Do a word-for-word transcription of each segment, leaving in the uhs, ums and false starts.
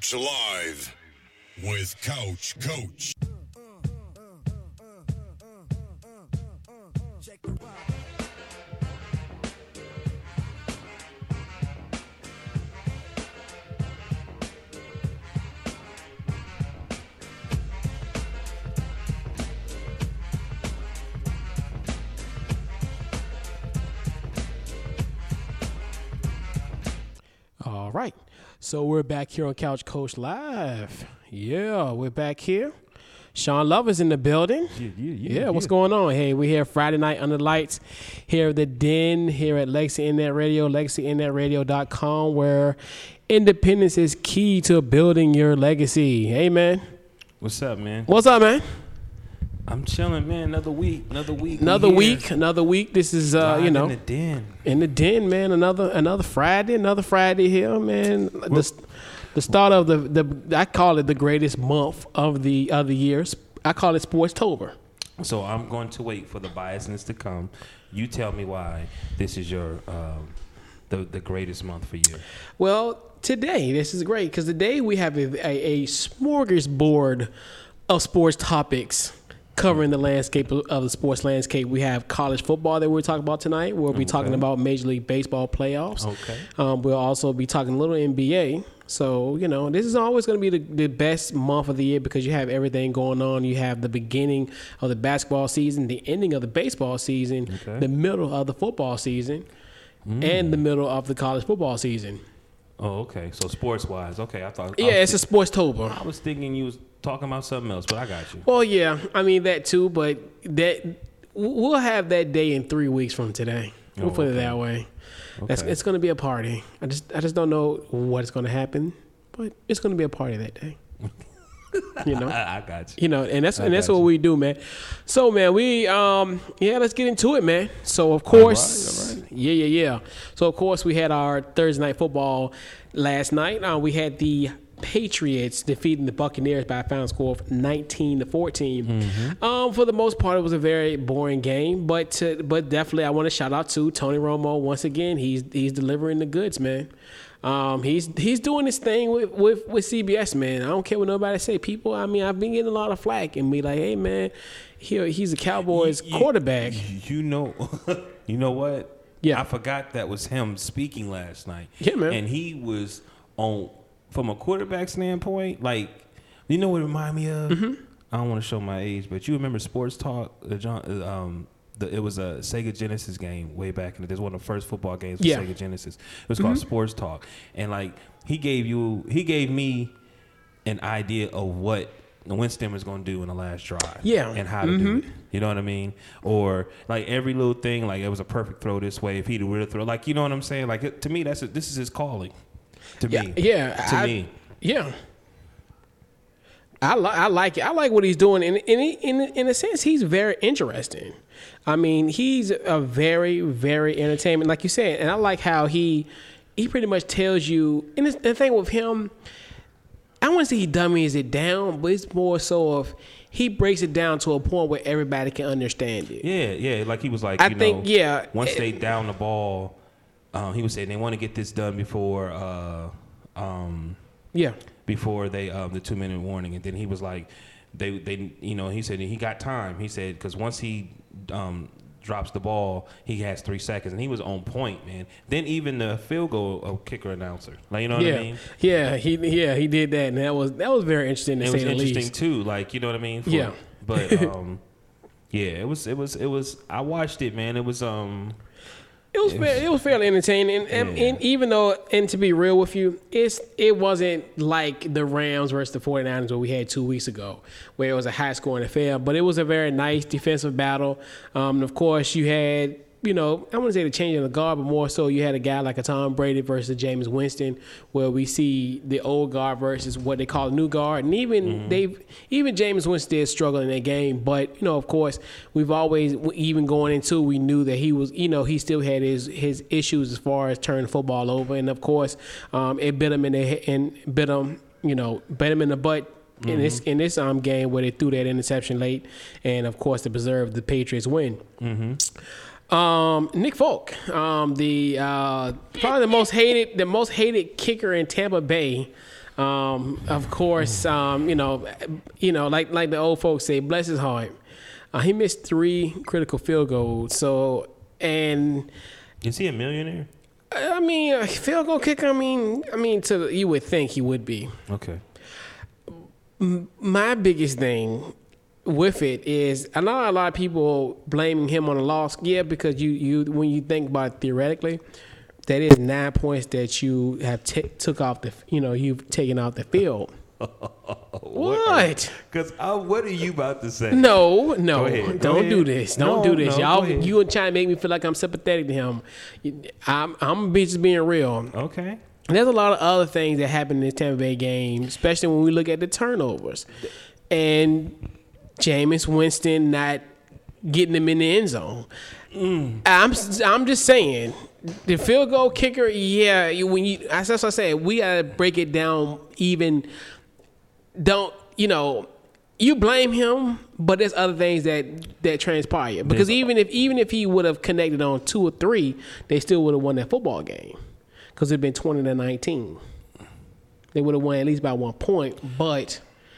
Couch Live with Couch Coach. All right. So we're back here on Couch Coach Live. Yeah, we're back here. Sean Love is in the building. Yeah, yeah, yeah, yeah, yeah. what's going on? Hey, we're here Friday night under the lights here at the Den here at Legacy Internet Radio, legacy internet radio dot com, where independence is key to building your legacy. Hey, man. What's up, man? What's up, man? I'm chilling, man. Another week, another week. Another we week, here. another week. This is, uh, Live you know, in the den. in the Den, man. Another another Friday, another Friday here, man. The, the start of the, the, I call it the greatest month of the of the years. I call it Sportstober. So I'm going to wait for the biasness to come. You tell me why this is your um, the the greatest month for you. Well, today this is great because today we have a, a, a smorgasbord of sports topics covering the landscape of, of the sports landscape. We have college football that we're talking about tonight. We'll be Okay. talking about Major League Baseball playoffs. Okay. Um, we'll also be talking a little N B A. So, you know, this is always going to be the, the best month of the year because you have everything going on. You have the beginning of the basketball season, the ending of the baseball season, Okay. the middle of the football season, Mm. and the middle of the college football season. Oh, okay. So sports wise, okay. I thought. Yeah, I was, it's a Sportstober. I was thinking you was talking about something else, but I got you. Well, yeah, I mean that too, but that we'll have that day in three weeks from today. We'll Oh, put it okay. that way. That's, Okay. it's going to be a party. I just I just don't know what's going to happen, but it's going to be a party that day. You know, I, I got you. you know, and that's I and that's got what you. we do, man. So, man, we um yeah, let's get into it, man. So, of course, all right. yeah, yeah, yeah. So, of course, we had our Thursday night football last night. Uh, we had the Patriots defeating the Buccaneers by a final score of nineteen to fourteen. Mm-hmm. Um, for the most part, it was a very boring game, but to, but definitely, I want to shout out to Tony Romo once again. He's he's delivering the goods, man. Um, he's he's doing this thing with, with, with C B S, man. I don't care what nobody say. People, I mean, I've been getting a lot of flack and be like, hey, man, he, he's a Cowboys You- quarterback. You know, you know what? Yeah. I forgot that was him speaking last night. Yeah, man. And he was on from a quarterback standpoint. Like, you know what it reminded me of? Mm-hmm. I don't want to show my age, but you remember Sports Talk? The John, uh, um, the, it was a Sega Genesis game way back in the day. It was one of the first football games for Yeah. Sega Genesis. It was called Sports Talk, and like he gave you, he gave me an idea of what Winston was going to do in the last drive. Yeah. And how to do it. You know what I mean? Or like every little thing, like it was a perfect throw this way. If he'd have really throw, like, you know what I'm saying? Like it, to me, that's a, this is his calling. To Yeah, me. yeah. To I- me. Yeah. I, li- I like it. I like what he's doing. In, in, in, in a sense, he's very interesting. I mean, he's a very, very entertainment, like you said. And I like how he he pretty much tells you, and it's, the thing with him, I wouldn't say he dummies it down, but it's more so of he breaks it down to a point where everybody can understand it. Yeah, yeah. Like he was like, I you think, know, yeah. once they down the ball, um, he was saying they want to get this done before uh, um, Yeah. before they um, the two minute warning, and then he was like, they they you know he said he got time. He said because once he um, drops the ball, he has three seconds, and he was on point, man. Then even the field goal uh, kicker announcer, like you know what yeah. I mean. Yeah, he yeah, he did that, and that was that was very interesting to It say was the interesting least. too, like you know what I mean. For- Yeah. But um, yeah, it was it was it was. I watched it, man. It was um. It was It fair, was- it was fairly entertaining, and, and, Yeah. and even though, and to be real with you, it's it wasn't like the Rams versus the 49ers where we had two weeks ago, where it was a high scoring affair. But it was a very nice defensive battle. Um, and of course, you had, you know, I wouldn't say the change in the guard, but more so you had a guy like a Tom Brady versus Jameis Winston, where we see the old guard versus what they call a new guard. And even Mm-hmm. they've even Jameis Winston did struggle in that game, but you know, of course, we've always even going into we knew that he was, you know, he still had his his issues as far as turning football over, and of course, um, it bit him in the he- and bit him, you know, bit him in the butt. In this in this um game where they threw that interception late, and of course to preserve the Patriots win. Um, Nick Folk, um, the uh, probably the most hated, the most hated kicker in Tampa Bay, Um, of course, um, you know, you know, like like the old folks say, bless his heart. Uh, he missed three critical field goals. So, and is he a millionaire? I mean, a field goal kicker. I mean, I mean, to you would think he would be. Okay. My biggest thing with it is I know a lot of people blaming him on the loss. Yeah, because you you when you think about it theoretically, that is nine points that you have t- took off the you know you've taken out the field. What? Because what are you about to say? No, no, Go ahead. Go don't ahead. do this. Don't No, do this, no, y'all. go ahead. You trying to make me feel like I'm sympathetic to him. I'm I'm just being real. Okay. There's a lot of other things that happen in this Tampa Bay game, especially when we look at the turnovers. And Jameis Winston not getting them in the end zone. Mm. I'm I'm just saying, the field goal kicker, yeah, when you that's what I said, we gotta break it down even don't, you know, you blame him, but there's other things that that transpire. Because there's, even if even if he would have connected on two or three, they still would have won that football game. Because it'd been twenty to nineteen. They would have won at least by one point, but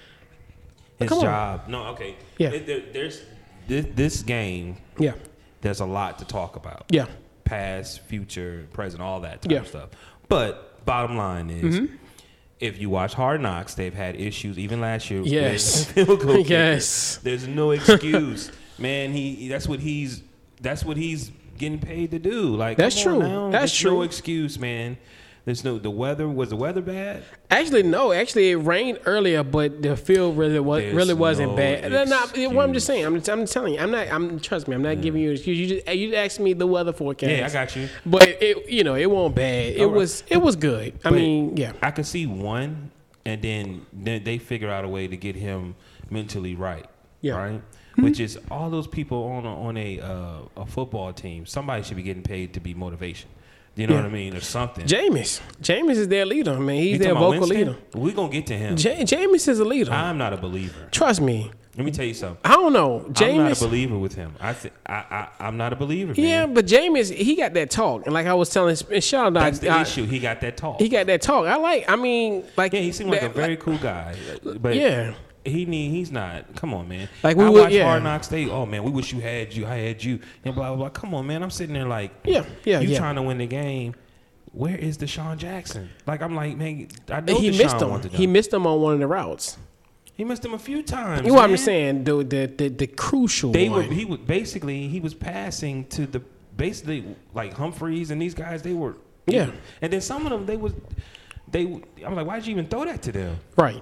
his come job. on. No, okay. Yeah. It, there, there's this, this game. Yeah. There's a lot to talk about. Yeah. Past, future, present, all that type Yeah. of stuff. But bottom line is, Mm-hmm. if you watch Hard Knocks, they've had issues even last year. Yes. with field goal kickers. Yes. There's no excuse, man. He that's what he's that's what he's getting paid to do. Like That's come on true. now. That's There's true. No excuse, man. There's no the weather. Was the weather bad? Actually, no. Actually, it rained earlier, but the field really was There's really wasn't no bad. No, no, excuse. what I'm just saying, I'm, I'm telling you, I'm not. I'm trust me, I'm not giving you an excuse. You just you asked me the weather forecast. Yeah, I got you. But it, you know, it wasn't bad. It All right. was it was good. I But mean, yeah, I could see one, and then then they figure out a way to get him mentally right. Yeah. Right. Which is all those people on a, on a uh, a football team. Somebody should be getting paid to be motivation. You know Yeah. what I mean, or something. Jameis, Jameis is their leader, man. He's You their talking about vocal Winston? leader. We're gonna get to him. J- Jameis is a leader. I'm not a believer. Trust me. Let me tell you something. I don't know, Jameis. I'm not a believer with him. I th- I, I I'm not a believer. Yeah, man. but Jameis, he got that talk, and like I was telling, shout out, That's the I- issue. He got that talk. He got that talk. I like. I mean, like yeah, he seemed like a that- very cool guy. But Yeah. He need, he's not. Come on, man. Like, we I would- watch yeah. Hard Knocks. They, oh man, we wish you had you. I had you. And blah blah blah. Come on, man. I'm sitting there like, Yeah, yeah, You yeah. trying to win the game? Where is Deshaun Jackson? Like I'm like, man, I know He Deshaun missed him. wanted to He done. missed him on one of the routes. He missed him a few times. You know what I'm man. saying? The the the, the crucial They one. were. He was basically he was passing to the basically like Humphreys and these guys. They were. Yeah. And then some of them they was they. I'm like, why did you even throw that to them? Right.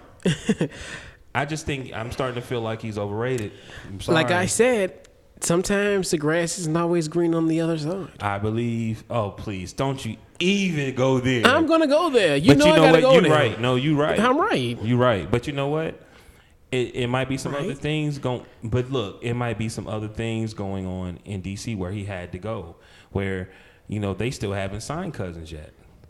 I just think I'm starting to feel like he's overrated. I'm sorry. Like I said, sometimes the grass isn't always green on the other side. I believe. Oh, please, don't you even go there. I'm gonna go there. You but know, you I know gotta what? go You're there. right. No, you're right. I'm right. You're right. But you know what? It, it might be some Right. other things going. But look, it might be some other things going on in D C where he had to go, where you know they still haven't signed Cousins yet.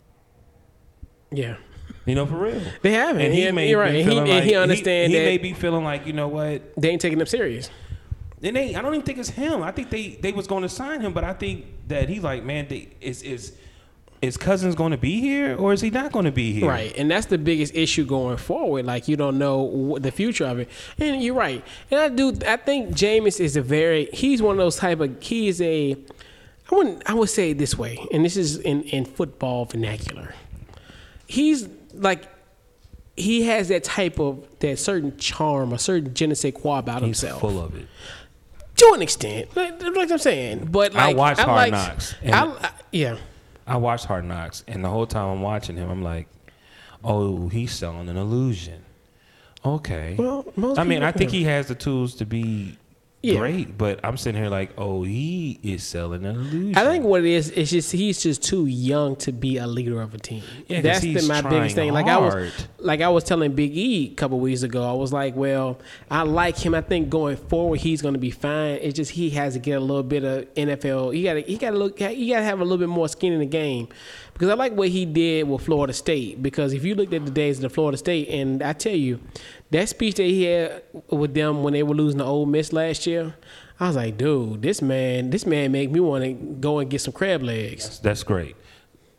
Yeah. You know, for real. They haven't. And he He- may you're be right. And he- feeling and he like- understand he, that- he may be feeling like, you know what? They ain't taking them serious. And they, I don't even think it's him. I think they, they was going to sign him, but I think that he's like, man, they, is is is Cousins going to be here or is he not going to be here? Right, and that's the biggest issue going forward. Like you don't know what the future of it, and you're right. And I do. I think Jameis is a very. He's one of those type of. He is a. I wouldn't. I would say it this way, and this is in in football vernacular. He's like. He has that type of that certain charm, a certain je ne sais quoi about He's himself. full of it. To an extent, like, like I'm saying, but I like watched Hard like, Knocks, I, and- I, yeah, I watched Hard Knocks, and the whole time I'm watching him, I'm like, oh, he's selling an illusion. Okay. Well, most I mean, people- I think he has the tools to be Yeah. great, but I'm sitting here like, oh, he is selling an illusion. I think what it is, it's just he's just too young to be a leader of a team. Yeah, 'cause That's the, he's my biggest trying thing. Like I was, hard. like I was telling Big E a couple weeks ago, I was like, well, I like him. I think going forward, he's going to be fine. It's just he has to get a little bit of N F L. He got to, he got to look, he got to have a little bit more skin in the game. Because I like what he did with Florida State. Because if you looked at the days of the Florida State, and I tell you, that speech that he had with them when they were losing to Ole Miss last year, I was like, dude, this man, this man make me want to go and get some crab legs. That's, that's great.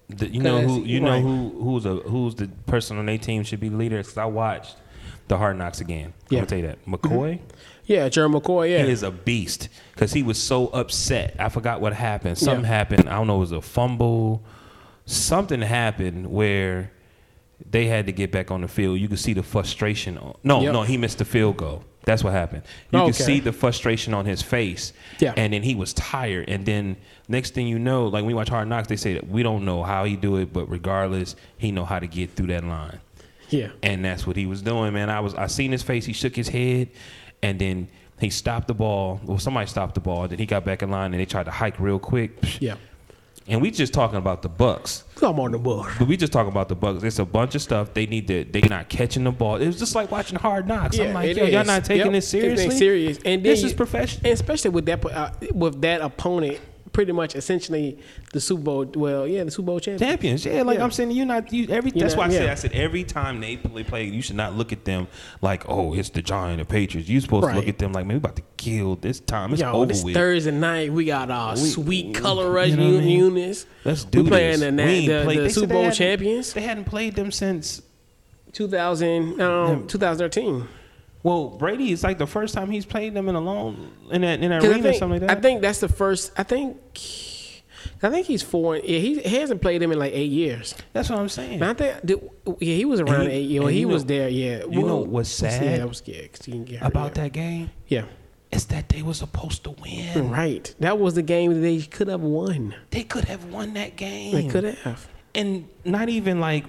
The, you know who you right. know who who's a who's the person on their team should be the leader? Because I watched the Hard Knocks again. Yeah. I'm gonna tell you that McCoy. Yeah, Jerry McCoy. Yeah, He is a beast because he was so upset. I forgot what happened. Something Yeah. happened. I don't know. It was a fumble. Something happened where they had to get back on the field. You could see the frustration. On, no, Yep. no, he missed the field goal. That's what happened. You Okay. could see the frustration on his face. Yeah. And then he was tired. And then next thing you know, like when we watch Hard Knocks, they say that we don't know how he do it, but regardless, he know how to get through that line. yeah, And that's what he was doing, man. I was I seen his face. He shook his head, and then he stopped the ball. Well, somebody stopped the ball. Then he got back in line, and they tried to hike real quick. yeah. And we just talking about the Bucks. Come on the book. But we just talking about the Bucks. It's a bunch of stuff. They need to. They not catching the ball. It was just like watching Hard Knocks. I'm like, it yo, y'all is. not taking Yep. this seriously. It's serious, and then This you- is professional. and especially with that uh, with that opponent, pretty much essentially the Super Bowl. Well, yeah, the Super Bowl champion. Champions, yeah. Like Yeah. I'm saying, you're not. You, every You're that's not- why I said. yeah. I said every time they play, play, you should not look at them like, oh, it's the Giants, the Patriots. You supposed to look Right. at them like, man, we about to kill this time. It's Yo, over this with. Thursday night we got our We- sweet color rush you know what I mean? units. Let's do we playing this. the, We na- ain't the, played- the they said Super they Bowl hadn't- champions, They hadn't played them since. two thousand, um, twenty thirteen. Well, Brady is like the first time he's played them in a long in that in that 'Cause arena I or think, something like I that. think that's the first. I think. I think he's four. Yeah, he, he hasn't played him in like eight years. That's what I'm saying. And I think, did, yeah, he was around And you- eight years. and He you was know- there. Yeah. you know what's sad Yeah, I was scared 'cause he didn't get hurt, About yeah. that game Yeah. is that they were supposed to win. Right. That was the game that they could have won. They could have won that game. They could have and not even like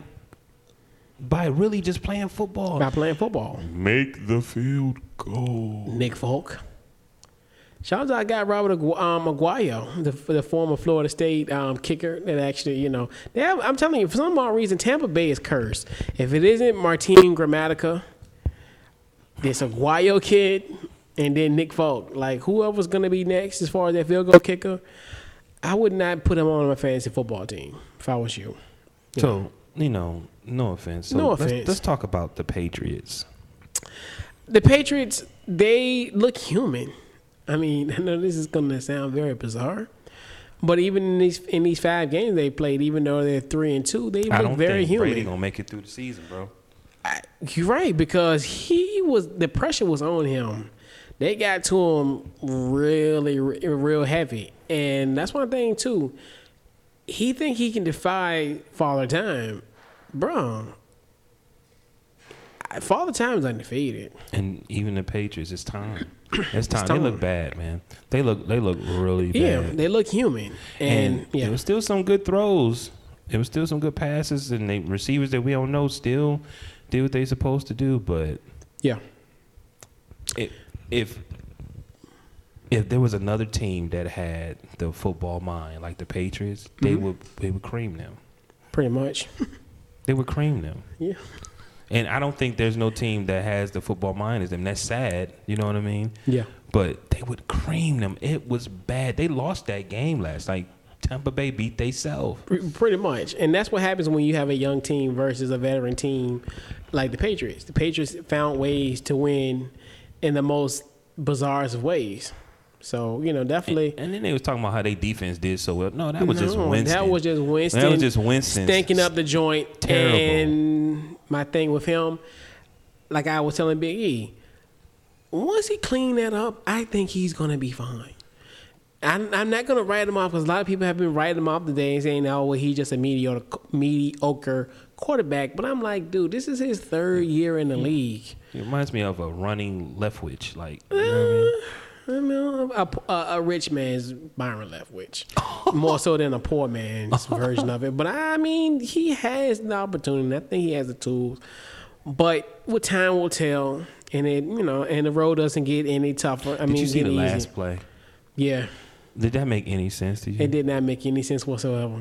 by really just playing football. by playing football. Make the field go. Nick Folk. Shout out to our guy Robert Agu- um, Aguayo, the, the former Florida State um, kicker. That actually, you know, they have, I'm telling you, for some odd reason, Tampa Bay is cursed. If it isn't Martin Gramatica, this Aguayo kid, and then Nick Folk, like whoever's gonna be next as far as that field goal kicker, I would not put him on my fantasy football team if I was you. So you know, no offense. So No let's, offense. Let's talk about the Patriots. The Patriots, they look human. I mean, I know this is going to sound very bizarre, but even in these in these five games they played, even though they're three and two, they I look don't very think human. Brady gonna make it through the season, bro. I, you're right, because he was the pressure was on him. They got to him really, re- real heavy, and that's one thing too. He think he can defy Father Time, bro. Father Time is undefeated. And even the Patriots, it's time. It's time. time. They look bad, man. They look they look really Yeah, bad. they look human, and, And yeah, there was still some good throws. There was still some good passes, and they receivers that we don't know still did what they supposed to do. But yeah. if if if there was another team that had the football mind like the Patriots, they Mm-hmm. would they would cream them. Pretty much. They would cream them. Yeah. And I don't think there's no team that has the football mind as them. That's sad. You know what I mean? Yeah. But they would cream them. It was bad. They lost that game last night. Tampa Bay beat they self. Pre- Pretty much. And that's what happens when you have a young team versus a veteran team like the Patriots. The Patriots found ways to win in the most bizarre of ways. So, you know, definitely. And, and then they was talking about how their defense did so well. No, that was just No, Winston. That was just Winston. That was just Winston. Stinking up the joint. Terrible. And my thing with him, like I was telling Big E, once he clean that up, I think he's going to be fine. I'm, I'm not going to write him off because a lot of people have been writing him off today and saying, oh, well, he's just a mediocre, mediocre quarterback. But I'm like, dude, this is his third year in the league. It reminds me of a running Leftwich. Like, you know what I mean? I mean, a, a, a rich man's Byron Leftwich, more so than a poor man's version of it. But I mean, he has the opportunity. I think he has the tools. But what time will tell, and it you know, and the road doesn't get any tougher. I Did mean, you see get the easy. last play? Yeah, Did that make any sense to you? it did not make any sense whatsoever.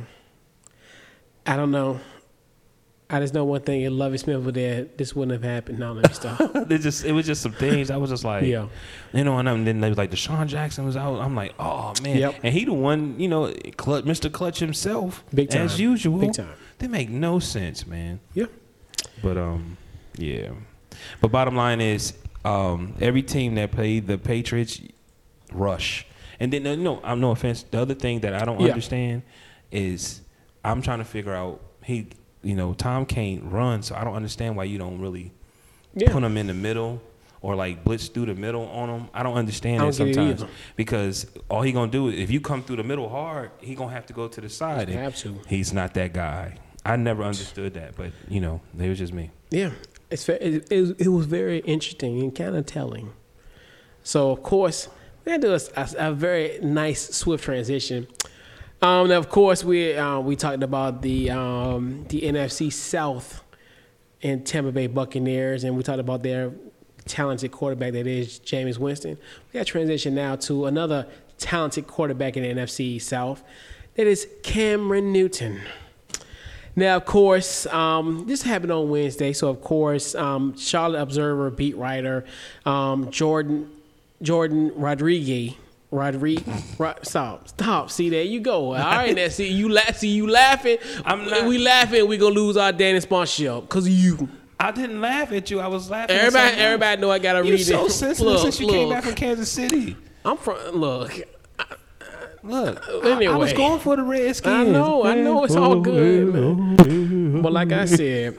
I don't know. I just know one thing: if Lovie Smith was there, this wouldn't have happened. Now let me stop. It just it was just some things. I was just like, Yeah. you know, and then they was like Deshaun Jackson was out. I'm like, oh man, Yep. and he the one, you know, Clutch, Mister Clutch himself, Big time. as usual. Big time. They make no sense, man. Yeah. But um, yeah. But bottom line is, um, every team that played the Patriots rush, and then uh, no, I'm no offense. The other thing that I don't Yeah. understand is I'm trying to figure out he, you know, Tom can't run, so I don't understand why you don't really yeah. put him in the middle or like blitz through the middle on him. I don't understand I don't that sometimes because all he gonna do is if you come through the middle hard, he gonna have to go to the side. Have to. He's not that guy. I never understood that, but you know, it was just me. Yeah, it's it, it, it was very interesting and kind of telling. So of course, we had to do a, a, a very nice swift transition. Um, now of course we uh, we talked about the um, the N F C South and Tampa Bay Buccaneers, and we talked about their talented quarterback that is Jameis Winston. We got to transition now to another talented quarterback in the N F C South. That is Cameron Newton. Now, of course, um, this happened on Wednesday. So, of course, um, Charlotte Observer beat writer um, Jordan Jordan Rodriguez. Rodriguez. Stop. Stop. See, there you go. All right, now, see, you, la- see, you laughing. I'm not. We laughing. We going to lose our Danny sponsorship because of you. I didn't laugh at you. I was laughing. Everybody, at everybody know I gotta read it. You're so sensitive look, since you look. came back from Kansas City. I'm from. Look, I, look. Anyway, I, I was going for the Redskins. I know. I know. It's all good, man. But like I said,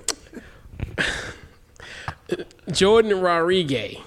Jordan Rodriguez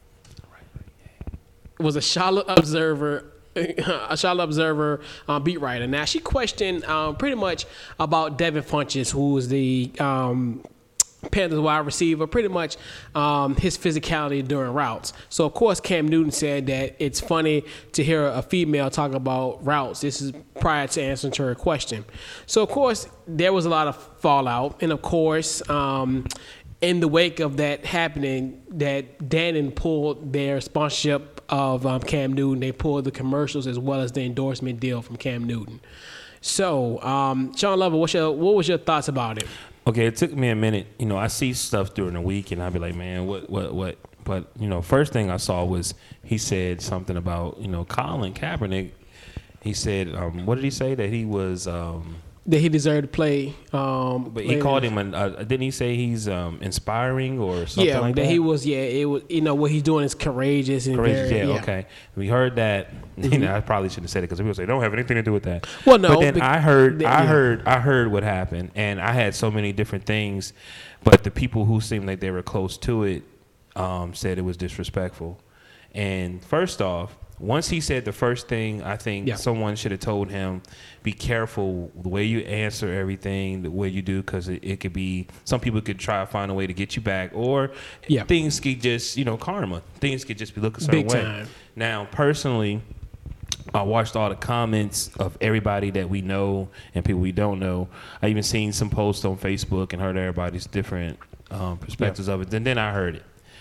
was a Charlotte Observer. A Charlotte Observer um, beat writer. Now she questioned um, pretty much about Devin Funchess, who was the um, Panthers wide receiver, pretty much um, his physicality during routes. So, of course, Cam Newton said that it's funny to hear a female talk about routes. This is prior to answering to her question. So, of course, there was a lot of fallout. And, of course, um, in the wake of that happening, that Dannon pulled their sponsorship of um, Cam Newton. They pulled the commercials as well as the endorsement deal from Cam Newton. So, um, Sean Lover, what's your, what was your thoughts about it? Okay, it took me a minute. You know, I see stuff during the week, and I'd be like, man, what, what, what? But, you know, first thing I saw was he said something about, you know, Colin Kaepernick. He said, um, what did he say? That he was um, that he deserved to play. Um, but he called him. An, uh, didn't he say he's um, inspiring or something yeah, like that? Yeah, that he was. Yeah, it was. You know what he's doing is courageous and courageous. Very, yeah, yeah, okay. We heard that. Mm-hmm. You know, I probably shouldn't have said it because people say don't have anything to do with that. Well, no. But then I heard, the, I yeah. heard, I heard what happened, and I had so many different things. But the people who seemed like they were close to it um, said it was disrespectful. And first off, once he said the first thing, I think yeah. someone should have told him, be careful the way you answer everything, the way you do, because it, it could be, some people could try to find a way to get you back, or yeah. things could just, you know, karma. Things could just be looking a certain Big way. Time. Now, personally, I watched all the comments of everybody that we know and people we don't know. I even seen some posts on Facebook and heard everybody's different um, perspectives yeah. of it. And then I heard it.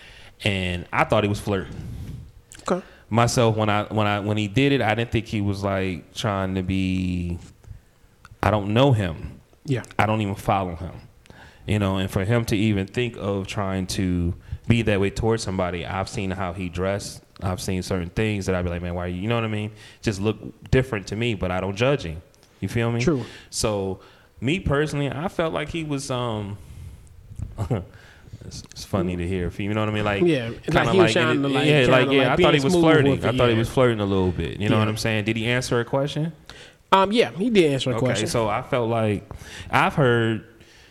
And I thought he was flirting. Okay. Myself, when I when I when he did it, I didn't think he was like trying to be. I don't know him. Yeah. I don't even follow him. You know, and for him to even think of trying to be that way towards somebody, I've seen how he dressed. I've seen certain things that I'd be like, man, why are you? You know what I mean? Just look different to me, but I don't judge him. You feel me? True. So, me personally, I felt like he was. um It's, it's funny to hear. You know what I mean? Like, yeah, kind of like, like, it, like, yeah, like, yeah. like I thought he was flirting. it, I thought yeah. he was flirting a little bit. You know yeah. what I'm saying? Did he answer a question? Um, yeah, he did answer a okay, question. So I felt like I've heard,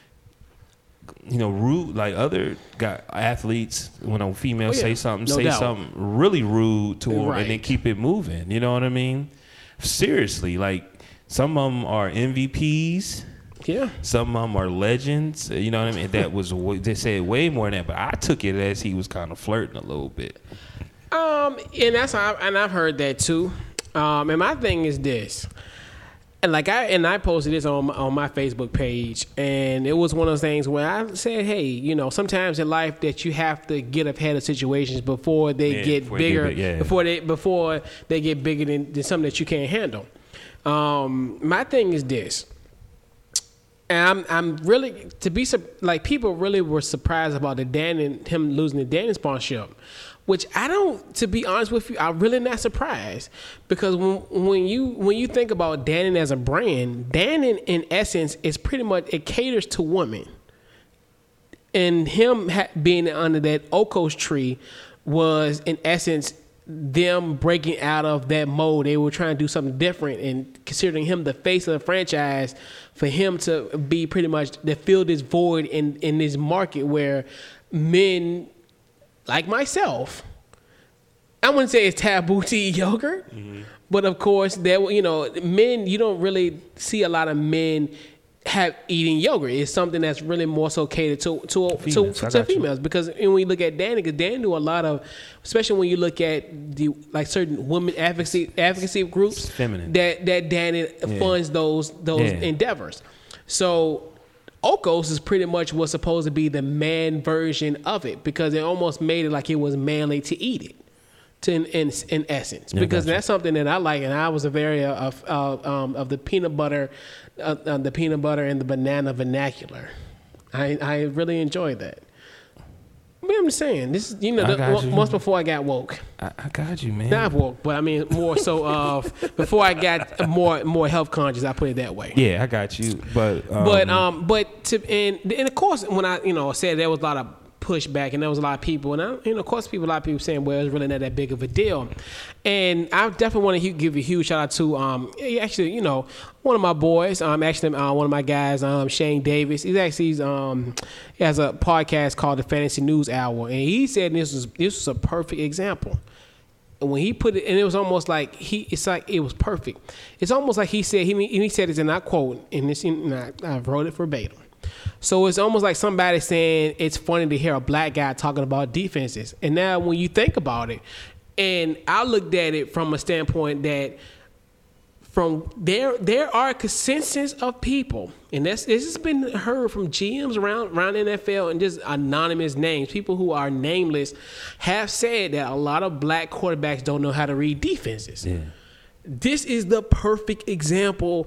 you know, rude, like other guy, athletes, when a female oh, yeah. say something, no say doubt. something really rude to him, right. and then keep it moving. You know what I mean? Seriously, like some of them are M V Ps. Yeah. Some of them are legends. You know what I mean? That was, they said way more than that, but I took it as he was kind of flirting a little bit. Um, and that's how I, and I've heard that too. Um, and my thing is this, and like I and I posted this on my, on my Facebook page, and it was one of those things where I said, hey, you know, sometimes in life that you have to get ahead of situations before they yeah, get before bigger, get big, yeah. before they before they get bigger than, than something that you can't handle. Um, my thing is this. And I'm, I'm really, to be, like, people really were surprised about the Dan and him losing the Dannon sponsorship, which I don't, to be honest with you, I'm really not surprised. Because when, when you when you think about Dannon as a brand, Dannon, in essence, is pretty much, it caters to women. And him ha- being under that Oikos tree was, in essence, them breaking out of that mode. They were trying to do something different, and considering him the face of the franchise, for him to be pretty much to fill this void in, in this market where men like myself, I wouldn't say it's taboo to eat yogurt, mm-hmm. but of course, there you know, men, you don't really see a lot of men have eating yogurt. It's something that's really more so catered to to females, to, to females you. Because when you look at Danny, because Dan do a lot of, especially when you look at the like certain women advocacy advocacy groups, feminine. that that Danny yeah. funds those those yeah. endeavors. So Okos is pretty much what's supposed to be the man version of it, because it almost made it like it was manly to eat it. To in, in in essence, yeah, because that's something that I like, and I was a very uh, of uh, um, of the peanut butter, uh, uh, the peanut butter and the banana vernacular. I I really enjoyed that. I mean, I'm just saying this. You know, the, you. once before I got woke. I, I got you, man. Not woke, but I mean more so of before I got more more health conscious. I put it that way. Yeah, I got you, but um, but um but to and and of course when I you know said there was a lot of pushback, and there was a lot of people, and I, you know, of course, people, a lot of people saying, well, it's really not that big of a deal. And I definitely want to give a huge shout out to, um, actually, you know, one of my boys, um, actually, uh, one of my guys, um, Shane Davis. He's actually, he's, um, he has a podcast called the Fantasy News Hour, and he said this was this was a perfect example. And when he put it, and it was almost like he, it's like it was perfect. It's almost like he said, he he said this, and I quote, and this, and I, I wrote it verbatim. So it's almost like somebody saying it's funny to hear a black guy talking about defenses. And now when you think about it, and I looked at it from a standpoint that from there there are a consensus of people, and that's this has been heard from G Ms around around the N F L and just anonymous names, people who are nameless, have said that a lot of black quarterbacks don't know how to read defenses. Yeah. This is the perfect example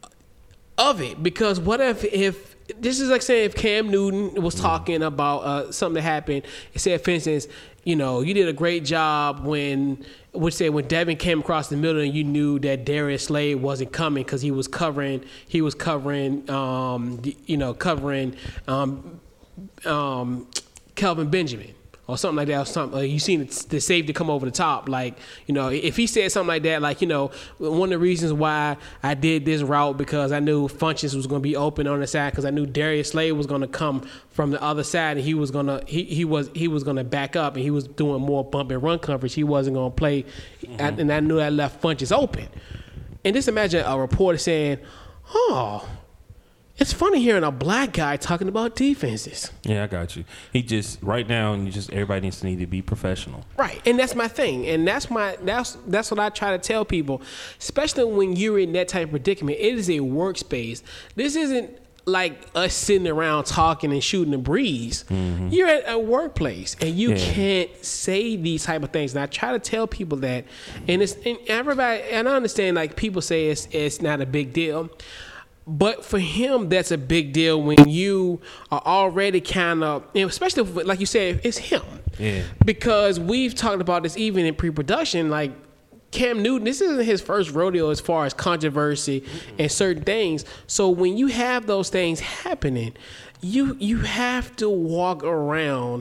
of it, because what if if this is like saying if Cam Newton was talking about uh, something that happened, it said, for instance, you know, you did a great job when, would say when Devin came across the middle and you knew that Darius Slade wasn't coming because he was covering, he was covering, um, you know, covering um, um, Kelvin Benjamin. Or something like that, or something. Uh, you seen the safety come over the top. Like, you know, if he said something like that, like, you know, one of the reasons why I did this route because I knew Funchess was going to be open on the side, because I knew Darius Slade was going to come from the other side, and he was gonna he he was he was going to back up, and he was doing more bump and run coverage. He wasn't going to play, mm-hmm. and I knew I left Funchess open. And just imagine a reporter saying, "Oh, it's funny hearing a black guy talking about defenses." Yeah, I got you. He just right now, you just everybody needs to need to be professional. Right, and that's my thing, and that's my that's that's what I try to tell people, especially when you're in that type of predicament. It is a workspace. This isn't like us sitting around talking and shooting the breeze. Mm-hmm. You're at a workplace, and you yeah. can't say these type of things. And I try to tell people that, and it's and everybody, and I understand like people say it's it's not a big deal. But for him, that's a big deal when you are already kind of, especially if, like you said, it's him. Yeah. Because we've talked about this even in pre-production, like Cam Newton, this isn't his first rodeo as far as controversy mm-hmm. and certain things. So when you have those things happening, you you have to walk around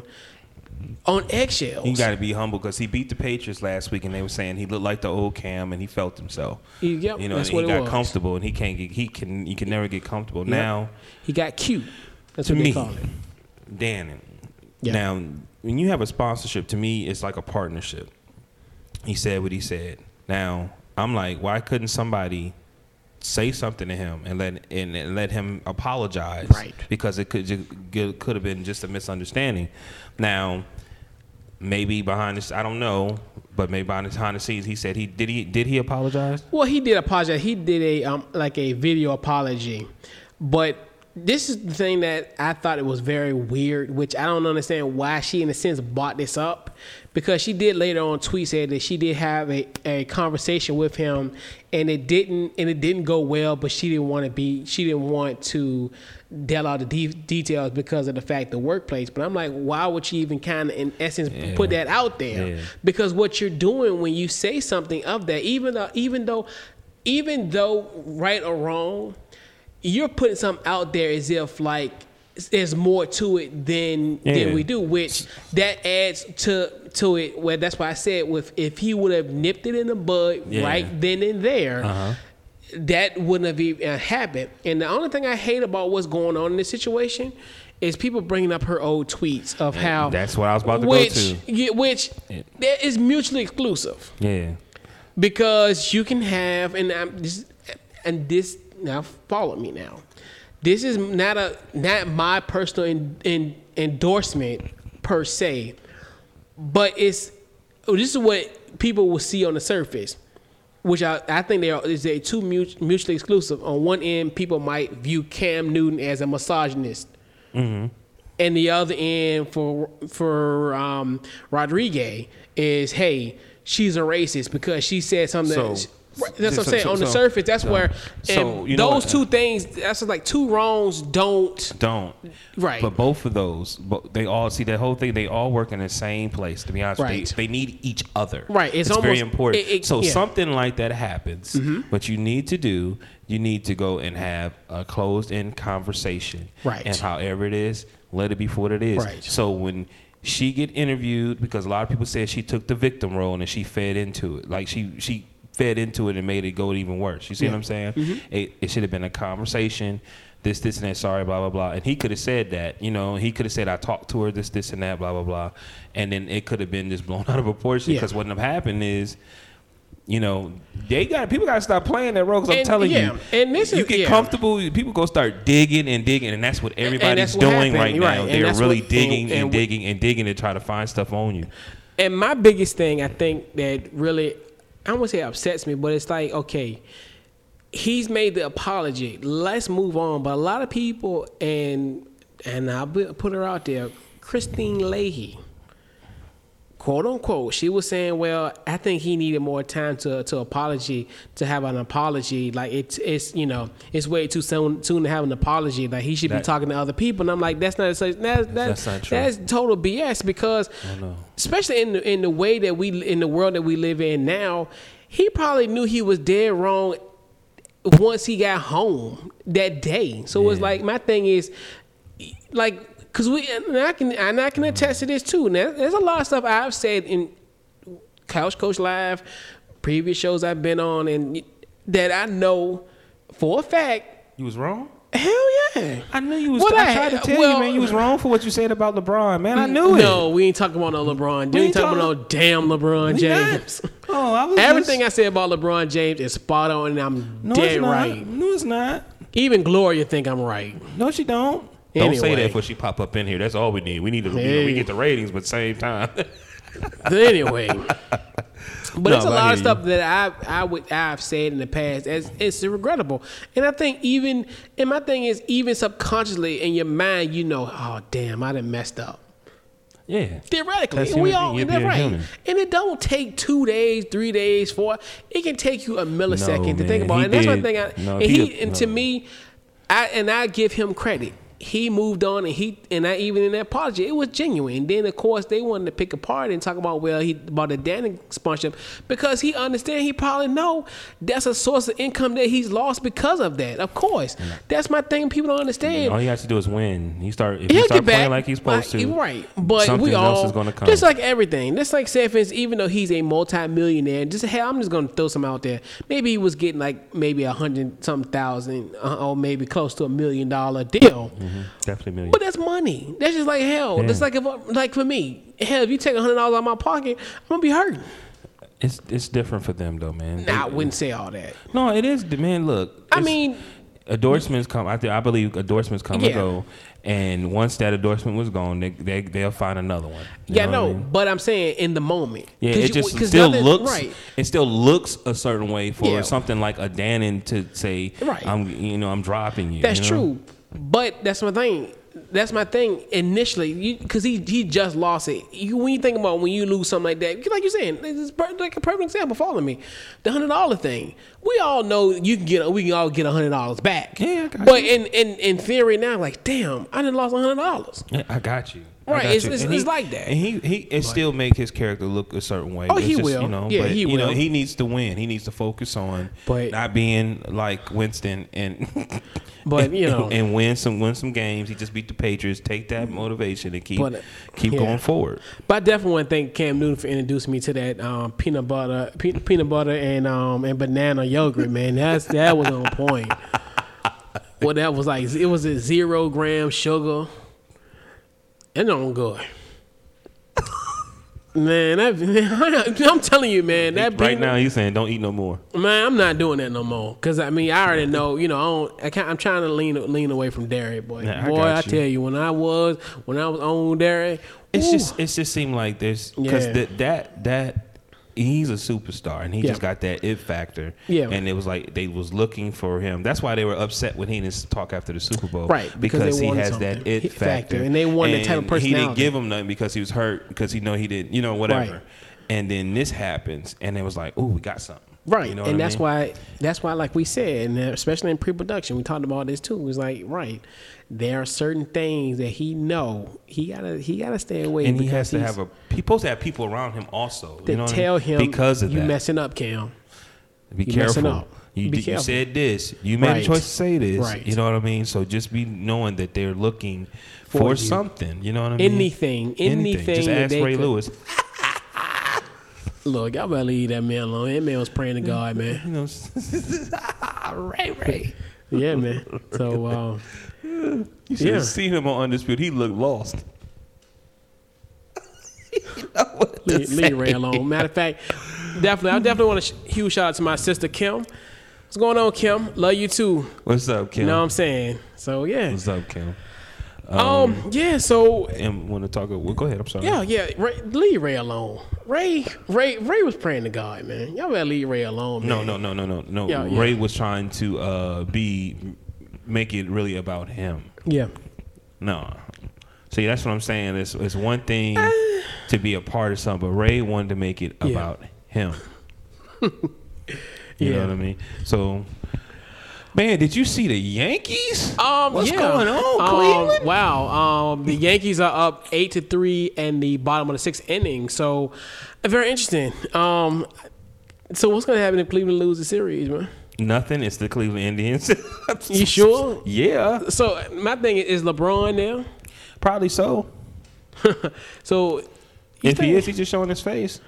on eggshells. You got to be humble because he beat the Patriots last week, and they were saying he looked like the old Cam, and he felt himself. He, yep, you know, that's and what he it got was. comfortable, and he can't get. He can. You can never get comfortable. Yep. Now he got cute. That's to what me, they call it. Dan. Yep. Now, when you have a sponsorship, to me, it's like a partnership. He said what he said. Now, I'm like, why couldn't somebody say something to him and let and, and let him apologize? Right. Because it could just, could have been just a misunderstanding. Now. Maybe behind this, I don't know, but maybe behind the scenes, he said he did he did he apologize? Well, he did apologize. He did a um like a video apology, but this is the thing that I thought it was very weird, which I don't understand why she in a sense brought this up, because she did later on tweet said that she did have a, a conversation with him, and it didn't and it didn't go well, but she didn't want to be she didn't want to delve out the de- details because of the fact the workplace. But I'm like, why would you even kind of in essence yeah. put that out there? Yeah. Because what you're doing when you say something of that, even though even though even though right or wrong, you're putting something out there as if like there's more to it than Yeah. than we do, which that adds to to it. Where that's why I said with if he would have nipped it in the bud Yeah. right then and there, Uh-huh. that wouldn't have even happened. And the only thing I hate about what's going on in this situation is people bringing up her old tweets of how That's what I was about to which, go to. Yeah, which Yeah. that is mutually exclusive Yeah. because you can have and I'm this and this now follow me now. This is not a not my personal in, in, endorsement per se, but it's this is what people will see on the surface, which I, I think they are is they two mutually exclusive. On one end, people might view Cam Newton as a misogynist, mm-hmm. and the other end for for um, Rodriguez is hey, she's a racist because she said something. So- that, Right, that's what so- I'm saying. so- On the so- surface, that's so- where and so, you know those what? two things. That's like two wrongs don't Don't. right. But both of those, bo- they all see that whole thing. They all work in the same place. To be honest, Right. they, they need each other. Right, it's very almost- important. it- it- so yeah. something like that happens. What you need to do, you need to go and have a closed-end conversation. Right. And however it is, let it be for what it is. Right. So when she get interviewed, because a lot of people said she took the victim role and she fed into it, like she she. fed into it and made it go even worse. You see Yeah. what I'm saying? Mm-hmm. It, it should have been a conversation. This, this, and that. Sorry, blah, blah, blah. And he could have said that. You know, he could have said, I talked to her, this, this, and that, blah, blah, blah. And then it could have been just blown out of proportion Yeah. because what ended up happening is, you know, they got people got to stop playing that role because I'm And, telling yeah, you, and this you is- get yeah. comfortable, people go start digging and digging, and that's what everybody's that's what doing happened, right right. now. And They're that's really what- digging and- and, and- digging and digging to try to find stuff on you. And my biggest thing, I think, that really, I don't want to say upsets me, but it's like, okay, he's made the apology. Let's move on. But a lot of people, and and I'll put her out there, Christine Leahy, quote unquote, she was saying, well, I think he needed more time to to apology, to have an apology. Like it's it's you know it's way too soon soon to have an apology. Like he should be That- talking to other people. And I'm like, that's not such that's that's, That's not true. that's total B S because know. especially in the in the way that we in the world that we live in now, he probably knew he was dead wrong once he got home that day. So it's Yeah. like my thing is like. Cause we, and I can, and I can attest to this too. Now, there's a lot of stuff I've said in Couch Coach Live, previous shows I've been on, and that I know for a fact. You was wrong? Hell yeah! I knew you was. What I I- tried to tell well- you, man. You was wrong for what you said about LeBron, man. I knew it. No, we ain't talking about no LeBron. We We ain't ain't talking about no damn LeBron We James. not. Oh, I was Everything just, I said about LeBron James is spot on, and I'm no, dead it's not. right. No, it's not. Even Gloria think I'm right. No, she don't. Don't say Anyway. that before she pop up in here. That's all we need. We need to. You know, we Hey. get the ratings, but same time. But anyway, but No, it's a but I lot hear of stuff that I I would I've said in the past. It's, it's regrettable, and I think even and my thing is even subconsciously in your mind, you know, oh damn, I done messed up. Yeah. Theoretically, That's and we human all being. and You're that's right. human. And it don't take two days, three days, four. It can take you a millisecond No, to think man. about. He it. And that's my did. thing. I, No, and he- he and to no. me, I and I give him credit. He moved on, and he and I even in that apology, it was genuine. And then of course they wanted to pick apart and talk about well, he about the Danny sponsorship because he understand he probably know that's a source of income that he's lost because of that. Of course, that's my thing. People don't understand. All he has to do is win. He start. If he He'll start get playing back like he's supposed like, to, right? But something we else all is going to come. just like everything. Just like say, for instance, even though he's a multi-millionaire, just hell, I'm just going to throw some out there. Maybe he was getting like maybe a hundred something thousand, uh, or maybe close to a million dollar deal. Mhm. Definitely million. But that's money. That's just like hell. Yeah. That's like if like for me, hell, if you take a hundred dollars out of my pocket, I'm gonna be hurting. It's it's different for them though, man. Nah, I They- wouldn't say all that. No, it is. Man, look. I it's- mean, endorsements come. I, think, I believe endorsements come Yeah. and go, and once that endorsement was gone, they, they they'll find another one. You yeah, know no, what I mean? but I'm saying in the moment. Yeah, 'Cause it you- just 'cause still nothing- looks. right. It still looks a certain way for Yeah. something like a Dannon to say, Right. I'm, you know, I'm dropping you. That's you know? true, but that's my thing. That's my thing initially, because he he just lost it. You, when you think about when you lose something like that, like you're saying, it's per- like a perfect example. Follow me, the hundred dollar thing. We all know you can get, we can all get a hundred dollars back. Yeah, I got but you. in, in in theory now, like damn, I done lost a hundred dollars. Yeah, I got you. I Right, got it's- you. it's- And it's he- like that. and he he it still make his character look a certain way. Oh, It's he just, will. You know, Yeah, but, he you know, will. he needs to win. He needs to focus on But- not being like Winston and. But, you know. and win some win some games. He just beat the Patriots. Take that motivation and keep But, keep yeah. going forward. But I definitely want to thank Cam Newton for introducing me to that um, peanut butter, pe- peanut butter and um, and banana yogurt. Man, that's that was on point. What that was like? It was a zero gram sugar. It don't good. Man, that, I'm telling you, man. That Right peanut- now, he's saying don't eat no more. Man, I'm not doing that no more. Cause I mean, I already know. You know, I don't. I can't, I'm trying to lean lean away from dairy, boy. Yeah, I boy, got I you. tell you, when I was when I was on dairy, It's ooh, just it's just seemed like there's because Yeah. that that that he's a superstar and he Yeah. just got that it factor. Yeah. And it was like they was looking for him. That's why they were upset when he didn't talk after the Super Bowl. Right, because Because, they he wanted has something. that it It factor. factor, and they wanted that type of And He didn't personality. give him nothing because he was hurt because he know he didn't, you know, whatever. Right. And then this happens and it was like, oh, we got something. right, You know and what I that's mean? why that's why, like we said, and especially in pre-production, we talked about this too. It was like, right, there are certain things that he know he gotta he gotta stay away, And he because has to he's- have a he's supposed to have people around him also. to you know what I tell mean? him because of you that. messing up, Cam. Be You messing careful. up. You, Be did- you careful. said this. You made Right. a choice to say this. Right. You know what I mean? So just be knowing that they're looking For for, you. something. You know what I mean? Anything, anything Just that ask they Ray could- Lewis. Look, y'all better leave that man alone. That man was praying to God, man. You know, Ray Ray. Yeah, man. So, um, You should Yeah. have seen him on Undisputed. He looked lost. You know what to leave, leave Ray say. alone. Matter of fact, definitely, I definitely want a sh- huge shout out to my sister Kim. What's going on, Kim? Love you too. What's up, Kim? You know what I'm saying? So yeah. What's up, Kim? Um. Yeah. So And want to talk? Well, go ahead. I'm sorry. yeah. Yeah. Ray, leave Ray alone. Ray. Ray. Ray was praying to God, man. Y'all better leave Ray alone, man. No, no, no, no, no, no. Yeah, yeah. Ray was trying to uh, be make it really about him. Yeah. No. See, that's what I'm saying. It's, it's one thing to be a part of something, but Ray wanted to make it Yeah. about him. You Yeah. know what I mean? So, man, did you see the Yankees? Um, What's yeah. going on, Um, Cleveland? Wow. Um, the Yankees are up eight to three in the bottom of the sixth inning. So, uh, very interesting. Um, so what's gonna happen if Cleveland lose the series, man? Nothing. It's the Cleveland Indians. You sure? Yeah, So my thing is, is LeBron there? probably so. So you If he think- is, he's just showing his face.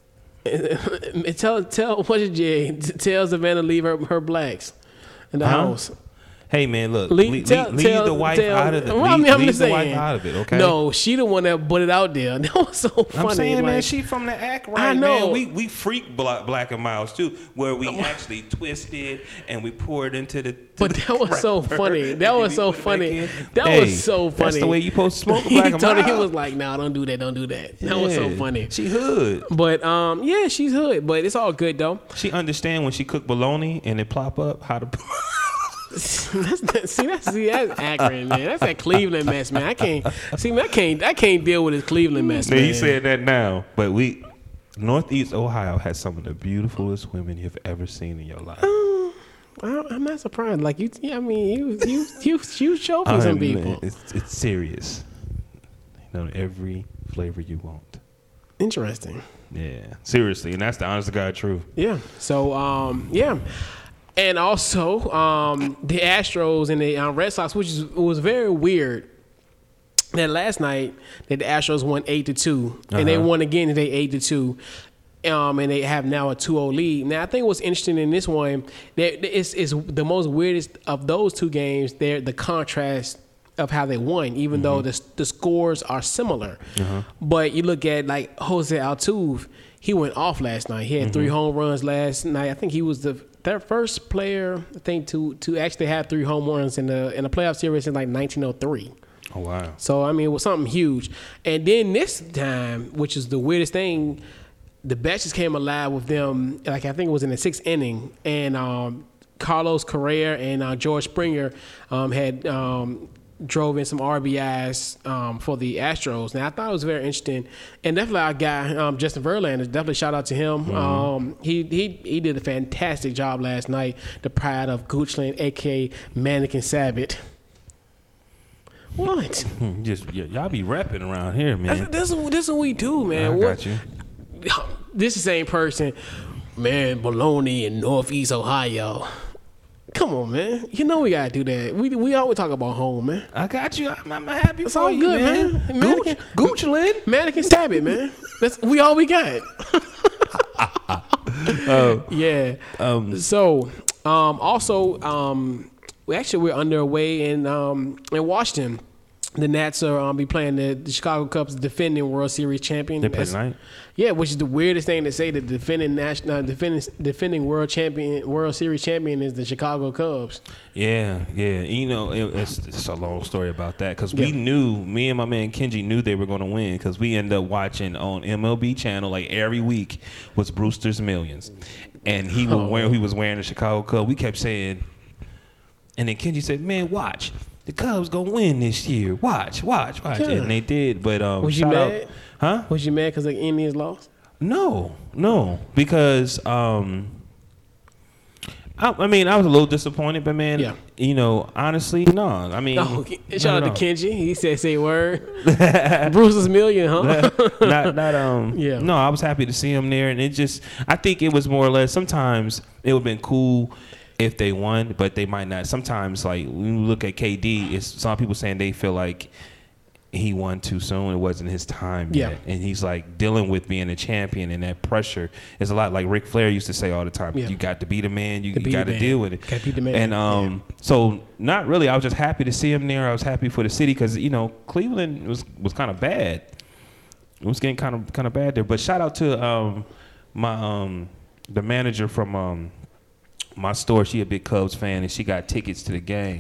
tell tell what did you tell Savannah to leave her, her blacks in the Huh? house. Hey, man, look, Leave, leave, tell, leave tell, the wife tell- out of it. Well, Leave, I mean, I'm leave just the wife saying. out of it, okay? No, she the one that put it out there. That was so funny. I'm saying, man, like- she from the act right, I know. man. We we freak black, black and miles too, where we actually twist it and we pour it into the. to But the that was so wrapper, funny. and That then was we so put it back funny. in. That Hey, was so funny. That's the way you supposed to smoke a he black and told her, mild. he was like, "Nah, don't do that. Don't do that." That was so Yeah. funny. She hood. But um, yeah, she's hood. But it's all good though. She understand when she cook bologna and it plop up how to. that's, that, see, that's see, that's Akron, man. That's that Cleveland mess, man. I can't see, man, I can't, I can't deal with this Cleveland mess, Man, man. he said that now, but we. Northeast Ohio has some of the beautifulest women you've ever seen in your life. I- I'm not surprised. Like you, yeah, I mean, you, you, you, you show for I some mean, people. It's, it's serious. You know, every flavor you want. Interesting. Yeah, seriously, and that's the honest to God truth. Yeah. So, um, yeah. And also, um, the Astros and the uh, Red Sox, which is, was very weird. That last night, that the Astros won eight to two, and they Uh-huh. won again today eight to two, um, and they have now a two oh lead. Now, I think what's interesting in this one, that it's, it's the most weirdest of those two games. They're the contrast of how they won, even though the the scores are similar. But you look at like Jose Altuve, he went off last night. He had three home runs last night. I think he was the their first player, I think, to to actually have three home runs in the in a playoff series in like nineteen oh three. Oh wow! So I mean, it was something huge. And then this time, which is the weirdest thing, the Batches came alive with them. Like I think it was in the sixth inning, and um, Carlos Correa and uh, George Springer um, had um, drove in some R B Is um, for the Astros. Now I thought it was very interesting, and definitely our guy um, Justin Verlander. Definitely shout out to him. Mm-hmm. Um, he he he did a fantastic job last night. The pride of Goochland, aka Mannequin Sabbath. What? Just y- y'all be rapping around here, man. This is this is what we do, man. I What- got you. This is the same person, man. Bologna in Northeast Ohio. Come on, man. You know we gotta do that. We we always talk about home, man. I got you. I'm, I'm happy It's for all you, good, man. man. Gooch, Mannequin- Goochland. Mannequin stab it, man. That's we all we got. Oh, Yeah. um, So, um, also, um, we actually we're underway in um, in Washington. The Nats are um, be playing the, the Chicago Cubs defending World Series champion. they play That's- tonight. Yeah, which is the weirdest thing to say. The defending national, uh, defending defending World champion, World Series champion is the Chicago Cubs. Yeah, yeah. You know, it, it's, it's a long story about that because we Yeah. knew, me and my man Kenji knew they were going to win because we ended up watching on M L B channel like every week was Brewster's Millions, and he was Oh. wearing he was wearing the Chicago Cub. We kept saying, and then Kenji said, "Man, watch." The Cubs gonna win this year. Watch, watch, watch, Yeah. and they did. But um, Was you shout out- mad? huh? Was you mad because the Indians lost? No, no, because um, I, I mean, I was a little disappointed, but man, Yeah. you know, honestly, no. I mean, Oh, not shout at out to all. Kenji. He said, "Say word." Bruce's million, huh? not, not um. Yeah. No, I was happy to see him there, and it just, I think it was more or less. Sometimes it would have been cool if they won, but they might not. Sometimes, like when you look at K D, it's some people saying they feel like he won too soon. It wasn't his time Yeah. yet, and he's like dealing with being a champion, and that pressure is a lot. Like Ric Flair used to say all the time, Yeah. "You got to be the man. You, To be got the to man. deal with it." Gotta be the man. And um, so not really. I was just happy to see him there. I was happy for the city because you know Cleveland was was kind of bad. It was getting kind of kind of bad there. But shout out to um my um the manager from um my store. She a big Cubs fan, and she got tickets to the game.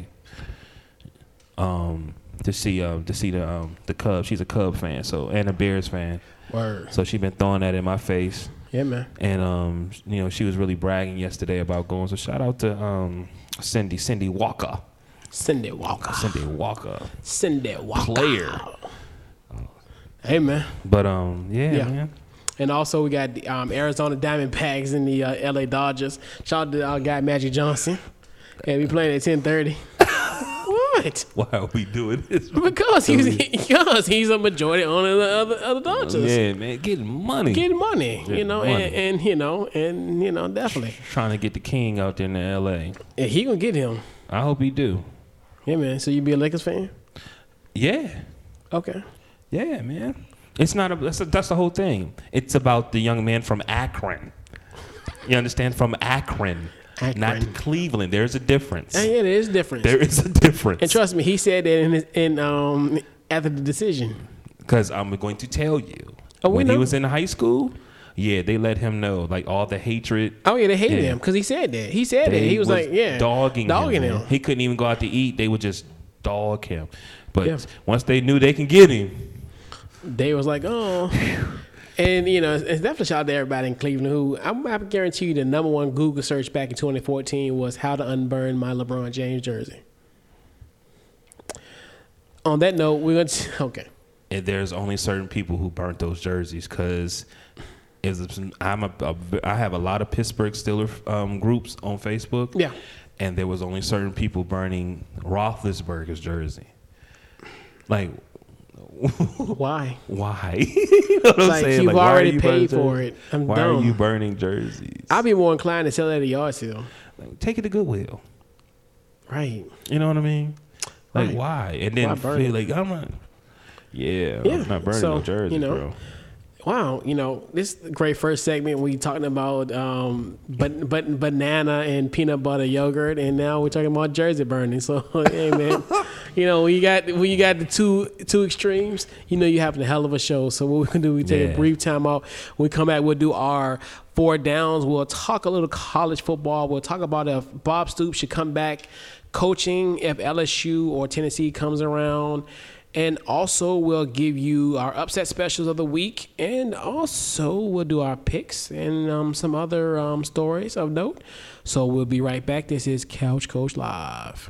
Um. To see um to see the um the Cubs. She's a Cub fan, so and a Bears fan. Word. So she been throwing that in my face. Yeah, man. And um, you know, she was really bragging yesterday about going. So shout out to um Cindy, Cindy Walker. Cindy Walker. Cindy Walker. Cindy Walker. Player. Hey, man. But um, yeah, Yeah. man. And also we got the um, Arizona Diamondbacks and the uh, L A Dodgers. Shout out to our guy Magic Johnson. Yeah, we playing at ten thirty. What? Why are we doing this? Because he's because he's a majority owner of the other other Dodgers. Yeah, man, getting money. Getting money, you Getting know, money. And, and you know, and you know, definitely. Trying to get the king out there in L A. And he gonna get him. I hope he do. Yeah, man. So you be a Lakers fan? Yeah, Okay. yeah, man. It's not a that's, a. that's the whole thing. It's about the young man from Akron. You understand? From Akron, Akron. not Cleveland. There's a difference. And yeah, there is difference. There is a difference. And trust me, he said that in his, in um after the decision. Because I'm going to tell you, Oh, we when he know. was in high school, yeah, they let him know like all the hatred. Oh yeah, they hated Yeah. him because he said that. He said that. They He was, like, yeah, dogging, dogging him. him. man. He couldn't even go out to eat. They would just dog him. But Yeah. once they knew they can get him, They was like, oh. And, you know, it's it's definitely shout out to everybody in Cleveland who, I'm, I guarantee you the number one Google search back in twenty fourteen was how to unburn my LeBron James jersey. On that note, we're going to, okay. and there's only certain people who burnt those jerseys because I'm a, a I have a lot of Pittsburgh Steelers um, groups on Facebook. Yeah. And there was only certain people burning Roethlisberger's jersey. Like, Why? why? You know what I'm Like, saying? you've why are already you burning paid for jerseys? it. I'm why dumb. are you burning jerseys? I'd be more inclined to sell that at a yard sale. Like, take it to Goodwill. Right. You know what I mean? Like, Right. why? And then Why burn feel it? like I'm not. Yeah, Yeah, I'm not burning so, no jerseys, you know, bro. Wow, you know, this is a great first segment. We talking about um, but, but banana and peanut butter yogurt, and now we're talking about jersey burning. So, hey man, you know, when you got when you got the two two extremes, you know, you having a hell of a show. So what we can do, we take Yeah. a brief time out. When we come back, we'll do our four downs. We'll talk a little college football. We'll talk about if Bob Stoops should come back coaching if L S U or Tennessee comes around. And also, we'll give you our upset specials of the week. And also, we'll do our picks and um, some other um, stories of note. So, we'll be right back. This is Couch Coach Live.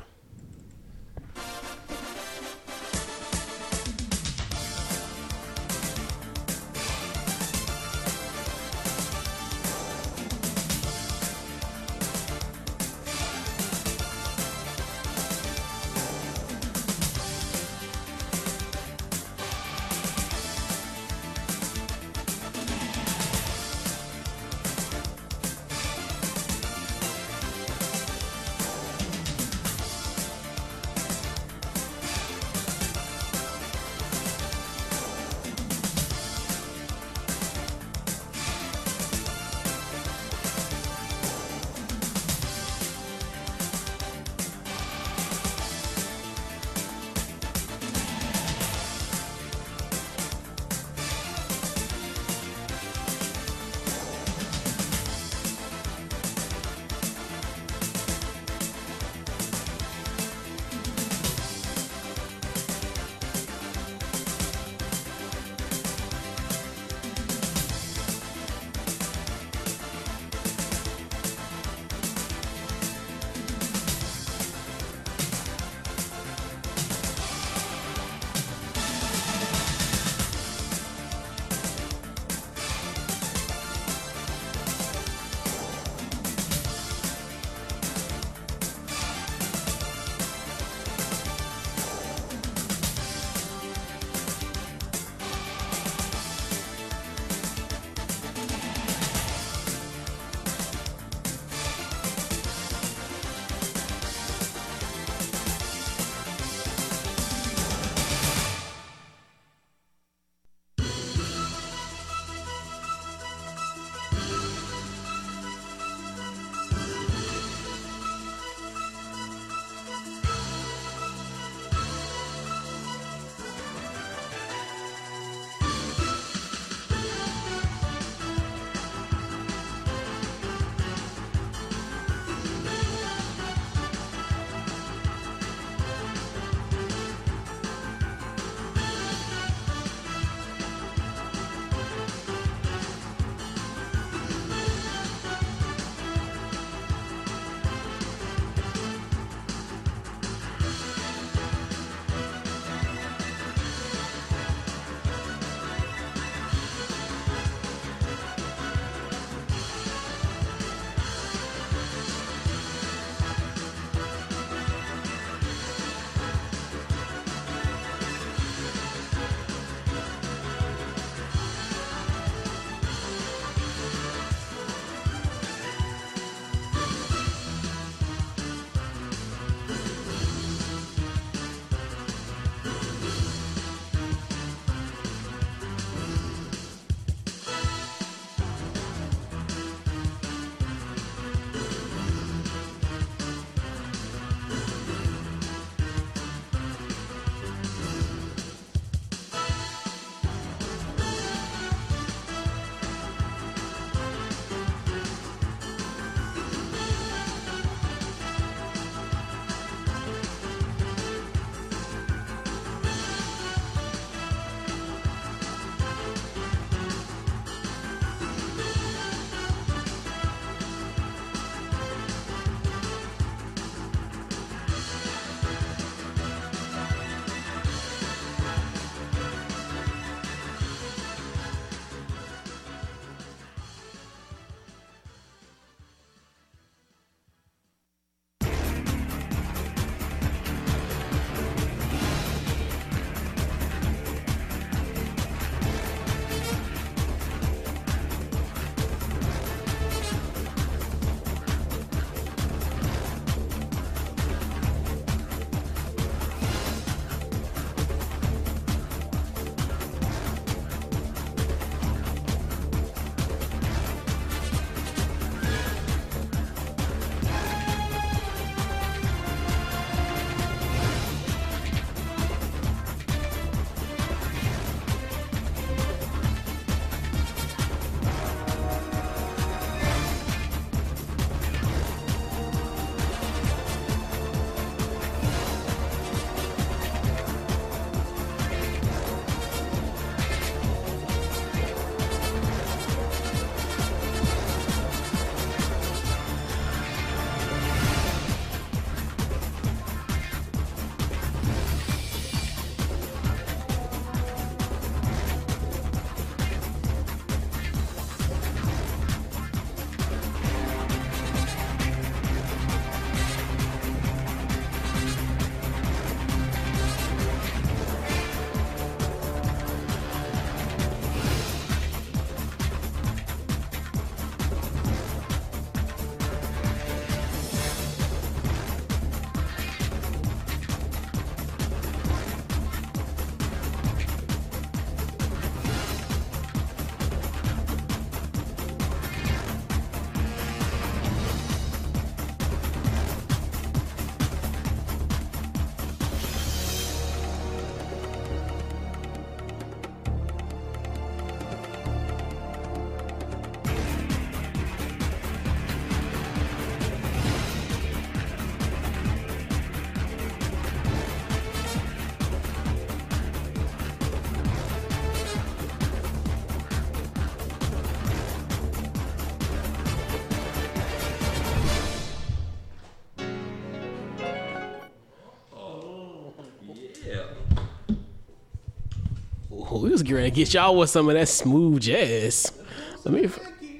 Oh, we was getting ready to get y'all with some of that smooth jazz. Let me.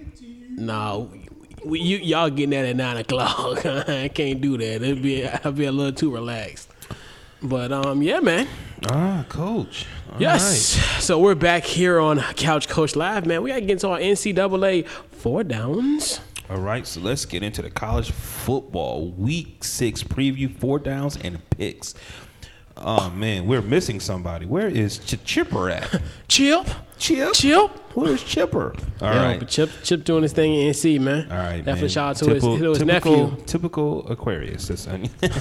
No, we, you y'all getting that at nine o'clock. I can't do that. It'd be I'll be a little too relaxed. But um, yeah, man. Ah, coach. All yes. right. So we're back here on Couch Coach Live, man. We gotta get into our N C double A four downs. All right, so let's get into the college football week six preview, four downs and picks. Oh man, we're missing somebody. Where is Ch- Chipper at? Chip, Chip, Chip. Where's Chipper? All Yo, right, but Chip, Chip doing his thing in N C, man. all right, Definitely man. shout out to Typical- his, to his typical, nephew. Typical Aquarius. That's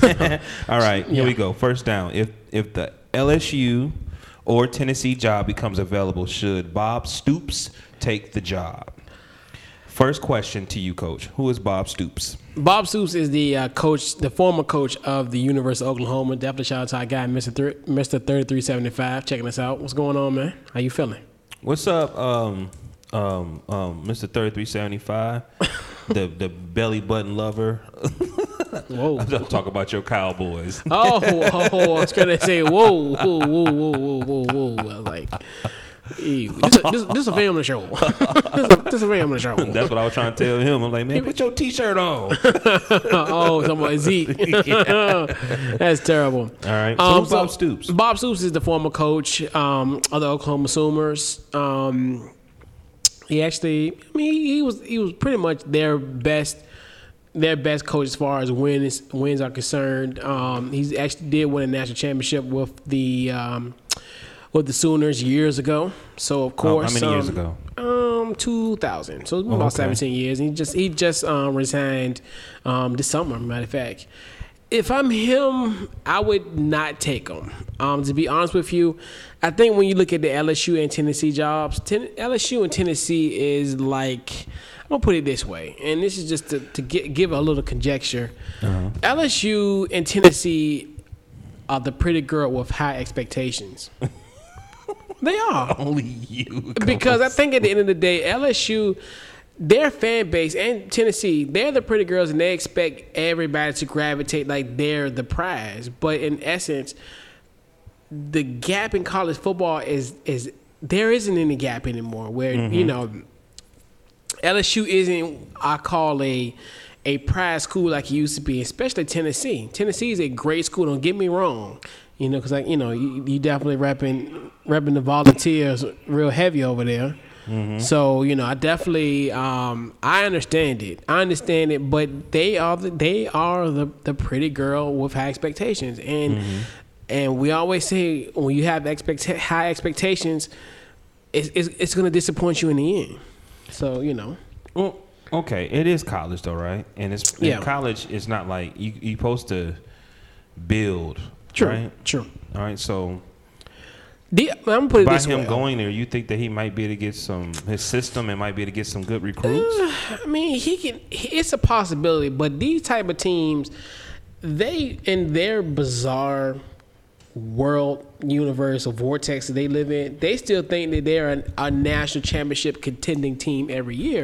all right, here Yeah. we go. First down. If if the L S U or Tennessee job becomes available, should Bob Stoops take the job? First question to you, Coach. Who is Bob Stoops? Bob Stoops is the uh, coach, the former coach of the University of Oklahoma. Definitely shout out to our guy, Mister Thir- Mister thirty-three seventy-five, checking us out. What's going on, man? How you feeling? What's up, um, um, um, Mister thirty-three seventy-five, the the belly button lover? Whoa. I'm talk about your Cowboys. Oh, oh, I was going to say, whoa, whoa, whoa, whoa, whoa, whoa, whoa. I was like, ew. This, a, this, this a family show. this, a, this a family show. That's what I was trying to tell him. I'm like, man, put your T-shirt on. Oh, somebody Zeke. That's terrible. All right. So Um, who's Bob Stoops? Bob Stoops is the former coach um, of the Oklahoma Sooners. Um, he actually, I mean, he was he was pretty much their best their best coach as far as wins wins are concerned. Um, he's actually did win a national championship with the um, with the Sooners years ago. So of Oh, course, how many years um, ago? Um, two thousand. So it's been Oh, about okay. seventeen years. And he just he just um, resigned um, this summer. Matter of fact, if I'm him, I would not take him. Um, to be honest with you, I think when you look at the L S U and Tennessee jobs, ten, L S U and Tennessee is like, I'm gonna put it this way, and this is just to, to get, give a little conjecture. Uh-huh. L S U and Tennessee are the pretty girl with high expectations. They are. Only you. Because I think at the end of the day, L S U, their fan base, and Tennessee, they're the pretty girls, and they expect everybody to gravitate like they're the prize. But in essence, the gap in college football is is there isn't any gap anymore. Where Mm-hmm. you know, L S U isn't, I call a a prize school like it used to be, especially Tennessee. Tennessee is a great school. Don't get me wrong. You know, because like you know, you, you definitely repping repping the Volunteers real heavy over there. Mm-hmm. So you know, I definitely um, I understand it. I understand it, but they are the, they are the the pretty girl with high expectations, and Mm-hmm. and we always say when you have expect high expectations, it's it's, it's going to disappoint you in the end. So you know. Well, okay, it is college though, right? And it's Yeah. in college. It's not like you you supposed to build, True. right? True. All right, so The, I'm gonna put it by this him way. going there, you think that he might be able to get some his system and might be able to get some good recruits? I mean, he can. It's a possibility, but these type of teams, they in their bizarre world, universe, or vortex that they live in, they still think that they're an, a national championship contending team every year.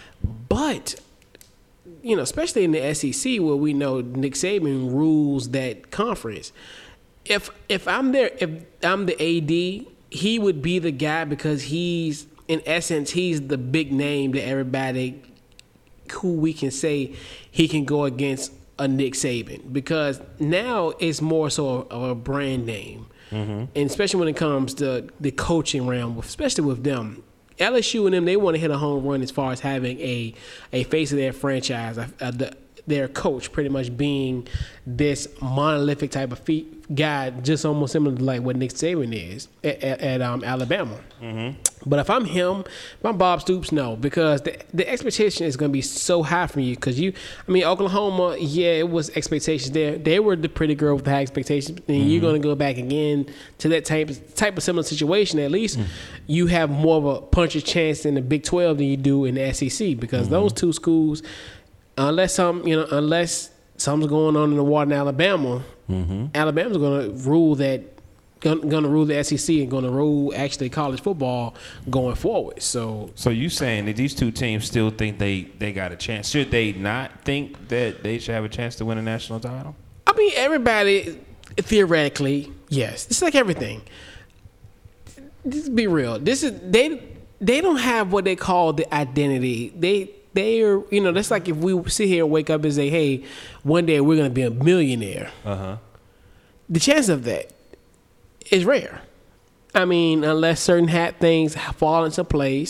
But you know, especially in the S E C, where we know Nick Saban rules that conference. If if I'm there, if I'm the A D, he would be the guy because he's, in essence, he's the big name to everybody who we can say he can go against a Nick Saban, because now it's more so of a brand name. Mm-hmm. And especially when it comes to the coaching realm, especially with them. L S U and them, they want to hit a home run as far as having a, a face of their franchise, a, a, the, their coach pretty much being this monolithic type of feat guy, just almost similar to like what Nick Saban is at, at, at um, Alabama. Mm-hmm. But if I'm him, if I'm Bob Stoops, no, because the the expectation is going to be so high from you. Because you, I mean, Oklahoma, yeah, it was expectations there. They were the pretty girl with the high expectations, and mm-hmm. you're going to go back again to that type type of similar situation. At least mm-hmm. you have more of a puncher's chance in the Big twelve than you do in the S E C, because mm-hmm. those two schools, unless some, you know, unless something's going on in the water in Alabama, mm-hmm. Alabama's going to rule that. Going to rule the S E C and going to rule actually college football going forward. So, so you saying that these two teams still think they, they got a chance? Should they not think that they should have a chance to win a national title? I mean, everybody theoretically, yes. It's like everything. Just be real. This is they they don't have what they call the identity. They they are you know that's like if we sit here and wake up and say, hey, one day we're gonna be a millionaire. Uh huh. The chance of that is rare. I mean, unless certain hat things fall into place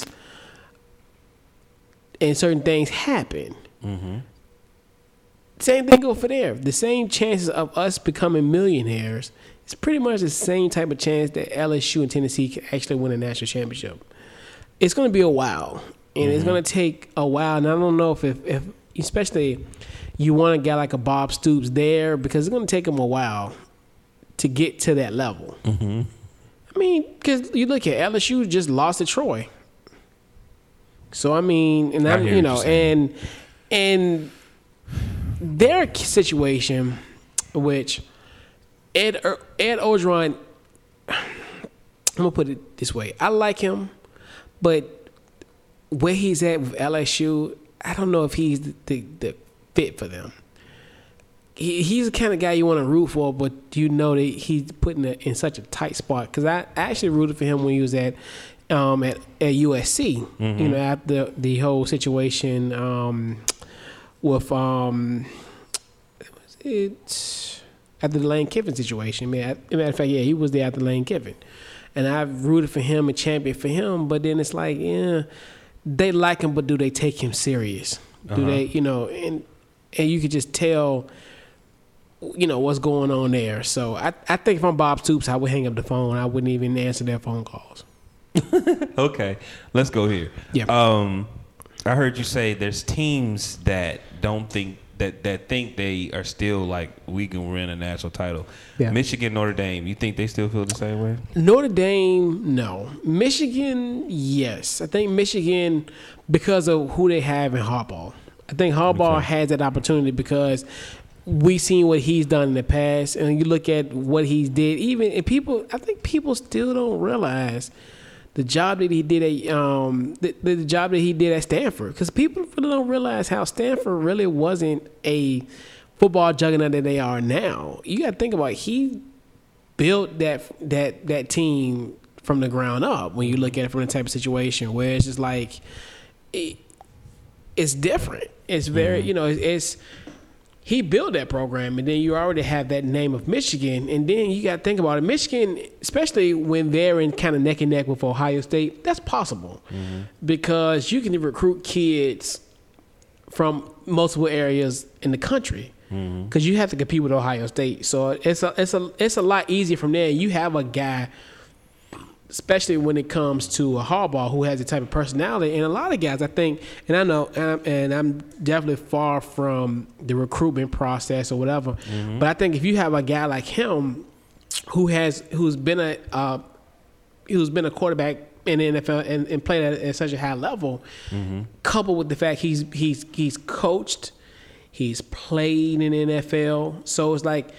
and certain things happen. Mm-hmm. Same thing go for there. The same chances of us becoming millionaires is pretty much the same type of chance that L S U and Tennessee can actually win a national championship. It's going to be a while, and mm-hmm. it's going to take a while. And I don't know if, if, if especially you want a guy like a Bob Stoops there, because it's going to take him a while to get to that level. Mm-hmm. I mean, because you look at L S U just lost to Troy. So, I mean, and I'm, you know, and and their situation, which Ed Ed Orgeron, I'm gonna put it this way: I like him, but where he's at with L S U, I don't know if he's the, the, the fit for them. He, he's the kind of guy you want to root for, but you know that he's put in, a, in such a tight spot. Because I actually rooted for him when he was at um, at, at U S C. Mm-hmm. You know, after the whole situation um, with um, was it after the Lane Kiffin situation. Man, as a matter of fact, yeah, he was there after Lane Kiffin, and I rooted for him and championed for him. But then it's like, yeah, they like him, but do they take him serious? Do uh-huh. they, you know, and and you could just tell, you know, what's going on there. So I, I think if I'm Bob Stoops, I would hang up the phone. I wouldn't even answer their phone calls. Okay, let's go here. Yeah. Um, I heard you say there's teams that don't think that that think they are still like we can win a national title. Yeah. Michigan, Notre Dame. You think they still feel the same way? Notre Dame, no. Michigan, yes. I think Michigan because of who they have in Harbaugh. I think Harbaugh okay. has that opportunity because we seen what he's done in the past, and you look at what he did. Even and people, I think people still don't realize the job that he did at um the, the job that he did at Stanford, because people really don't realize how Stanford really wasn't a football juggernaut that they are now. You got to think about it. He built that that that team from the ground up. When you look at it from the type of situation where it's just like it, it's different. It's very mm-hmm. you know it's. it's He built that program, and then you already have that name of Michigan. And then you got to think about it. Michigan, especially when they're in kind of neck and neck with Ohio State, that's possible mm-hmm. because you can recruit kids from multiple areas in the country because mm-hmm. you have to compete with Ohio State. So it's a it's a it's a lot easier from there. You have a guy, especially when it comes to a Harbaugh, who has the type of personality. And a lot of guys, I think, and I know, and I'm, and I'm definitely far from the recruitment process or whatever, mm-hmm. but I think if you have a guy like him who has who's been a uh, who's been a quarterback in the N F L and, and played at, at such a high level, mm-hmm. coupled with the fact he's he's he's coached, he's played in the N F L, so it's like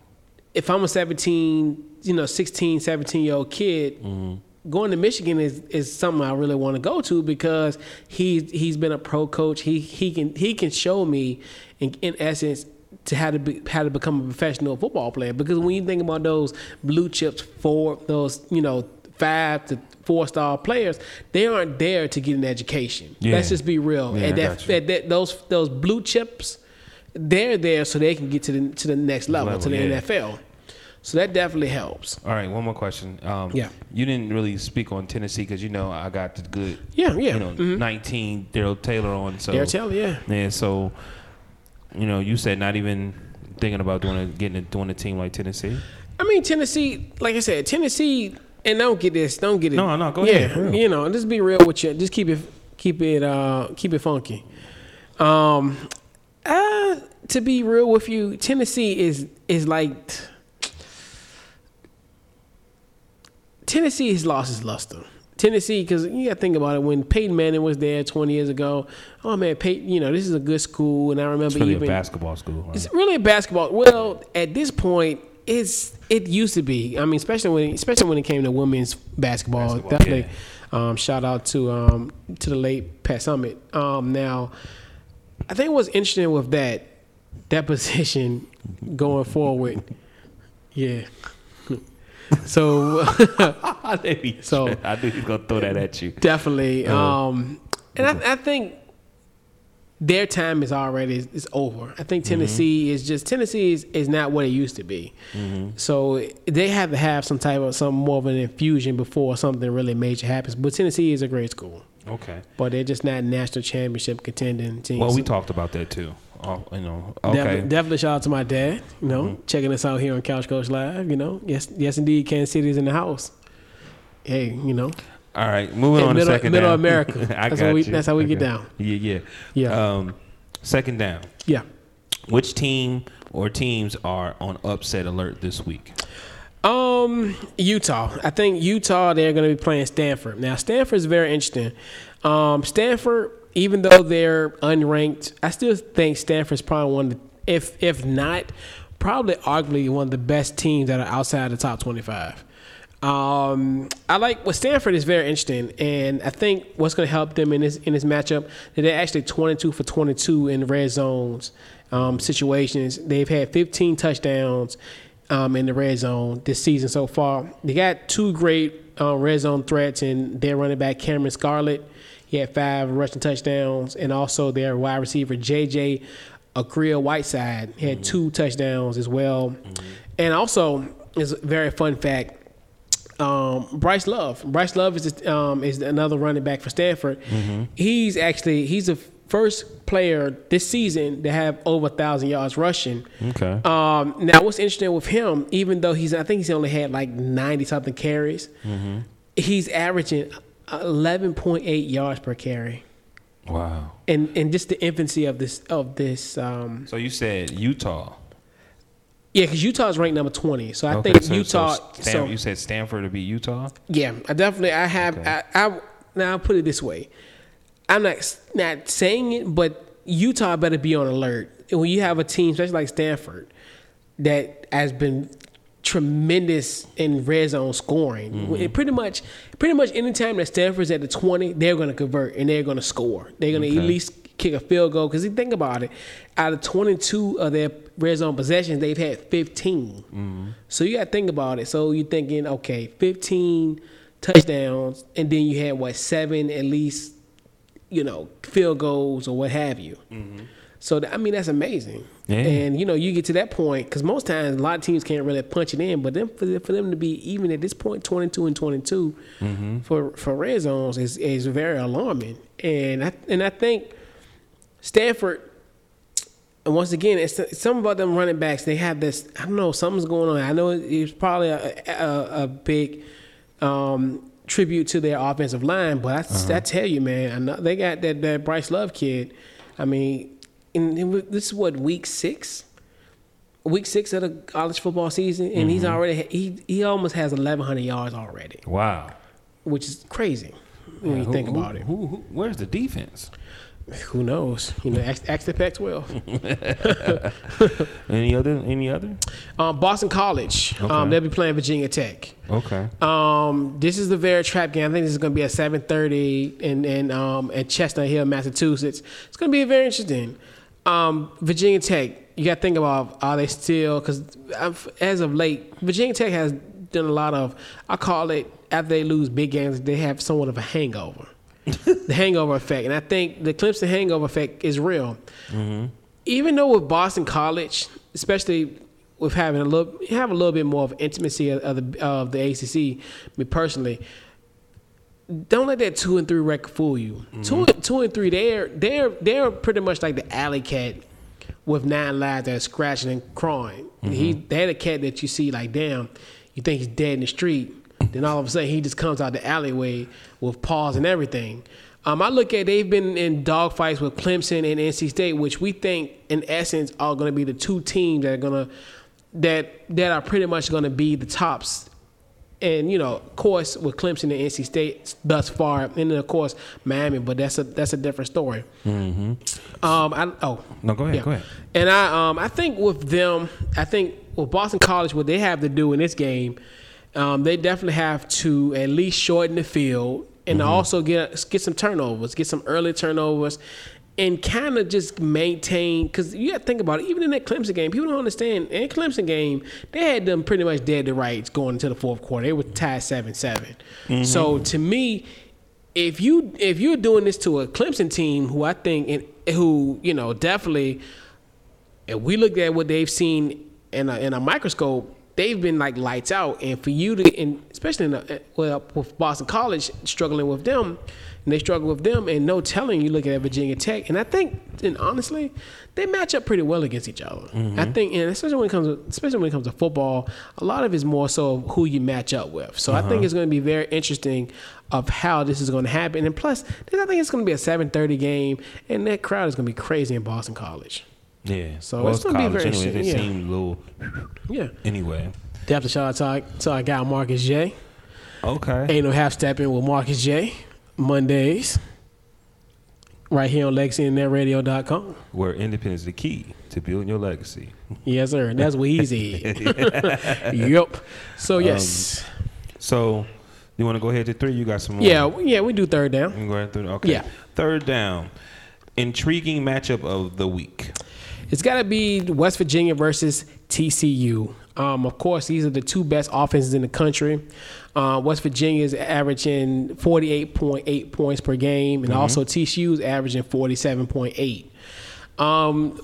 if I'm a seventeen, you know, sixteen, seventeen-year-old kid, mm-hmm. going to Michigan is, is something I really want to go to because he's he's been a pro coach. He he can he can show me, in, in essence, to how to be, how to become a professional football player. Because when you think about those blue chips, four those you know five to four star players, they aren't there to get an education. Yeah. Let's just be real. Yeah, and that, that, that those those blue chips, they're there so they can get to the to the next level, level to the yeah. N F L. So that definitely helps. All right, one more question. Um, yeah. You didn't really speak on Tennessee because, you know, I got the good, yeah, yeah. you know, mm-hmm. nineteen Daryl Taylor on. So, Daryl Taylor, yeah. Yeah, so, you know, you said not even thinking about doing a, getting a, doing a team like Tennessee. I mean, Tennessee, like I said, Tennessee, and don't get this, don't get it. No, no, go yeah, ahead. Yeah, you know, just be real with you. Just keep it, keep it, uh, keep it funky. Um, uh, to be real with you, Tennessee is is like. Tennessee has lost its luster. Tennessee, because you got to think about it, when Peyton Manning was there twenty years ago, oh, man, Peyton, you know, this is a good school. And I remember it's really even, a basketball school. Right? It's really a basketball. Well, at this point, it's it used to be. I mean, especially when especially when it came to women's basketball. basketball definitely, yeah. um, shout out to um, to the late Pat Summitt. Um, now, I think what's interesting with that, that position going forward, yeah. So, I knew he- So- I knew he was gonna throw that at you. definitely. Uh, Um, and I, I think their time is already is, is over. I think Tennessee Mm-hmm. is just Tennessee is, is not what it used to be. So they have to have some type of some more of an infusion before something really major happens. But Tennessee is a great school, Okay. but they're just not national championship contending teams. Well, we talked about that too. Oh, you know. Definitely, Okay. Mm-hmm. definitely shout out to my dad, you know, checking us out here on Couch Coach Live, you know. Yes, yes, indeed, Kansas City is in the house. Hey, you know, All right. Moving Hey, on middle, to second middle down. America. I That's got how we. you. That's how we I get got- down. Yeah, yeah. Yeah. Um, second down. Yeah. Which team or teams are on upset alert this week? Um, Utah. I think Utah. They're going to be playing Stanford. Now, Stanford is very interesting. Um, Stanford, even though they're unranked, I still think Stanford's probably one of the, if if not, probably arguably one of the best teams that are outside the top twenty-five. Um, I like what Stanford is very interesting, and I think what's going to help them in this in this matchup that they're actually twenty-two for twenty-two in red zones um, situations. They've had fifteen touchdowns um, in the red zone this season so far. They got two great uh, red zone threats in their running back Cameron Scarlett. He had five rushing touchdowns, and also their wide receiver J J Akria Whiteside had two touchdowns as well. And also, is a very fun fact. Um, Bryce Love. Bryce Love is um, is another running back for Stanford. He's actually he's the first player this season to have over a thousand yards rushing. Okay. Um, now, what's interesting with him, even though he's I think he's only had like ninety something carries, he's averaging eleven point eight yards per carry. Wow. And and just the infancy of this of this. Um, So you said Utah. yeah, because Utah's ranked number twenty, so I Okay, think so- Utah. So, Stan- so you said Stanford to beat Utah. Yeah, I definitely I have Okay. I, I now I'll put it this way. I'm not not saying it, but Utah better be on alert. And when you have a team, especially like Stanford, that has been tremendous in red zone scoring. Mm-hmm. It pretty much pretty much anytime that Stanford's at the twenty, they're gonna convert and they're gonna score. They're gonna Okay. at least kick a field goal. Because you think about it, out of twenty-two of their red zone possessions, they've had fifteen. Mm-hmm. So you got to think about it. So you're thinking, okay, fifteen touchdowns, and then you had what seven at least, you know, field goals or what have you. So I mean, that's amazing. Yeah. And you know, you get to that point because most times a lot of teams can't really punch it in, but then for, for them to be even at this point, twenty-two and twenty-two for for red zones is is very alarming. And I and I think Stanford. And once again, it's some about them running backs. They have this. I don't know. Something's going on. I know it's probably a, a, a big um, tribute to their offensive line, but I, uh-huh. I tell you, man, I know they got that, that Bryce Love kid. I mean, in, in, this is what week six, week six of the college football season, and mm-hmm. he's already he he almost has eleven hundred yards already. Wow, which is crazy when yeah, you who, think who, about it. Who, who, where's the defense? Who knows? You know, ask, ask the Pac twelve. Any other? Any other? Um, Boston College. Okay. Um, they'll be playing Virginia Tech. Okay. Um, this is the very trap game. I think this is going to be at seven thirty in in um at Chestnut Hill, Massachusetts. It's going to be very interesting. Um, Virginia Tech. You got to think about are they still because as of late, Virginia Tech has done a lot of. I call it after they lose big games, they have somewhat of a hangover. The hangover effect. And I think the Clemson hangover effect is real. Mm-hmm. Even though with Boston College, especially with having a little have a little bit more of intimacy of, of the of the A C C, me personally, don't let that two and three record fool you. Mm-hmm. Two two and three, they're they're they're pretty much like the alley cat with nine lives that are scratching and crawling. Mm-hmm. He they're the cat that you see like, damn, you think he's dead in the street. Then all of a sudden he just comes out the alleyway with paws and everything. Um, I look at they've been in dogfights with Clemson and N C State, which we think in essence are going to be the two teams that are going to that that are pretty much going to be the tops. And you know, of course, with Clemson and N C State thus far, and then of course Miami, but that's a that's a different story. Mm-hmm. Um, I oh no, go ahead, yeah. go ahead. And I um I think with them, I think with Boston College, what they have to do in this game. Um, they definitely have to at least shorten the field and mm-hmm. also get get some turnovers, get some early turnovers, and kind of just maintain, because you got to think about it, even in that Clemson game, people don't understand, in Clemson game, they had them pretty much dead to rights going into the fourth quarter. They were tied seven seven. Mm-hmm. So to me, if you if you're doing this to a Clemson team who I think and who you know definitely, if we look at what they've seen in a, in a microscope, they've been like lights out. And for you to, and especially in a, well, with Boston College struggling with them, and they struggle with them, and no telling you looking at Virginia Tech. And I think, and honestly, they match up pretty well against each other. Mm-hmm. I think, and especially when it comes to, especially when it comes to football, a lot of it is more so who you match up with. So uh-huh. I think it's going to be very interesting of how this is going to happen. And plus, I think it's going to be a seven thirty game, and that crowd is going to be crazy in Boston College. Yeah. So well, it's going to be very anyway, interesting. They yeah. seem a little. Yeah. Anyway. Definitely shout out to our, to our guy Marcus J. Okay. Ain't no half stepping with Marcus J. Mondays. Right here on legacy internet radio dot com. Where independence is the key to building your legacy. Yes, sir. That's what he's at. Yep. So, yes. Um, so, you want to go ahead to three? You got some more? Yeah, yeah, we do third down. You can go ahead to, okay. Yeah. Third down. Intriguing matchup of the week. It's got to be West Virginia versus T C U. Um, of course, these are the two best offenses in the country. Uh, West Virginia is averaging forty-eight point eight points per game, and mm-hmm. also T C U is averaging forty-seven point eight. Um,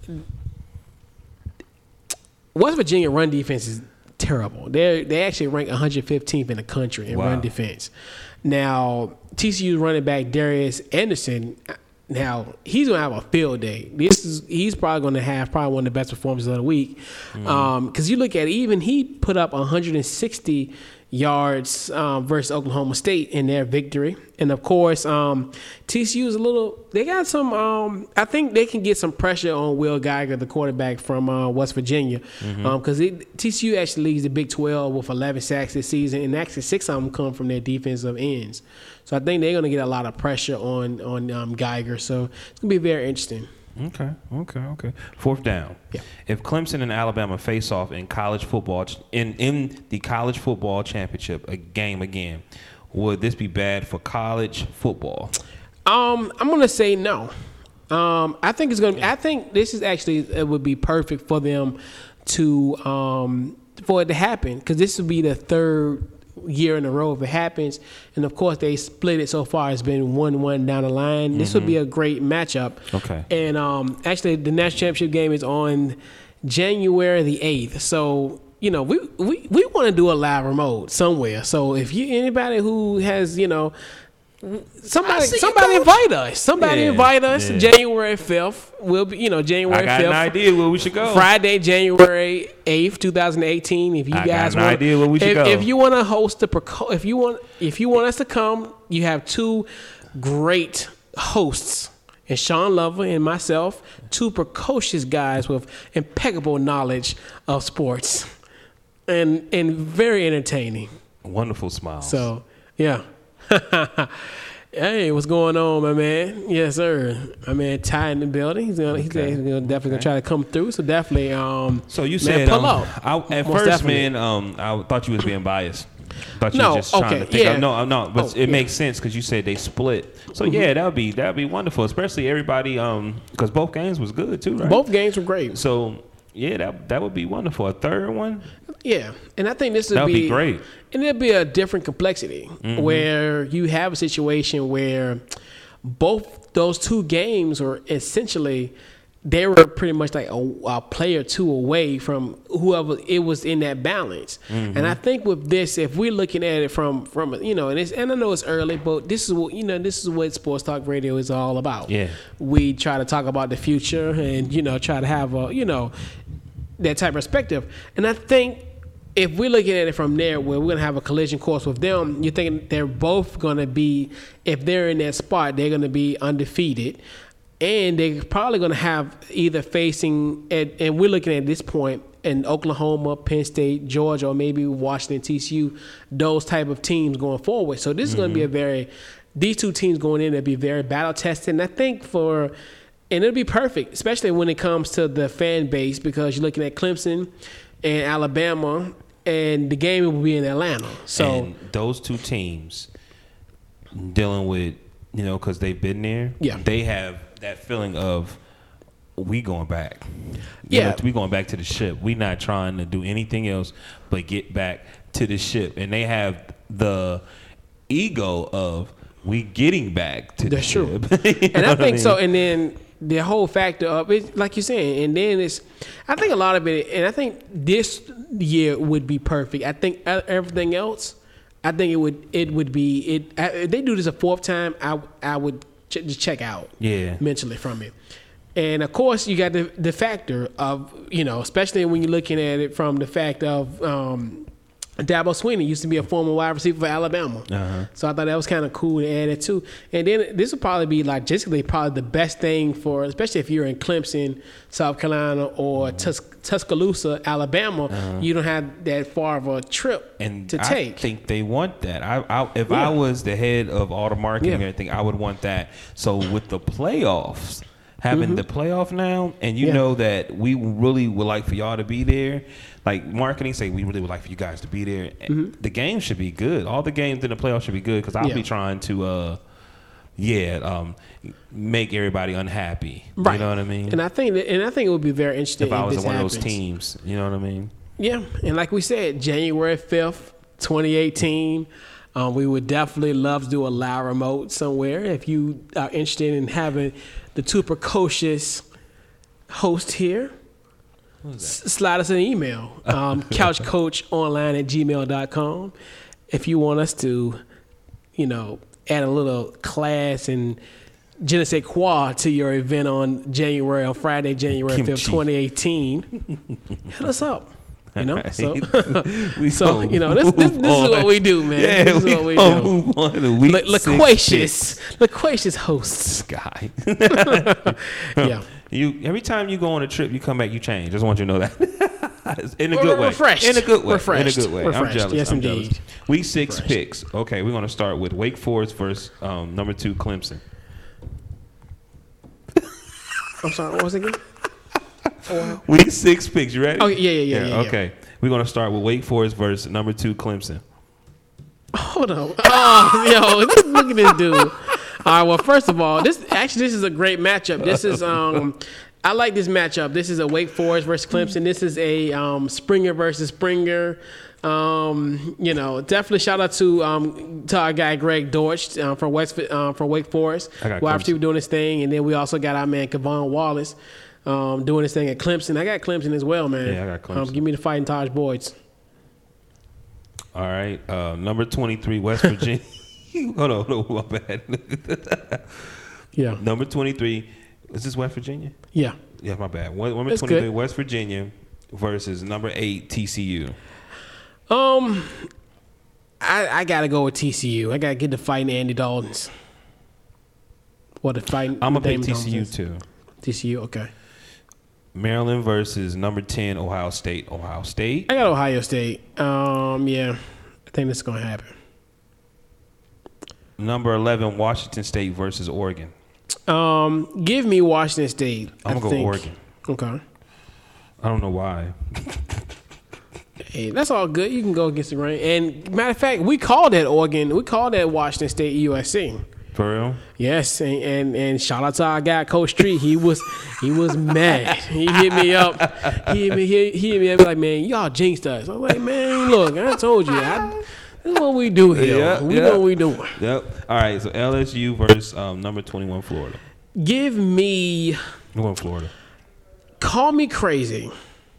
West Virginia run defense is terrible. They they actually rank one hundred fifteenth in the country in wow. run defense. Now, T C U's running back Darius Anderson. Now he's gonna have a field day. This is he's probably gonna have probably one of the best performances of the week. Because mm-hmm. um, you look at it, even he put up one hundred sixty yards um, versus Oklahoma State in their victory. And of course, um, T C U is a little. They got some. Um, I think they can get some pressure on Will Geiger, the quarterback from uh, West Virginia, because mm-hmm. um, T C U actually leads the Big twelve with eleven sacks this season, and actually six of them come from their defensive ends. So I think they're going to get a lot of pressure on on um, Geiger. So it's going to be very interesting. Okay, okay, okay. Fourth down. Yeah. If Clemson and Alabama face off in college football in in the college football championship a game again, would this be bad for college football? Um, I'm going to say no. Um, I think it's going to. I think this is actually it would be perfect for them to um for it to happen, because this would be the third year in a row if it happens, and of course they split it so far. It's been one one down the line. Mm-hmm. This would be a great matchup. Okay. And um, actually, the national championship game is on January the eighth. So you know, we we, we want to do a live remote somewhere. So if you anybody who has you know. Somebody, somebody invite us. Somebody yeah, invite us. Yeah. January fifth. We'll be, you know, January fifth. I got fifth, an idea where we should go. Friday, January eighth, two thousand eighteen. If you I guys got an want, idea where we should if, go. If you want to host the, if you want, if you want us to come, you have two great hosts, and Sean Lover and myself, two precocious guys with impeccable knowledge of sports, and and very entertaining. Wonderful smiles. So yeah. Hey, what's going on, my man? Yes, sir. My man Ty in the building. He's gonna, okay. he's gonna definitely okay. gonna try to come through. So definitely, um. So you man, said, pull um, up. I, at Most first, definitely. man, um, I thought you was being biased. Thought you no, were just trying okay, to think. yeah. Of, no, no, but oh, it yeah. makes sense because you said they split. So mm-hmm. yeah, that would be that would be wonderful, especially everybody, um, because both games was good too, right? Both games were great. So yeah, that that would be wonderful. A third one. Yeah, and I think this would That would be, be great. And it'd be a different complexity mm-hmm. where you have a situation where both those two games were essentially, they were pretty much like a, a play or two away from whoever it was in that balance. Mm-hmm. And I think with this, if we're looking at it from from you know, and it's, and I know it's early, but this is what you know, this is what Sports Talk Radio is all about. Yeah, we try to talk about the future and you know try to have a you know that type of perspective. And I think if we're looking at it from there, where we're going to have a collision course with them, you're thinking they're both going to be, if they're in that spot, they're going to be undefeated. And they're probably going to have either facing, and, and we're looking at this point, in Oklahoma, Penn State, Georgia, or maybe Washington, T C U, those type of teams going forward. So this is mm-hmm. going to be a very, these two teams going in, they'll be very battle tested. And I think for, and it'll be perfect, especially when it comes to the fan base, because you're looking at Clemson and Alabama, and the game will be in Atlanta. So and those two teams dealing with, you know, because they've been there. Yeah. They have that feeling of we going back. You Yeah. know, we going back to the ship. We not trying to do anything else but get back to the ship. And they have the ego of we getting back to That's the true. ship. You And know I what think mean? so. And then the whole factor of it, like you're saying, and then it's, I think a lot of it, and I think this year would be perfect. I think e- everything else, I think it would, it would be, it. If they do this a fourth time, I, I would ch- just check out. Yeah. Mentally from it. And of course, you got the the factor of, you know, especially when you're looking at it from the fact of um, Dabo Swinney used to be a former wide receiver for Alabama. Uh-huh. So I thought that was kind of cool to add it too. And then this would probably be logistically probably the best thing for, especially if you're in Clemson, South Carolina, or Tus- Tuscaloosa, Alabama. Uh-huh. You don't have that far of a trip And to I take. think they want that. I, I if Yeah. I was the head of all the marketing Yeah. and everything, I would want that. So with the playoffs, having the playoff now, and you Mm-hmm. Yeah. know that we really would like for y'all to be there. Like marketing say, we really would like for you guys to be there. The game should be good. All the games in the playoffs should be good because I'll Mm-hmm. Yeah. be trying to, uh, yeah, um, make everybody unhappy. Right. You know what I mean? And I think that, and I think it would be very interesting if I was this one happens. of those teams, you know what I mean? Yeah, and like we said, January fifth, twenty eighteen. Um, we would definitely love to do a live remote somewhere. If you are interested in having the two precocious host here, s- slide us an email, um, couchcoachonline at gmail dot com. If you want us to, you know, add a little class and je ne sais quoi to your event on January, on Friday, January fifth, Kimchi. twenty eighteen, hit us up. You know, so we so gonna you know this this, move this is what on. we do, man. Yeah, this is we what we gonna do. move on to week Lo- six loquacious, loquacious hosts. picks. Guy. Yeah, You every time you go on a trip, you come back, you change. Just want you to know that. In a Re- good way. refreshed. In a good way. Refreshed. In a good way. I'm Refreshed. jealous. Yes, I'm indeed. jealous. Week six Refreshed. picks. Okay, we're gonna start with Wake Forest versus um, number two Clemson. I'm sorry. What was it again? Oh, Week six picks. You ready? Oh, yeah, yeah, yeah, yeah, yeah. Okay, we're gonna start with Wake Forest versus number two Clemson. hold on. Oh, yo, look, look at this dude. All right. Well, first of all, this actually this is a great matchup. This is um, I like this matchup. This is a Wake Forest versus Clemson. This is a um, Springer versus Springer. Um, you know, definitely shout out to um, to our guy Greg Dortch um, from West um, from Wake Forest. I got wide Clemson. receiver doing his thing, and then we also got our man Kevon Wallace um, doing his thing at Clemson. I got Clemson as well, man. Yeah, I got Um, Clemson. give me the Fighting Taj Boyds. All right, uh, number twenty-three West Virginia. hold on, hold on, my bad. Yeah, number twenty-three. Is this West Virginia? yeah. Yeah, my bad. One- Number That's twenty-three, good. West Virginia versus number eight, T C U. Um, I I gotta go with T C U. I gotta get the fighting Andy Daltons. What the fighting? I'm going to pick Damon T C U Daltons. too. T C U, okay. Maryland versus number ten, Ohio State. Ohio State. I got Ohio State. Um, yeah, I think this is gonna happen. Number eleven, Washington State versus Oregon. Um, give me Washington State. I'm I going to go think. Oregon. Okay. I don't know why. Hey, that's all good. You can go against the rain. And matter of fact, we called that Oregon. We called that Washington State U S C. For real? Yes, and, and and shout out to our guy Coach Tree. He was he was mad. He hit me up. He hit me. He, he hit me up like, man, y'all jinxed us. I'm like, man, look, I told you. I, this is what we do here. Yeah, we yeah. know what we doing. Yep. All right, so L S U versus um, number twenty-one, Florida. Give me, I'm going Florida. call me crazy.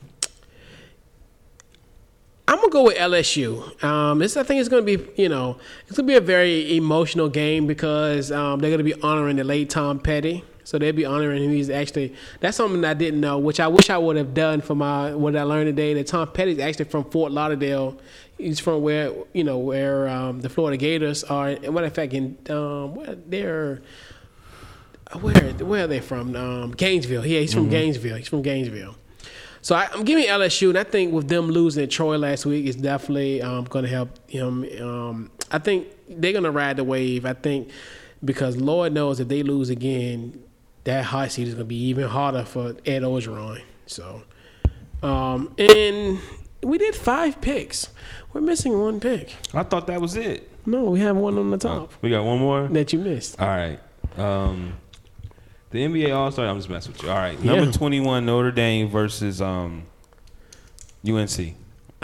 I'm gonna go with L S U. Um, this I think it's gonna be, you know, it's gonna be a very emotional game because um, they're gonna be honoring the late Tom Petty. So they'll be honoring him. He's actually that's something I didn't know, which I wish I would have done for my what I learned today. That Tom Petty's actually from Fort Lauderdale. He's from where you know where um, the Florida Gators are. And matter of fact, in um, where they're where where are they from? Um, Gainesville. Yeah, he's from Mm-hmm. Gainesville. He's from Gainesville. So I, I'm giving L S U, and I think with them losing at Troy last week, it's definitely um, going to help him. Um, I think they're going to ride the wave. I think because Lord knows if they lose again, that hot seat is going to be even harder for Ed Orgeron. So, um, and we did five picks. We're missing one pick. I thought that was it. No, we have one on the top We got one more? that you missed. All right. Um, The N B A All Star. I'm just messing with you. All right, number Yeah. twenty-one Notre Dame versus um, U N C.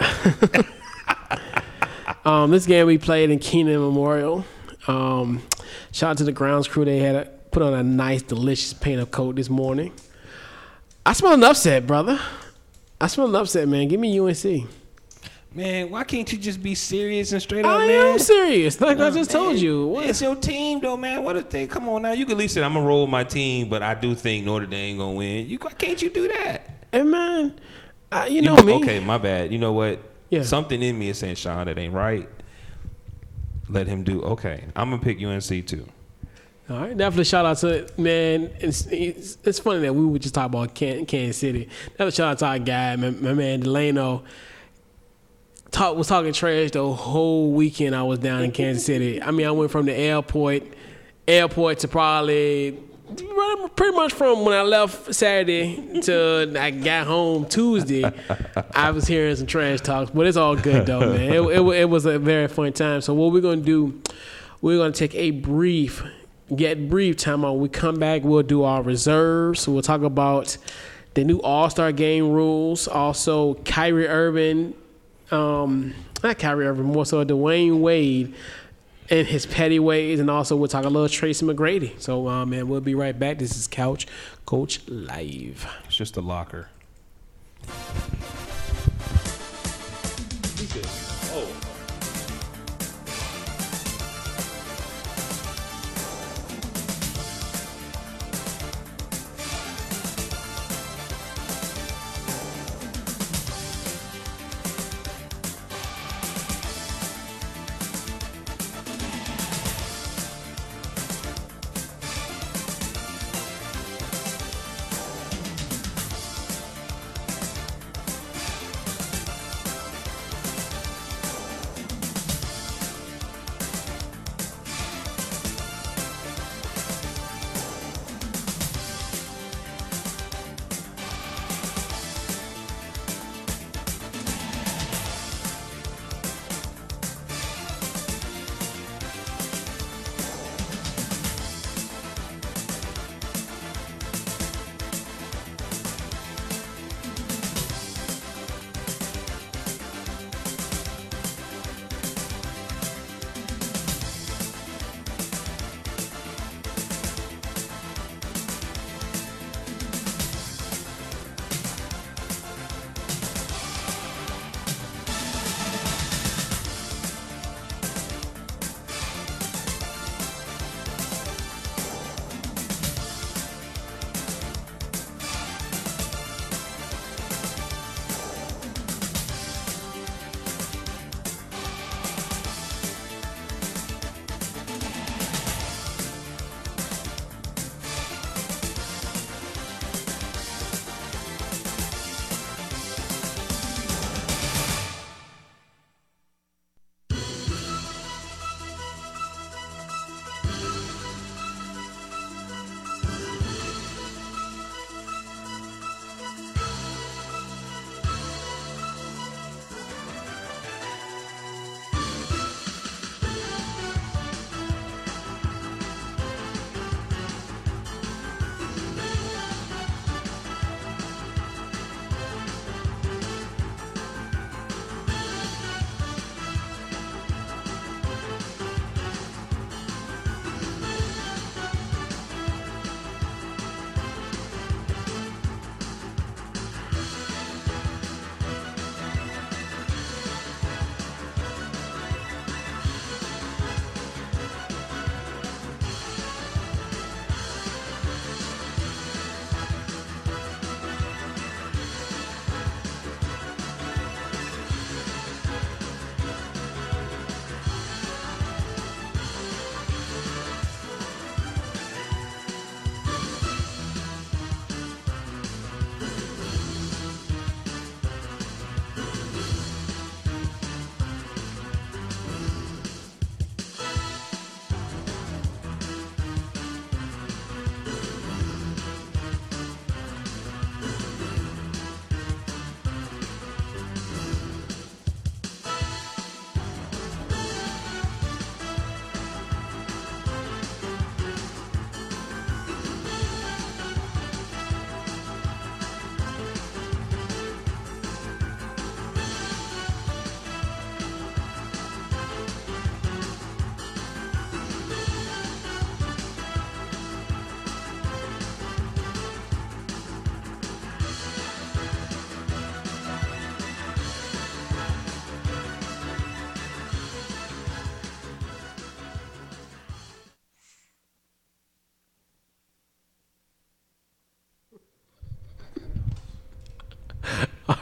Um, this game we played in Keenan Memorial. Um, shout out to the grounds crew. They had a, put on a nice, delicious paint coat this morning. I smell an upset, brother. I smell an upset, man. Give me U N C. Man, why can't you just be serious and straight up, I man? am serious. Like I just Man, told you. What? It's your team, though, man. What if they come on now? You can at least say I'm gonna roll with my team, but I do think Notre Dame gonna win. You why can't you do that? Hey, man. I, you know You- me. Okay, my bad. You know what? Yeah. Something in me is saying, Sean, that ain't right. Let him do. Okay, I'm gonna pick U N C too. All right, definitely shout out to man. It's, it's, it's funny that we were just talking about Can, Kansas City. Definitely shout out to our guy, my, my man Delano. Talk was talking trash the whole weekend. I was down in Kansas City. I mean, I went from the airport, airport to probably pretty much from when I left Saturday to I got home Tuesday. I was hearing some trash talks, but it's all good though, man. It, it, it was a very fun time. So what we're gonna do? We're gonna take a brief. Get brief time out. We come back, we'll do our reserves. So we'll talk about the new All-Star game rules. Also, Kyrie Irving, um, not Kyrie Irving, more so Dwayne Wade and his petty ways. And also, we'll talk a little Tracy McGrady. So, um, man, we'll be right back. This is Couch Coach Live. It's just a locker. Oh.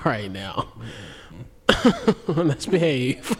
right now. Let's behave.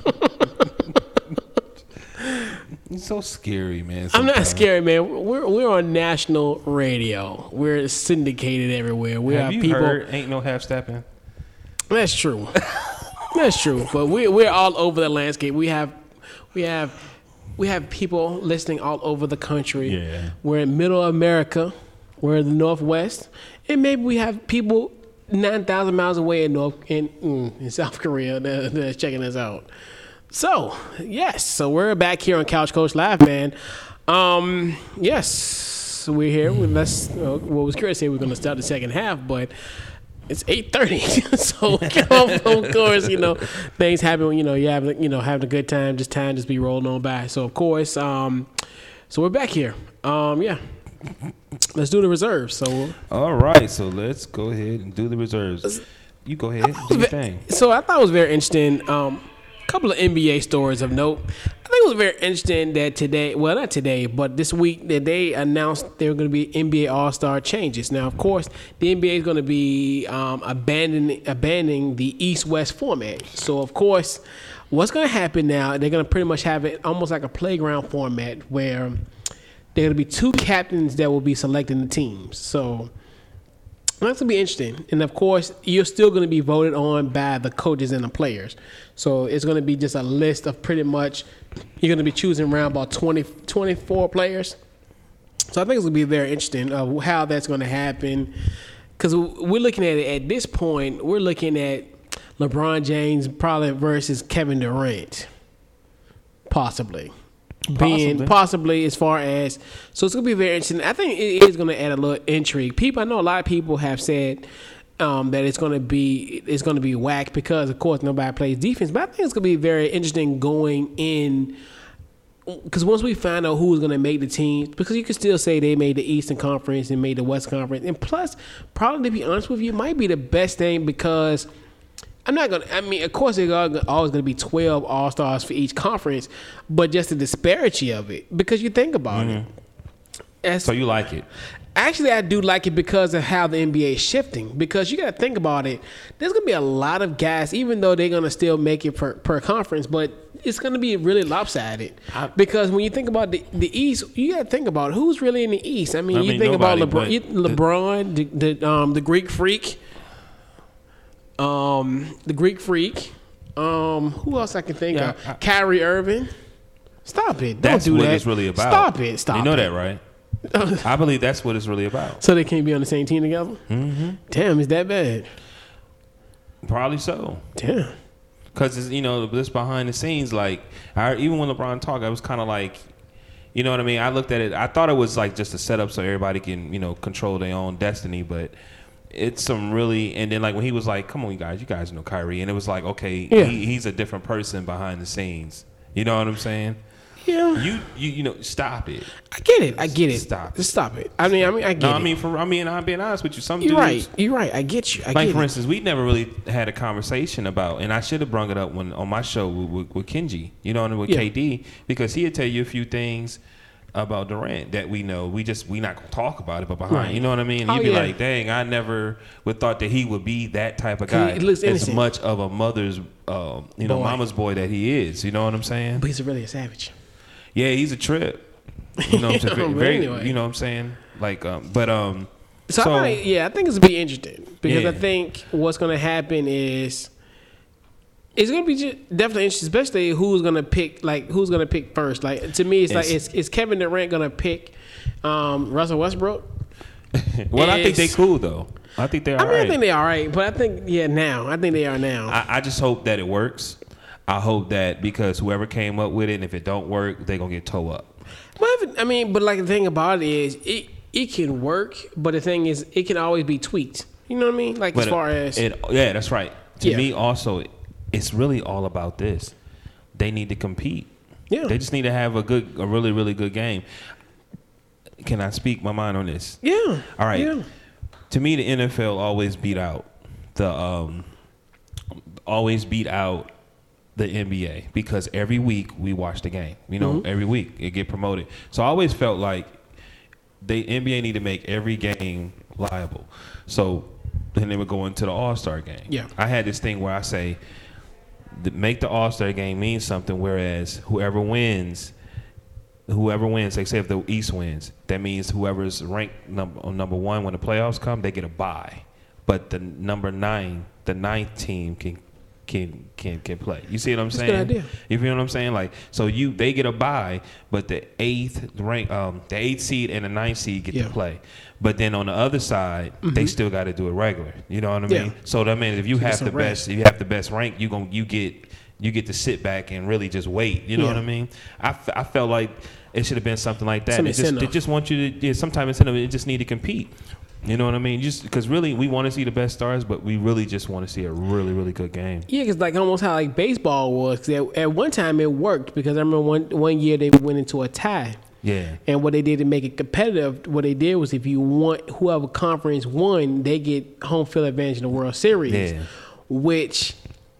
It's so scary, man. I'm not sometimes. scared, man. We're we're on national radio. We're syndicated everywhere. We Have have you people. heard Ain't No Half Stepping? That's true. That's true. But we we're all over the landscape. We have we have we have people listening all over the country. Yeah. We're in Middle America. We're in the Northwest, and maybe we have people nine thousand miles away in North in mm, in South Korea that, that's checking us out. So yes, so we're back here on Couch Coach Live, man. Um, yes, we're here. Let's. Uh, well, I was curious to say we're going to start the second half, but it's eight thirty. So of course, you know, things happen when you know you having you know having a good time. Just time just be rolling on by. So of course, um, so we're back here. Um, yeah. Let's do the reserves. So All right, so let's go ahead and do the reserves. You go ahead, do your thing. So I thought it was very interesting. Um, a couple of N B A stories of note. I think it was very interesting that today, well, not today, but this week that they announced there were going to be N B A All-Star changes. Now, of course, the N B A is going to be um, abandoning abandoning the East-West format. So, of course, what's going to happen now? They're going to pretty much have it almost like a playground format where there are going to be two captains that will be selecting the teams. So that's going to be interesting. And, of course, you're still going to be voted on by the coaches and the players. So it's going to be just a list of pretty much you're going to be choosing around about twenty, twenty-four players. So I think it's going to be very interesting of how that's going to happen. Because we're looking at it at this point, we're looking at LeBron James probably versus Kevin Durant, possibly. Being possibly. possibly as far as so it's gonna be very interesting. I think it is gonna add a little intrigue. People, I know a lot of people have said um, that it's gonna be it's gonna be whack because of course nobody plays defense. But I think it's gonna be very interesting going in because once we find out who's gonna make the team, because you can still say they made the Eastern Conference and made the West Conference, and plus probably to be honest with you, it might be the best thing because. I'm not gonna. I mean, of course, there's always gonna be twelve All Stars for each conference, but just the disparity of it, because you think about Mm-hmm. it. As, So you like it? actually, I do like it because of how the N B A is shifting. Because you got to think about it. There's gonna be a lot of guys, even though they're gonna still make it per, per conference, but it's gonna be really lopsided. I, because when you think about the, the East, you got to think about who's really in the East. I mean, I you mean, think nobody, about LeBron, you- LeBron, the the, um, the Greek Freak. Um, the Greek Freak. Um, who else I can think Yeah, of? I- Kyrie Irving. Stop it! Don't That's do what that. it's really about. Stop it! Stop. You know it. that, right? I believe that's what it's really about. So they can't be on the same team together. Mm-hmm. Damn, is that bad? Probably so. Damn. Because, it's, you know, this behind the scenes, like, I, even when LeBron talked, I was kind of like, you know what I mean? I looked at it. I thought it was like just a setup so everybody can, you know, control their own destiny. But it's some really, and then like when he was like, come on, you guys, you guys know Kyrie. And it was like, okay, Yeah. he, he's a different person behind the scenes. You know what I'm saying? Yeah. You, you, you know, stop it. I get it. I get it. Stop. Just stop it. I mean, I mean, I get No, it. I mean, for I mean, I'm being honest with you. Some you're dudes, right. You're right. I get you. I like get for it. instance, we never really had a conversation about, and I should have brung it up when on my show with, with, with Kenji, you know, and with Yeah. K D, because he'd tell you a few things about Durant that we know. We just we not gonna talk about it, but behind, Right. you know what I mean? Oh, You'd be yeah. like, dang, I never would thought that he would be that type of He- guy, he looks as innocent. much of a mother's, uh, you know, Boy. mama's boy that he is. You know what I'm saying? But he's really a savage. Yeah, he's a trip. You know what I'm saying? Yeah, but Very, anyway. you know what I'm saying? Like, um, but um, So, So- I might, yeah, I think it's gonna be interesting because Yeah. I think what's gonna happen is it's gonna be just definitely interesting, especially who's gonna pick, like who's gonna pick first. Like to me, it's, like It's- is, is Kevin Durant gonna pick um, Russell Westbrook? well, I think they It's- cool though. I think they're I all mean, right. I think they are right, but I think yeah, now I think they are now. I, I just hope that it works. I hope that because whoever came up with it, and if it don't work, they're gonna get towed up. But if it- I mean, but like the thing about it is, it it can work, but the thing is, it can always be tweaked. You know what I mean? Like But as far it, as it, yeah, that's right. To Yeah. me, also, it's really all about this. They need to compete. yeah, They just need to have a good, a really, really good game. Can I speak my mind on this? yeah, All right. yeah. To me, the N F L always beat out the um, always beat out the N B A because every week we watch the game. You know, Mhm. every week it get promoted. So I always felt like the N B A need to make every game liable. So and then we go into the All-Star game. Yeah. I had this thing where I say, th- make the All-Star game mean something, whereas whoever wins, whoever wins, like say if the East wins, that means whoever's ranked number number one when the playoffs come, they get a bye. But the number nine, the ninth team can can can can play. You see what I'm That's a saying? good idea. You feel what I'm saying? Like, so you they get a bye, but the eighth rank, um, the eighth seed and the ninth seed get Yeah. to play. But then on the other side, Mm-hmm. they still got to do it regular. You know what I Yeah. mean? So that means if you Get have some the rest. best, if you have the best rank, you gon' you get you get to sit back and really just wait. You know Yeah. what I mean? I, f- I felt like it should have been something like that. Some It just, incentive. they just want you to. Yeah, sometimes incentive. It just need to compete. You know what I mean? Just because really we want to see the best stars, but we really just want to see a really really good game. Yeah, it's like almost how like baseball was. 'Cause at, at one time it worked because I remember one one year they went into a tie. Yeah. And what they did to make it competitive, what they did was if you want whoever conference won, they get home field advantage in the World Series. Yeah. Which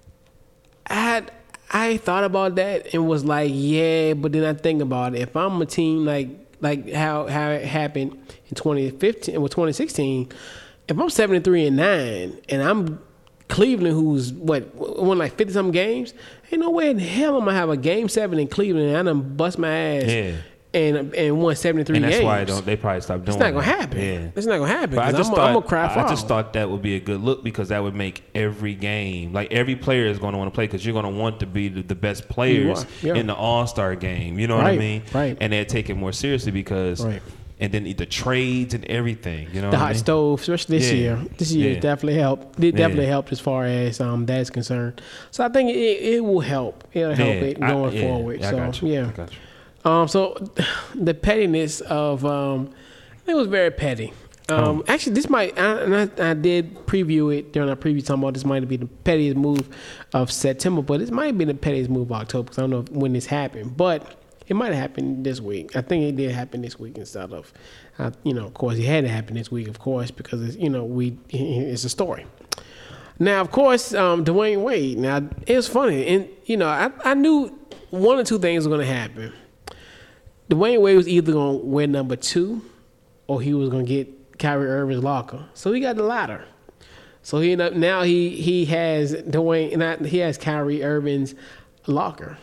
I had I thought about that and was like, yeah, but then I think about it. If I'm a team like like how how it happened in twenty fifteen or twenty sixteen, if I'm seventy-three and nine and I'm Cleveland, who's what won like fifty something games, ain't no way in hell I'm gonna have a game seven in Cleveland and I done bust my ass. Yeah. And, and won seventy-three And that's games. why I don't, they probably stopped doing It's not gonna that. happen. Yeah. It's not gonna happen. But I 'cause just I'm, thought I'm gonna cry I foul. just thought that would be a good look because that would make every game like every player is going to want to play because you're going to want to be the, the best players are, yeah. in the All Star game. You know what I Right, mean? right. And they're taking more seriously because Right. and then the trades and everything. You know the what I hot mean? stove, especially this Yeah. year. This year Yeah. definitely helped. It Yeah. definitely helped as far as um, that is concerned. So I think it, it will help. It'll help Yeah, it I- going yeah, forward. yeah, I so got you. yeah. I got you. Um, so the pettiness of um, I think it was very petty. Um, Oh. Actually, this might I, and I, I did preview it during our preview talking about this might be the pettiest move of September, but this might be the pettiest move of October because I don't know if, when this happened, but it might have happened this week. I think it did happen this week instead of, uh, you know, of course, it had to happen this week, of course, because it's, you know we it's a story. Now, of course, um, Dwayne Wade. Now it was funny, and you know I I knew one or two things were going to happen. Dwayne Wade was either going to wear number two or he was going to get Kyrie Irving's locker. So he got the latter. So he ended up, now he he has Dwayne not he has Kyrie Irving's locker.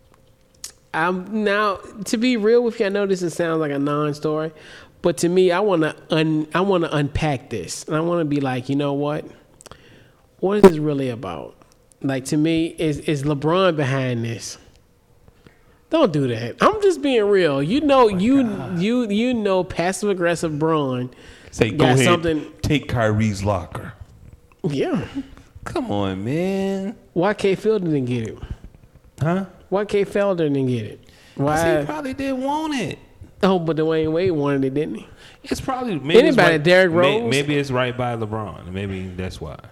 Um now to be real with you, I know this is, sounds like a non-story, but to me I want to un I want to unpack this. And I want to be like, you know what? What is this really about? Like to me, is is LeBron behind this? Don't do that. I'm just being real. You know, you you you know, passive aggressive Braun. Say, go got ahead, something. take Kyrie's locker. Yeah. Come on, man. Why K. Felder didn't get it? Huh? Why K. Felder didn't get it? 'Cause Why? he probably didn't want it. Oh, but Dwayne Wade wanted it, didn't he? It's probably maybe it's Anybody, right, Derrick may- Rose? Maybe it's right by LeBron. Maybe that's why.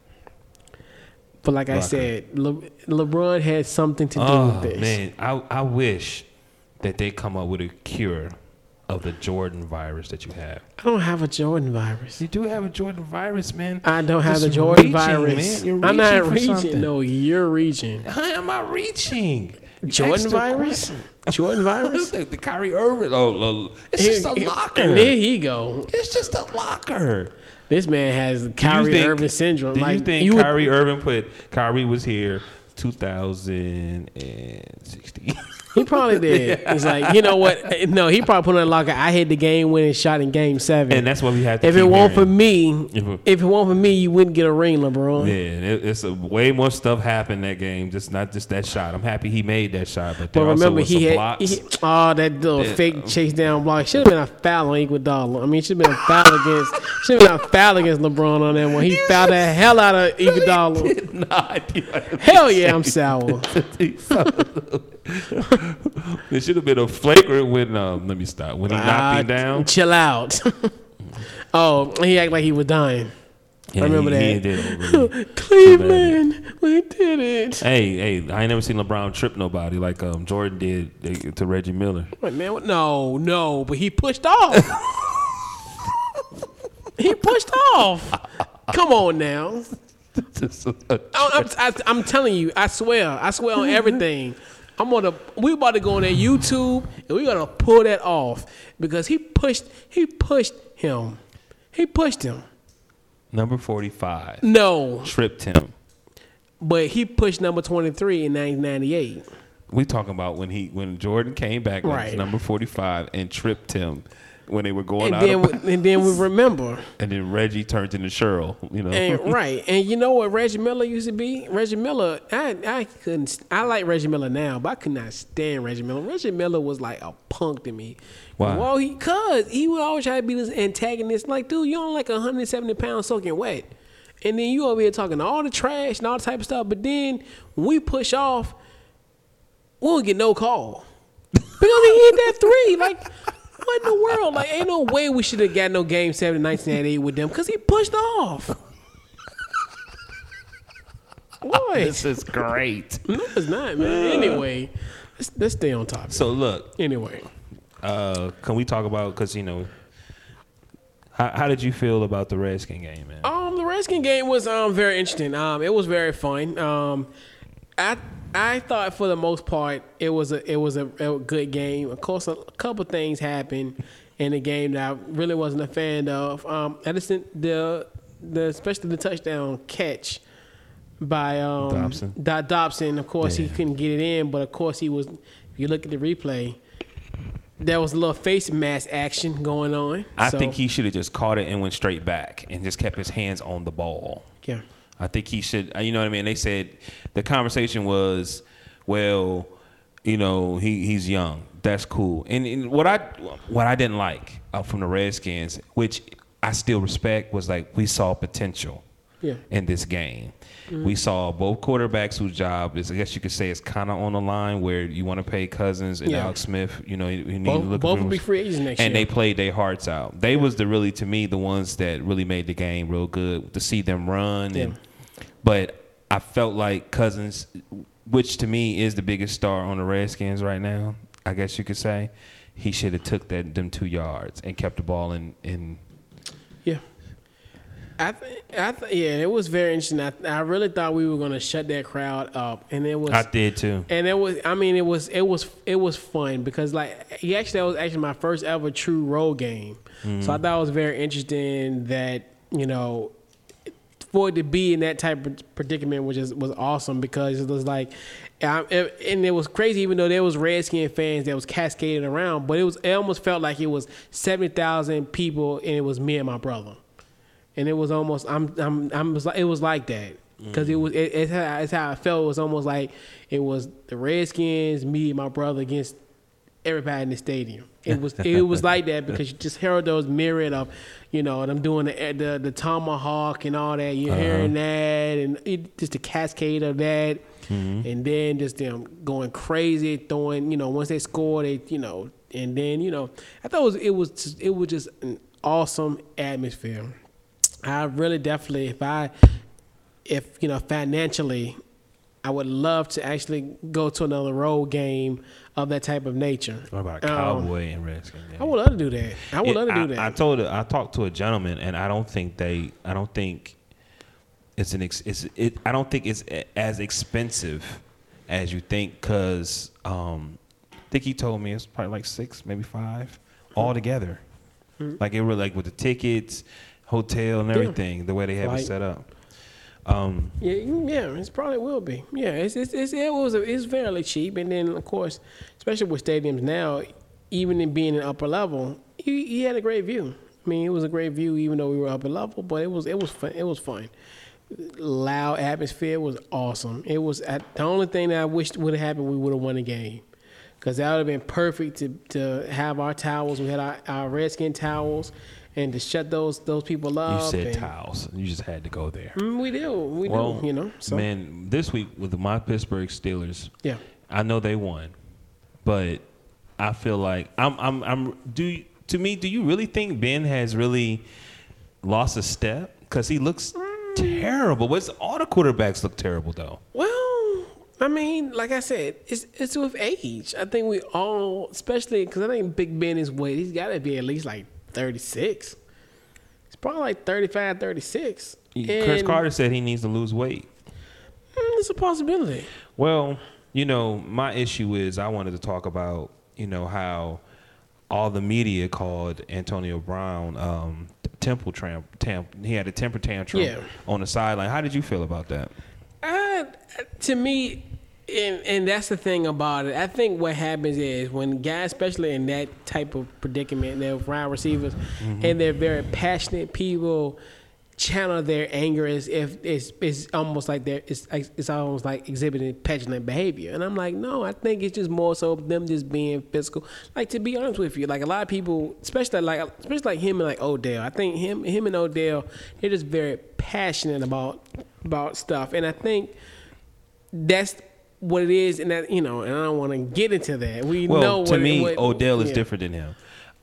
But like I Locker. said, Le- LeBron had something to do Oh with this. man, I I wish that they come up with a cure of the Jordan virus that you have. I don't have a Jordan virus. You do have a Jordan virus, man. I don't have Just the Jordan reaching, virus. man. You're I'm not reaching for reaching. something. No, you're reaching. How am I reaching? Jordan Extra virus? question. Jordan virus? the, the Kyrie Irving. Oh, oh, it's just a Here- locker. And there he go. It's just a locker. This man has Do you Kyrie think- Irving syndrome. Do like you think you would- Kyrie Irving put Kyrie was here two thousand sixteen? He probably did. It's like, you know what? No, he probably put on a locker. I hit the game winning shot in game seven. And that's what we had to if it keep weren't for hearing. me, If it- if it weren't for me, you wouldn't get a ring, LeBron. Yeah, it, it's a, way more stuff happened that game. Just not just that shot. I'm happy he made that shot, but there But also remember, was he some had blocks. he, oh that little Yeah. fake chase down block. Should have been a foul on Iguodala. I mean, should have been a foul against. Should have been a foul against LeBron on that one. He fouled the hell out of Iguodala. Not. Hell yeah, I'm sour. There should have been a flagrant when. Um, let me stop. When he knocked him Ah, down. Chill out. Oh, he acted like he was dying. Yeah, I remember he, that. He did really. Cleveland, we did it. Hey, hey! I ain't never seen LeBron trip nobody like um, Jordan did eh, to Reggie Miller. Wait, man, what- no, no, but he pushed off. He pushed off. Come on now. I, I'm, I, I'm telling you, I swear, I swear on everything. I'm gonna, we about to go on that YouTube and we gonna pull that off because he pushed, he pushed him, he pushed him. Number forty-five. No, Tripped him. but he pushed number twenty-three in nineteen ninety-eight. We talking about when he when Jordan came back Right. with number forty-five and tripped him when they were going And out then, of we, and then we remember, and then Reggie turned into Cheryl, you know. and right, and you know what Reggie Miller used to be? Reggie Miller, I I couldn't, I like Reggie Miller now, but I could not stand Reggie Miller. Reggie Miller was like a punk to me. Why? Well, he cause he would always try to be this antagonist. Like, dude, you only like one hundred seventy pounds soaking wet, and then you over here talking all the trash and all the type of stuff. But then when we push off, we don't get no call because he hit that three. Like, what in the world? Like, ain't no way we should have got no game seven in nineteen ninety-eight with them because he pushed off. Boy, This is great. no, it's not, man. Anyway, let's, let's stay on topic. So look, Anyway, uh, can we talk about because you know, how, how did you feel about the Redskin game, man? um, the Redskin game was um very interesting. Um, it was very fun. Um, I I thought for the most part it was a it was a, a good game. Of course, a couple things happened in the game that I really wasn't a fan of. Um, I just think the the especially the touchdown catch by um Dobson. Da- Dobson. Of course, Yeah. he couldn't get it in, but of course he was. If you look at the replay, there was a little face mask action going on. I So, think he should have just caught it and went straight back and just kept his hands on the ball. yeah. I think he should. You know what I mean? They said the conversation was, well, you know, he he's young. That's cool. And, and what I what I didn't like uh, from the Redskins, which I still respect, was like we saw potential Yeah. in this game. We saw both quarterbacks whose job is, I guess you could say, is kind of on the line where you want to pay Cousins and Yeah. Alex Smith. You know, you, you need Both, to look both for will be free agents next and year. they played their hearts out. They was the really, to me, the ones that really made the game real good to see them run. And, but I felt like Cousins, which to me is the biggest star on the Redskins right now, I guess you could say, he should have took that them two yards and kept the ball in. in Yeah. I think, I th- yeah, it was very interesting. I, I really thought we were going to shut that crowd up, and it was. I did too. And it was. I mean, it was. It was. It was fun because, like, he actually that was actually my first ever true road game. So I thought it was very interesting that you know, for it to be in that type of predicament, which is was awesome because it was like, um, it, and it was crazy. Even though there was Redskin fans that was cascading around, but it was. It almost felt like it was seventy thousand people, and it was me and my brother. And it was almost I'm I'm I'm was like it was like that because it was it, it's, how, it's how I felt. It was almost like it was the Redskins, me and my brother against everybody in the stadium. It was it was like that because you just heard those myriad of, you know, them doing the the, the tomahawk and all that. You're Uh-huh. hearing that and it, just the cascade of that, and then just them going crazy, throwing. You know, once they score, they you know, and then you know, I thought it was it was it was just an awesome atmosphere. I really definitely, if I, if you know, financially, I would love to actually go to another road game of that type of nature. What about a Um, Cowboy and Redskin game? I would love to do that. I would It- love to do that. I, I told her, I talked to a gentleman, and I don't think they, I don't think it's an, ex, it's, it, I don't think it's a- as expensive as you think, cause um, I think he told me it's probably like six, maybe five, all together. Like it really, like with the tickets, hotel, and Yeah. everything, the way they have Like- it set up. Um, Yeah, yeah, it's probably will be. Yeah, it's it's, it's it was it's fairly cheap, and then of course, especially with stadiums now, even in being an upper level, he, he had a great view. I mean, it was a great view, even though we were upper level, but it was it was fun. It was fun. Loud atmosphere was awesome. It was uh, the only thing that I wished would have happened. We would have won the game, because that would have been perfect to to have our towels. We had our, our Redskin towels. And to shut those those people up. you said and, towels. You just had to go there. Mm, we do, we Well, do. You know, so man, this week with my Pittsburgh Steelers, yeah. I know they won, but I feel like I'm I'm I'm do you- to me, do you really think Ben has really lost a step? Because he looks terrible. What's all the quarterbacks look terrible though? Well, I mean, like I said, it's it's with age. I think we all, especially because I think Big Ben is weight. He's got to be at least like thirty-six. He's probably like thirty-five, thirty-six. Chris And, Carter said he needs to lose weight. mm, it's a possibility. Well, you know, my issue is I wanted to talk about, you know, how all the media called Antonio Brown um, temple tram, tam, he had a temper tantrum Yeah. on the sideline. How did you feel about that? Uh, to me, and, and that's the thing about it. I think what happens is when guys, especially in that type of predicament, they're wide receivers, mm-hmm. and they're very passionate people, channel their anger as if it's it's almost like they're it's it's almost like exhibiting petulant behavior. And I'm like, no, I think it's just more so them just being physical. Like, to be honest with you, like a lot of people, especially like especially like him and like Odell. I think him him and Odell, they're just very passionate about about stuff. And I think that's what it is. And that, you know, and I don't want to get into that. We well, know what to me, what, Odell is yeah. different than him.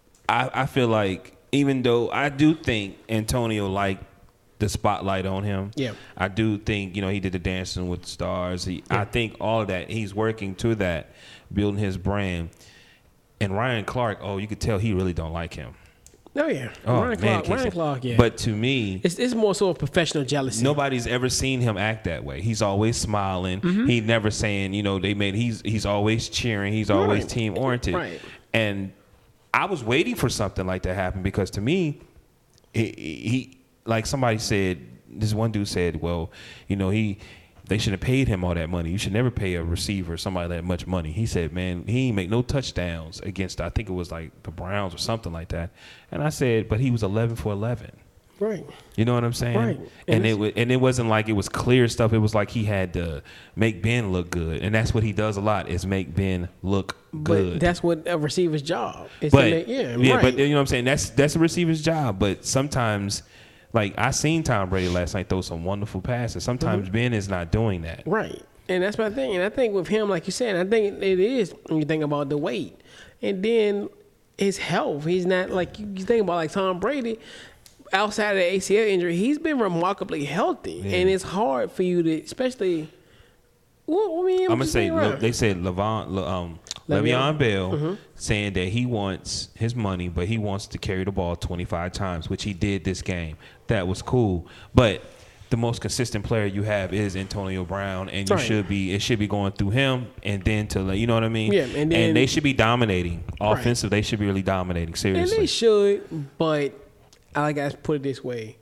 I I feel like even though I do think Antonio liked the spotlight on him. Yeah. I do think, you know, he did the Dancing with the Stars. He, yeah. I think all of that, he's working to that, building his brand. And Ryan Clark, oh, you could tell he really don't like him. Oh, yeah. Oh, Ryan man, Clark, Ryan Clark, yeah. But to me, it's, it's more so a professional jealousy. Nobody's ever seen him act that way. He's always smiling. Mm-hmm. He's never saying, you know, they made, he's, he's always cheering. He's always right. team oriented. Right. And I was waiting for something like that to happen because to me, he, he like somebody said, this one dude said, well, you know, he they should have paid him all that money. You should never pay a receiver, somebody that much money. He said, man, he ain't make no touchdowns against, I think it was like the Browns or something like that. And I said, but he was eleven for eleven. Right. You know what I'm saying? Right. And, and it was, and it wasn't like it was clear stuff. It was like he had to make Ben look good. And that's what he does a lot, is make Ben look good. But that's what a receiver's job is. But, to make, yeah, yeah right. but you know what I'm saying? That's that's a receiver's job. But sometimes, like, I seen Tom Brady last night throw some wonderful passes. Sometimes mm-hmm. Ben is not doing that. Right. And that's my thing. And I think with him, like you said, I think it is when you think about the weight. And then his health. He's not like, you think about like Tom Brady, outside of the A C L injury, he's been remarkably healthy. Yeah. And it's hard for you to, especially, well, I mean, I'm, I'm going to say, Le, they said Levon, Le, um, Le'Veon Bell mm-hmm. saying that he wants his money, but he wants to carry the ball twenty-five times, which he did this game. That was cool. But the most consistent player you have is Antonio Brown, and you right. should be it should be going through him, and then to you know what I mean. Yeah, and, then, and they should be dominating offensive. Right. They should be really dominating. Seriously, and they should. But I like I put it this way: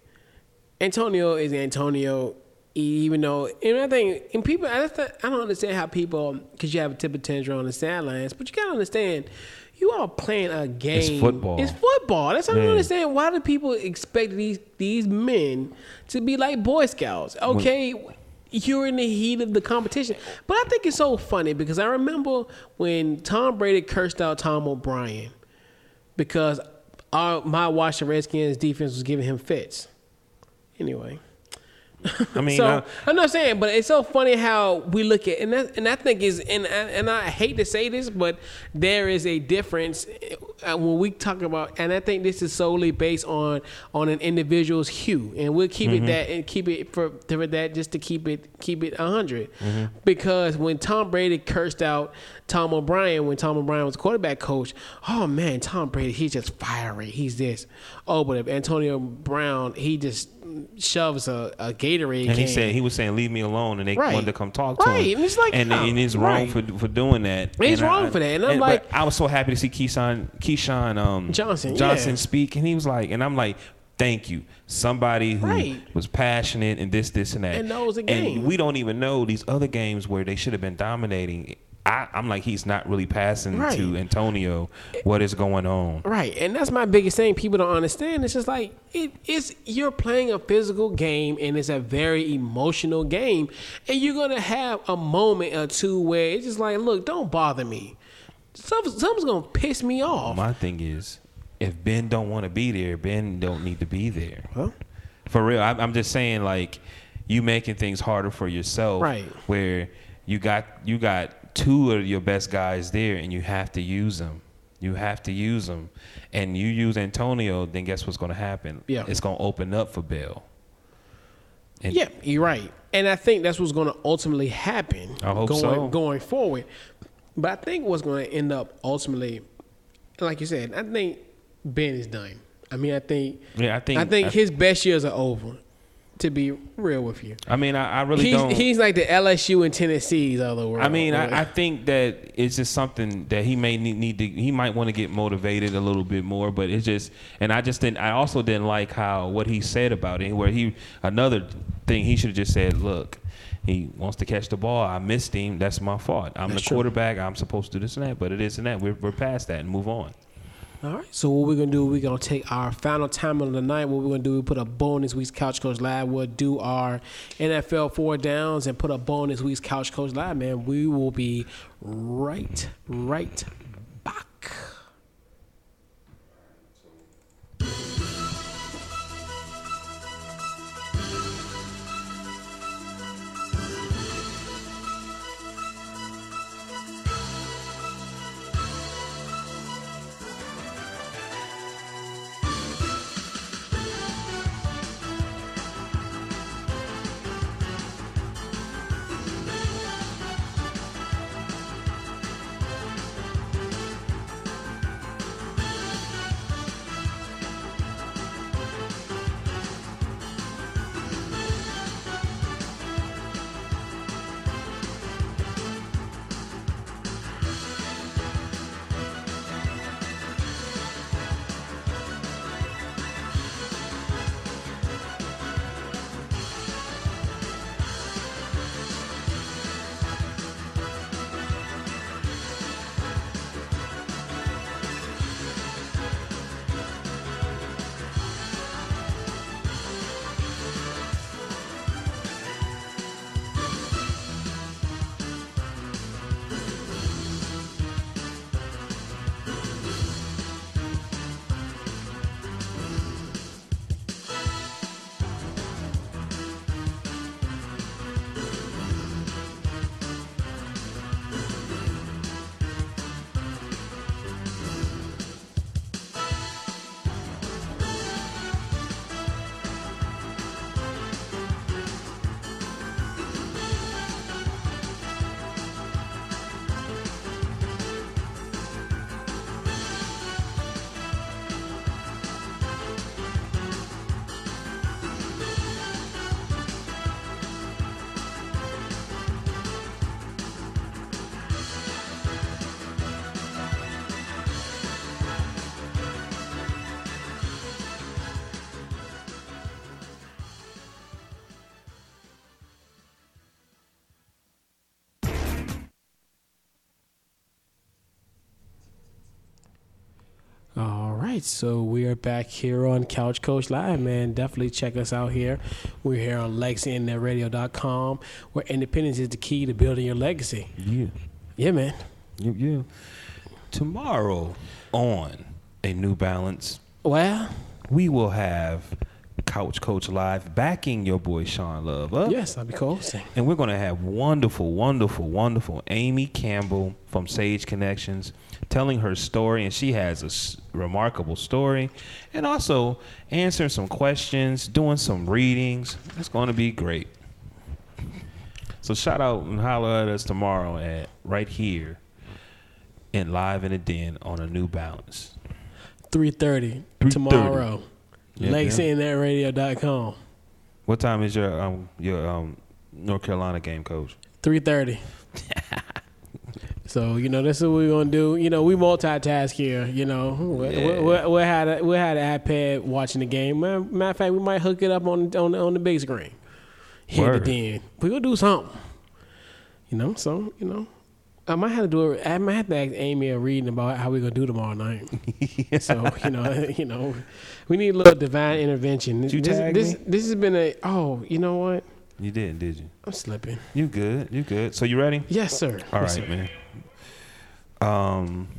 Antonio is Antonio. Even though, and I think, and people, I don't understand how people, because you have a temper tantrum on the sidelines, but you gotta understand, you are playing a game. It's football. It's football. That's how I don't understand. Why do people expect these these men to be like Boy Scouts? Okay, when, you're in the heat of the competition. But I think it's so funny because I remember when Tom Brady cursed out Tom O'Brien because our, my Washington Redskins defense was giving him fits. Anyway. I mean, so uh, I'm not saying, but it's so funny how we look at, and that, and I think is, and and I hate to say this, but there is a difference when we talk about, and I think this is solely based on on an individual's hue, and we'll keep mm-hmm. it that and keep it for, for that just to keep it keep it a hundred, mm-hmm. because when Tom Brady cursed out Tom O'Brien when Tom O'Brien was quarterback coach, oh man, Tom Brady, he's just fiery, he's this. Oh, but if Antonio Brown, he just shoves a, a Gatorade and can. he said he was saying leave me alone, and they right. wanted to come talk to right. him. And it's like, and, oh, and it's wrong right. for for doing that. It's and wrong I, for that. And I'm and, like, I was so happy to see Keyshawn Keyshawn um, Johnson Johnson yeah. speak, and he was like, and I'm like, thank you, somebody who right. was passionate and this this and that. And knows the game. And we don't even know these other games where they should have been dominating. I, I'm like, he's not really passing right. to Antonio what is going on. Right, and that's my biggest thing people don't understand. It's just like, it, it's you're playing a physical game, and it's a very emotional game, and you're going to have a moment or two where it's just like, look, don't bother me. Something, something's going to piss me off. My thing is, if Ben don't want to be there, Ben don't need to be there. Huh? For real, I, I'm just saying, like, you making things harder for yourself. Right. Where you got you got two of your best guys there, and you have to use them. You have to use them. And you use Antonio, then guess what's going to happen? Yeah. It's going to open up for Bell. And yeah, you're right. And I think that's what's going to ultimately happen I hope going, so. going forward. But I think what's going to end up ultimately, like you said, I think Ben is done. I mean, I think, yeah, I think, I think I, his best years are over. To be real with you, I mean, I, I really he's, don't. He's like the L S U and Tennessee's of the world. I mean, I, I think that it's just something that he may need, need to. He might want to get motivated a little bit more, but it's just. And I just didn't. I also didn't like how what he said about it. Where he another thing he should have just said, "Look, he wants to catch the ball. I missed him. That's my fault. I'm That's the true. quarterback. I'm supposed to do this and that. But it is and that. We're we're past that and move on." All right. So what we're gonna do? We're gonna take our final time of the night. What we're gonna do? We put a bonus week's Couch Coach Live. We'll do our N F L four downs and put a bonus week's Couch Coach Live. Man, we will be right, right back. All right, so we are back here on Couch Coach Live, man. Definitely check us out here. We're here on legacy internet radio dot com, where independence is the key to building your legacy. Yeah. Yeah, man. Yeah. yeah. Tomorrow on a New Balance, Well, we will have Couch Coach Live backing your boy Sean Love up. yes, I'll be cool. And we're going to have wonderful, wonderful, wonderful Amy Campbell from Sage Connections telling her story. And she has a s- remarkable story. And also answering some questions, doing some readings. It's going to be great. So shout out and holler at us tomorrow at right here in Live in the Den on a New Balance. three thirty three thirty tomorrow. Yeah, legacy yeah. internet radio dot com. What time is your um your um North Carolina game, Coach? three thirty So, you know, this is what we're going to do. You know, we multitask here, you know. We'll, Yeah. we'll, we'll, have a, we'll have the iPad watching the game. Matter matter of fact, we might hook it up on, on, on the big screen. Here at the den. We're going to do something. You know, so, you know. I might have to do it. I might have to ask Amy a reading about how we're going to do tomorrow night. Yeah. So, you know, you know, we need a little divine intervention. Did you this, tag this, me? this has been a, oh, you know what? You didn't, did you? I'm slipping. You good? You good? So you ready? Yes, sir. All Yes, right, sir. man. Um,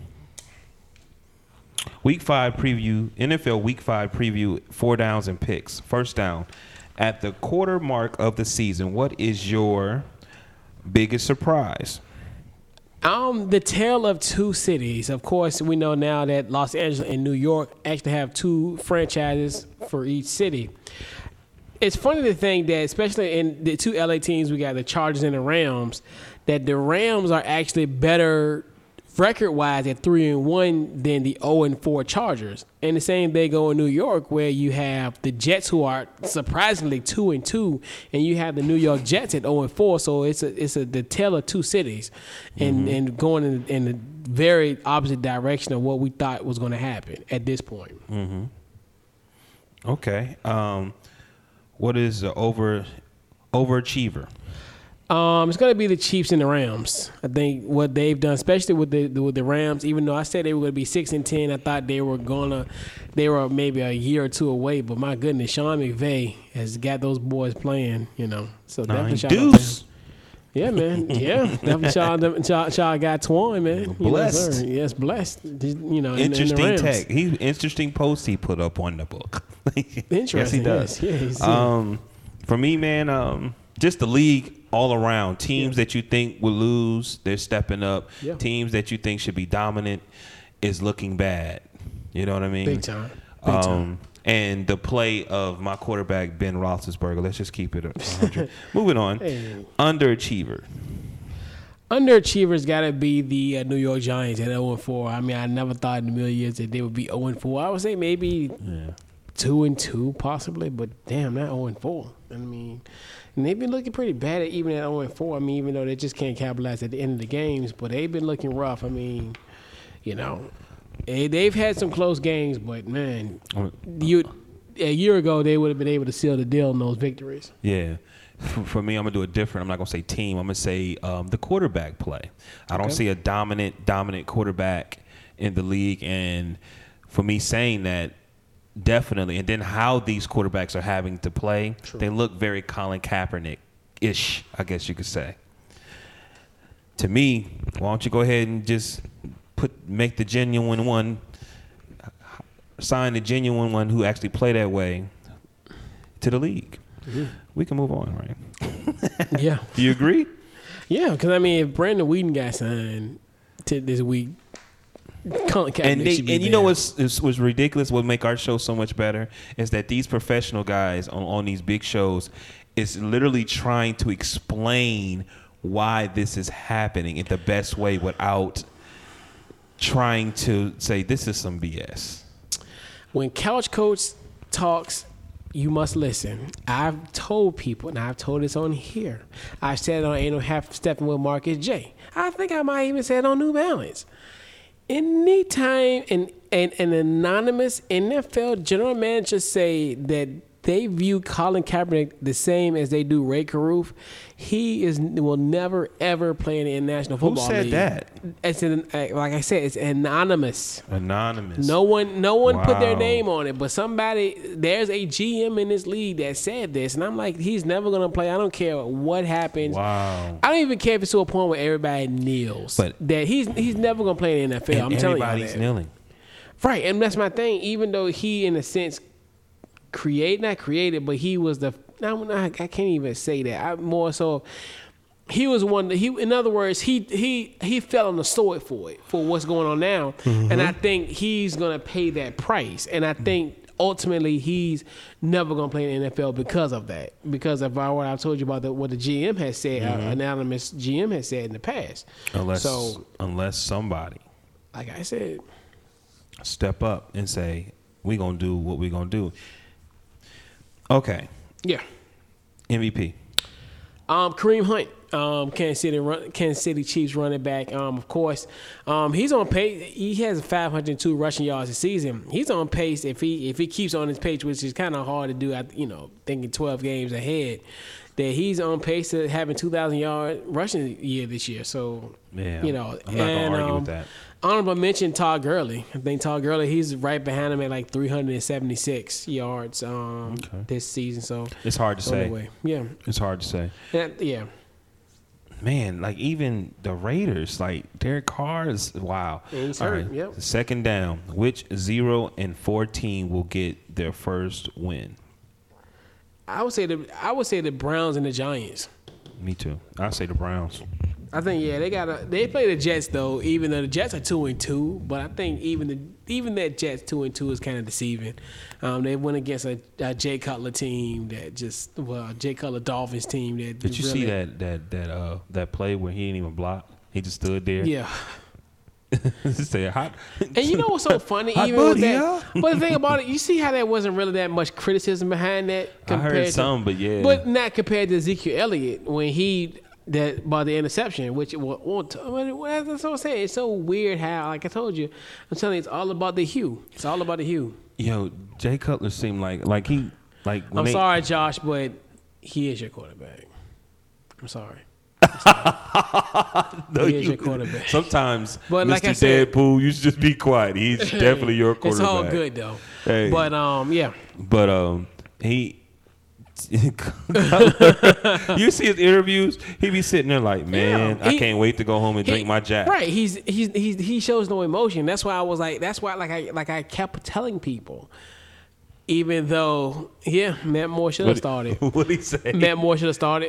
week five preview, N F L Week Five preview, four downs and picks. First down, at the quarter mark of the season, what is your biggest surprise? Um, the tale of two cities. Of course, we know now that Los Angeles and New York actually have two franchises for each city. It's funny to think that, especially in the two L A teams, we got the Chargers and the Rams, that the Rams are actually better record wise at three and one than the zero and four Chargers. And the same thing go in New York, where you have the Jets, who are surprisingly two and two, and you have the New York Jets at zero and four. So it's a it's a the tale of two cities, and Mm-hmm. and going in, in the very opposite direction of what we thought was going to happen at this point. Mm-hmm. Okay. Um, what is the over overachiever? Um, it's going to be the Chiefs and the Rams. I think what they've done, especially with the with the Rams, even though I said they were going to be six and ten, I thought they were gonna, they were maybe a year or two away. But my goodness, Sean McVay has got those boys playing. You know, so definitely Nine shout out to deuce. him. Yeah, man. Yeah, definitely shout out shout, shout got Twan, man. You know, Blessed. sir. Yes, blessed. You know, in- in the Interesting Rams. tech. He interesting post he put up on the book. Interesting. Yes, he does. Yes, yeah, he's- Um, for me, man, um, just the league all around. Teams Yeah. that you think will lose, they're stepping up. Yeah. Teams that you think should be dominant is looking bad. You know what I mean? Big time. Big um, time. And the play of my quarterback Ben Roethlisberger. Let's just keep it one hundred. Moving on. Hey. Underachiever. Underachievers got to be the uh, New York Giants at zero and four. I mean, I never thought in a million years that they would be zero and four. I would say maybe Yeah. two and two possibly, but damn, not zero and four. I mean, and they've been looking pretty bad at even at zero and four. I mean, even though they just can't capitalize at the end of the games, but they've been looking rough. I mean, you know, they, they've had some close games, but man, you a year ago they would have been able to seal the deal in those victories. Yeah. For, for me, I'm going to do it different. I'm not going to say team. I'm going to say um, the quarterback play. I don't Okay. see a dominant, dominant quarterback in the league. And for me saying that, definitely. And then how these quarterbacks are having to play, True. they look very Colin Kaepernick-ish, I guess you could say. To me, why don't you go ahead and just put make the genuine one, sign the genuine one who actually play that way to the league. Mm-hmm. We can move on, right? Yeah, Do you agree? yeah. Because I mean, if Brandon Whedon got signed to this week, Colin Kaepernick And they, should be and you know there. what's is, what's ridiculous? What make our show so much better is that these professional guys on, on these big shows is literally trying to explain why this is happening in the best way without trying to say this is some B S. When Couch Coach talks, you must listen. I've told people, and I've told this on here. I've said it on Ain't No Half Stepping with Marcus J. I think I might even say it on New Balance. Anytime an, an, an anonymous N F L general manager say that they view Colin Kaepernick the same as they do Ray Caruth, he is will never ever play in the National Who Football said League. that? It's an, like I said, it's anonymous. Anonymous. No one, no one put their Wow. name on it, but somebody, there's a G M in this league that said this, and I'm like, he's never gonna play. I don't care what happens. Wow. I don't even care if it's to a point where everybody kneels. But- that he's he's never gonna play in the N F L. And I'm telling you everybody's that. kneeling. Right, and that's my thing. Even though he, in a sense, create not created, but he was the. I'm not, I can't even say that. I more so. He was one that he, in other words, he he he fell on the sword for it, for what's going on now, Mm-hmm. and I think he's gonna pay that price. And I think ultimately he's never gonna play in the N F L because of that, because of what I told you about the, what the G M has said, Mm-hmm. uh, anonymous G M has said in the past. Unless So, unless somebody like I said, step up and say, we gonna do what we gonna do. Okay. yeah. M V P. Um, Kareem Hunt, um, Kansas City, run, Kansas City Chiefs running back. Um, of course, um, he's on pace. He has five hundred two rushing yards a season. He's on pace if he if he keeps on his pace, which is kind of hard to do. You know, thinking twelve games ahead, that he's on pace to having two thousand yard rushing year this year. So, Yeah. you know, I'm not gonna and, argue um, with that. Honorable mention Todd Gurley. I think Todd Gurley, he's right behind him at like three hundred seventy-six yards um, Okay. this season. So It's hard to on the say. way. Yeah, It's hard to say. yeah, yeah. Man, like even the Raiders, like Derek Carr is wow. Yeah, he's All hurt, yep. Second down. Which zero and fourteen will get their first win? I would say the I would say the Browns and the Giants. Me too. I say the Browns. I think yeah they got to they play the Jets though, even though the Jets are two and two, but I think even the even that Jets two and two is kind of deceiving. Um, they went against a, a Jay Cutler team that just well Jay Cutler Dolphins team that Did you really, see that that that uh that play where he didn't even block? He just stood there. Yeah, Say hot. And you know what's so funny? Hot even with buddy, that, huh? but the thing about it, you see how there wasn't really that much criticism behind that. I Compared heard to, some, but yeah. but not compared to Ezekiel Elliott when he that by the interception, which well, well, that's what I'm saying. It's so weird how, like I told you, I'm telling you, it's all about the hue. It's all about the hue. Yo, Jay Cutler seemed like like he like. When I'm they, sorry, Josh, but he is your quarterback. I'm sorry. I'm sorry. No, he is you- your quarterback. Sometimes, But like Mister I said- Deadpool, you should just be quiet. He's definitely your quarterback. It's all good though. Hey. But um, yeah. But um, he. You see his interviews, he be sitting there like, man, Yeah, he- I can't wait to go home and He- drink my Jack. Right. He's he's he's he shows no emotion. That's why I was like. That's why like I like I kept telling people, even though yeah, Matt Moore should have started. What he say? Matt Moore should have started.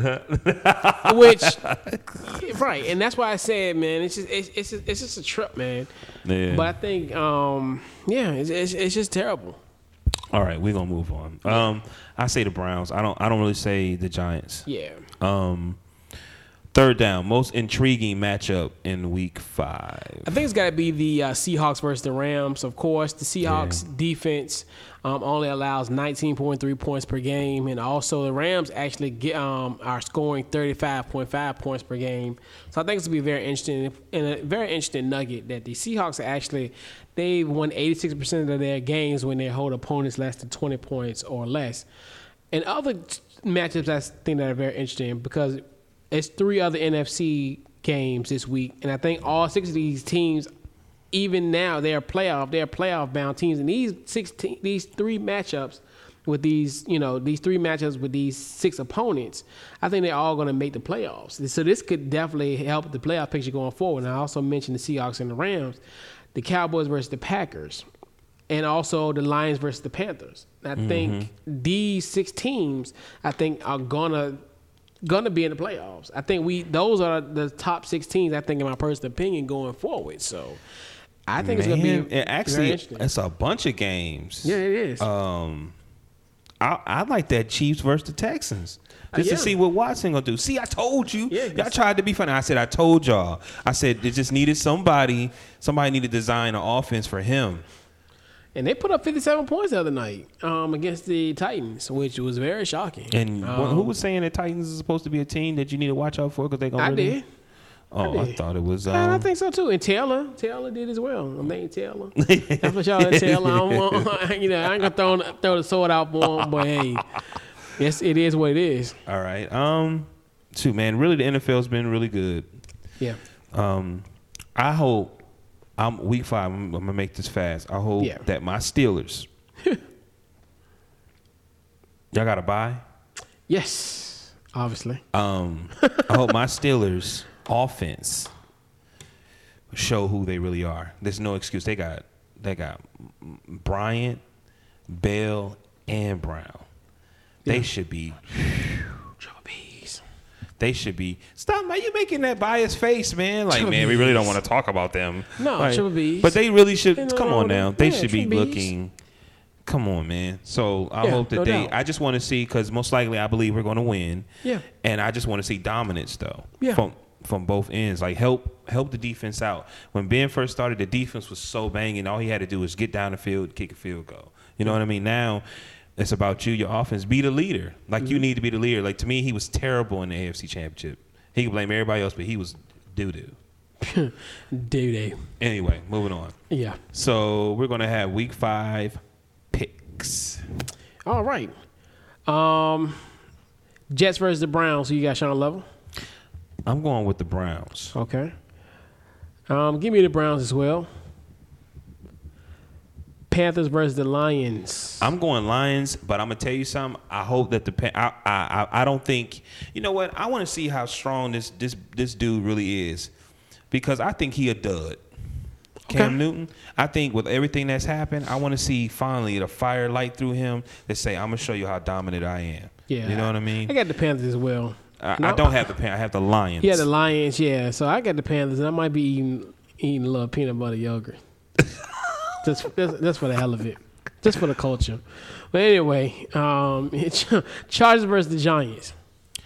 Which, right, and that's why I said, man, it's just it's it's just, it's just a trip, man. Yeah. But I think, um, yeah, it's, it's it's just terrible. All right, we're gonna move on. Um, I say the Browns. I don't. I don't really say the Giants. Yeah. Um, third down, most intriguing matchup in Week Five. I think it's got to be the uh, Seahawks versus the Rams. Of course, the Seahawks defense um, only allows nineteen point three points per game, and also the Rams actually get, um, are scoring thirty-five point five points per game. So I think it's going to be very interesting and a very interesting nugget that the Seahawks are actually they won eighty-six percent of their games when they hold opponents less than twenty points or less. And other t- matchups I think that are very interesting because it's three other N F C games this week, and I think all six of these teams, even now, they're playoff, they're playoff bound teams, and these six, te- these three matchups with these, you know, these three matchups with these six opponents, I think they're all going to make the playoffs. So this could definitely help the playoff picture going forward. And I also mentioned the Seahawks and the Rams, the Cowboys versus the Packers, and also the Lions versus the Panthers. I think these six teams, I think, are gonna gonna be in the playoffs. I think we those are the top six teams, I think, in my personal opinion, going forward. So I think Man, it's gonna be it actually very interesting. it's a bunch of games. Yeah, it is. Um, I I like that Chiefs versus the Texans. Just yeah. to see what Watson gonna do. See, I told you. Yeah, y'all tried to be funny. I said I told y'all. I said they just needed somebody. Somebody needed to design an offense for him. And they put up fifty-seven points the other night um, against the Titans, which was very shocking. And um, who was saying that Titans is supposed to be a team that you need to watch out for because they gonna? I really, did. Oh, I I, did. thought it was. Um, And I think so too. And Taylor, Taylor did as well. I'm named Taylor. That's what y'all at Taylor. I don't want, you know, I ain't gonna throw throw the sword out for him, but hey, yes, it is what it is. all right. Um, shoot, man. Really, the N F L's been really good. Yeah. Um, I hope I'm week five. I'm, I'm gonna make this fast. I hope Yeah. that my Steelers. Y'all got to buy. Yes. Obviously. Um, I hope my Steelers offense show who they really are. There's no excuse. They got they got Bryant, Bell, and Brown. They Yeah. should be. Bees. They should be. Stop, man! You making that biased face, man. Like, Triple man, we really don't B's. want to talk about them. No, Like, Triple B's. But they really should. Ain't no Come wrong on with now. them. They Yeah, should be Triple B's. looking. Come on, man. So I Yeah, hope that no they. doubt. I just want to see because most likely I believe we're going to win. Yeah. And I just want to see dominance though. Yeah. From from both ends, like help help the defense out. When Ben first started, the defense was so banging. All he had to do was get down the field, kick a field goal. You know what I mean? Now it's about you, your offense. Be the leader. Like Mm-hmm. you need to be the leader. Like to me, he was terrible in the A F C Championship. He could blame everybody else, but he was doo doo. Do they? Anyway, moving on. Yeah. So we're gonna have week five picks. All right. Um, Jets versus the Browns. So you got Sean Level. I'm going with the Browns. Okay. Um, give me the Browns as well. Panthers versus the Lions. I'm going Lions, but I'm gonna tell you something. I hope that the Pan- I I I I don't think you know what I want to see how strong this this this dude really is because I think he a dud. Cam Okay. Newton. I think with everything that's happened, I want to see finally the fire light through him that say I'm gonna show you how dominant I am. Yeah. You know what I mean? I got the Panthers as well. I, No, I don't have the Pan. I have the Lions. Yeah, the Lions. Yeah, so I got the Panthers, and I might be eating eating a little peanut butter yogurt. just, just just for the hell of it, just for the culture. But anyway, um, Chargers versus the Giants.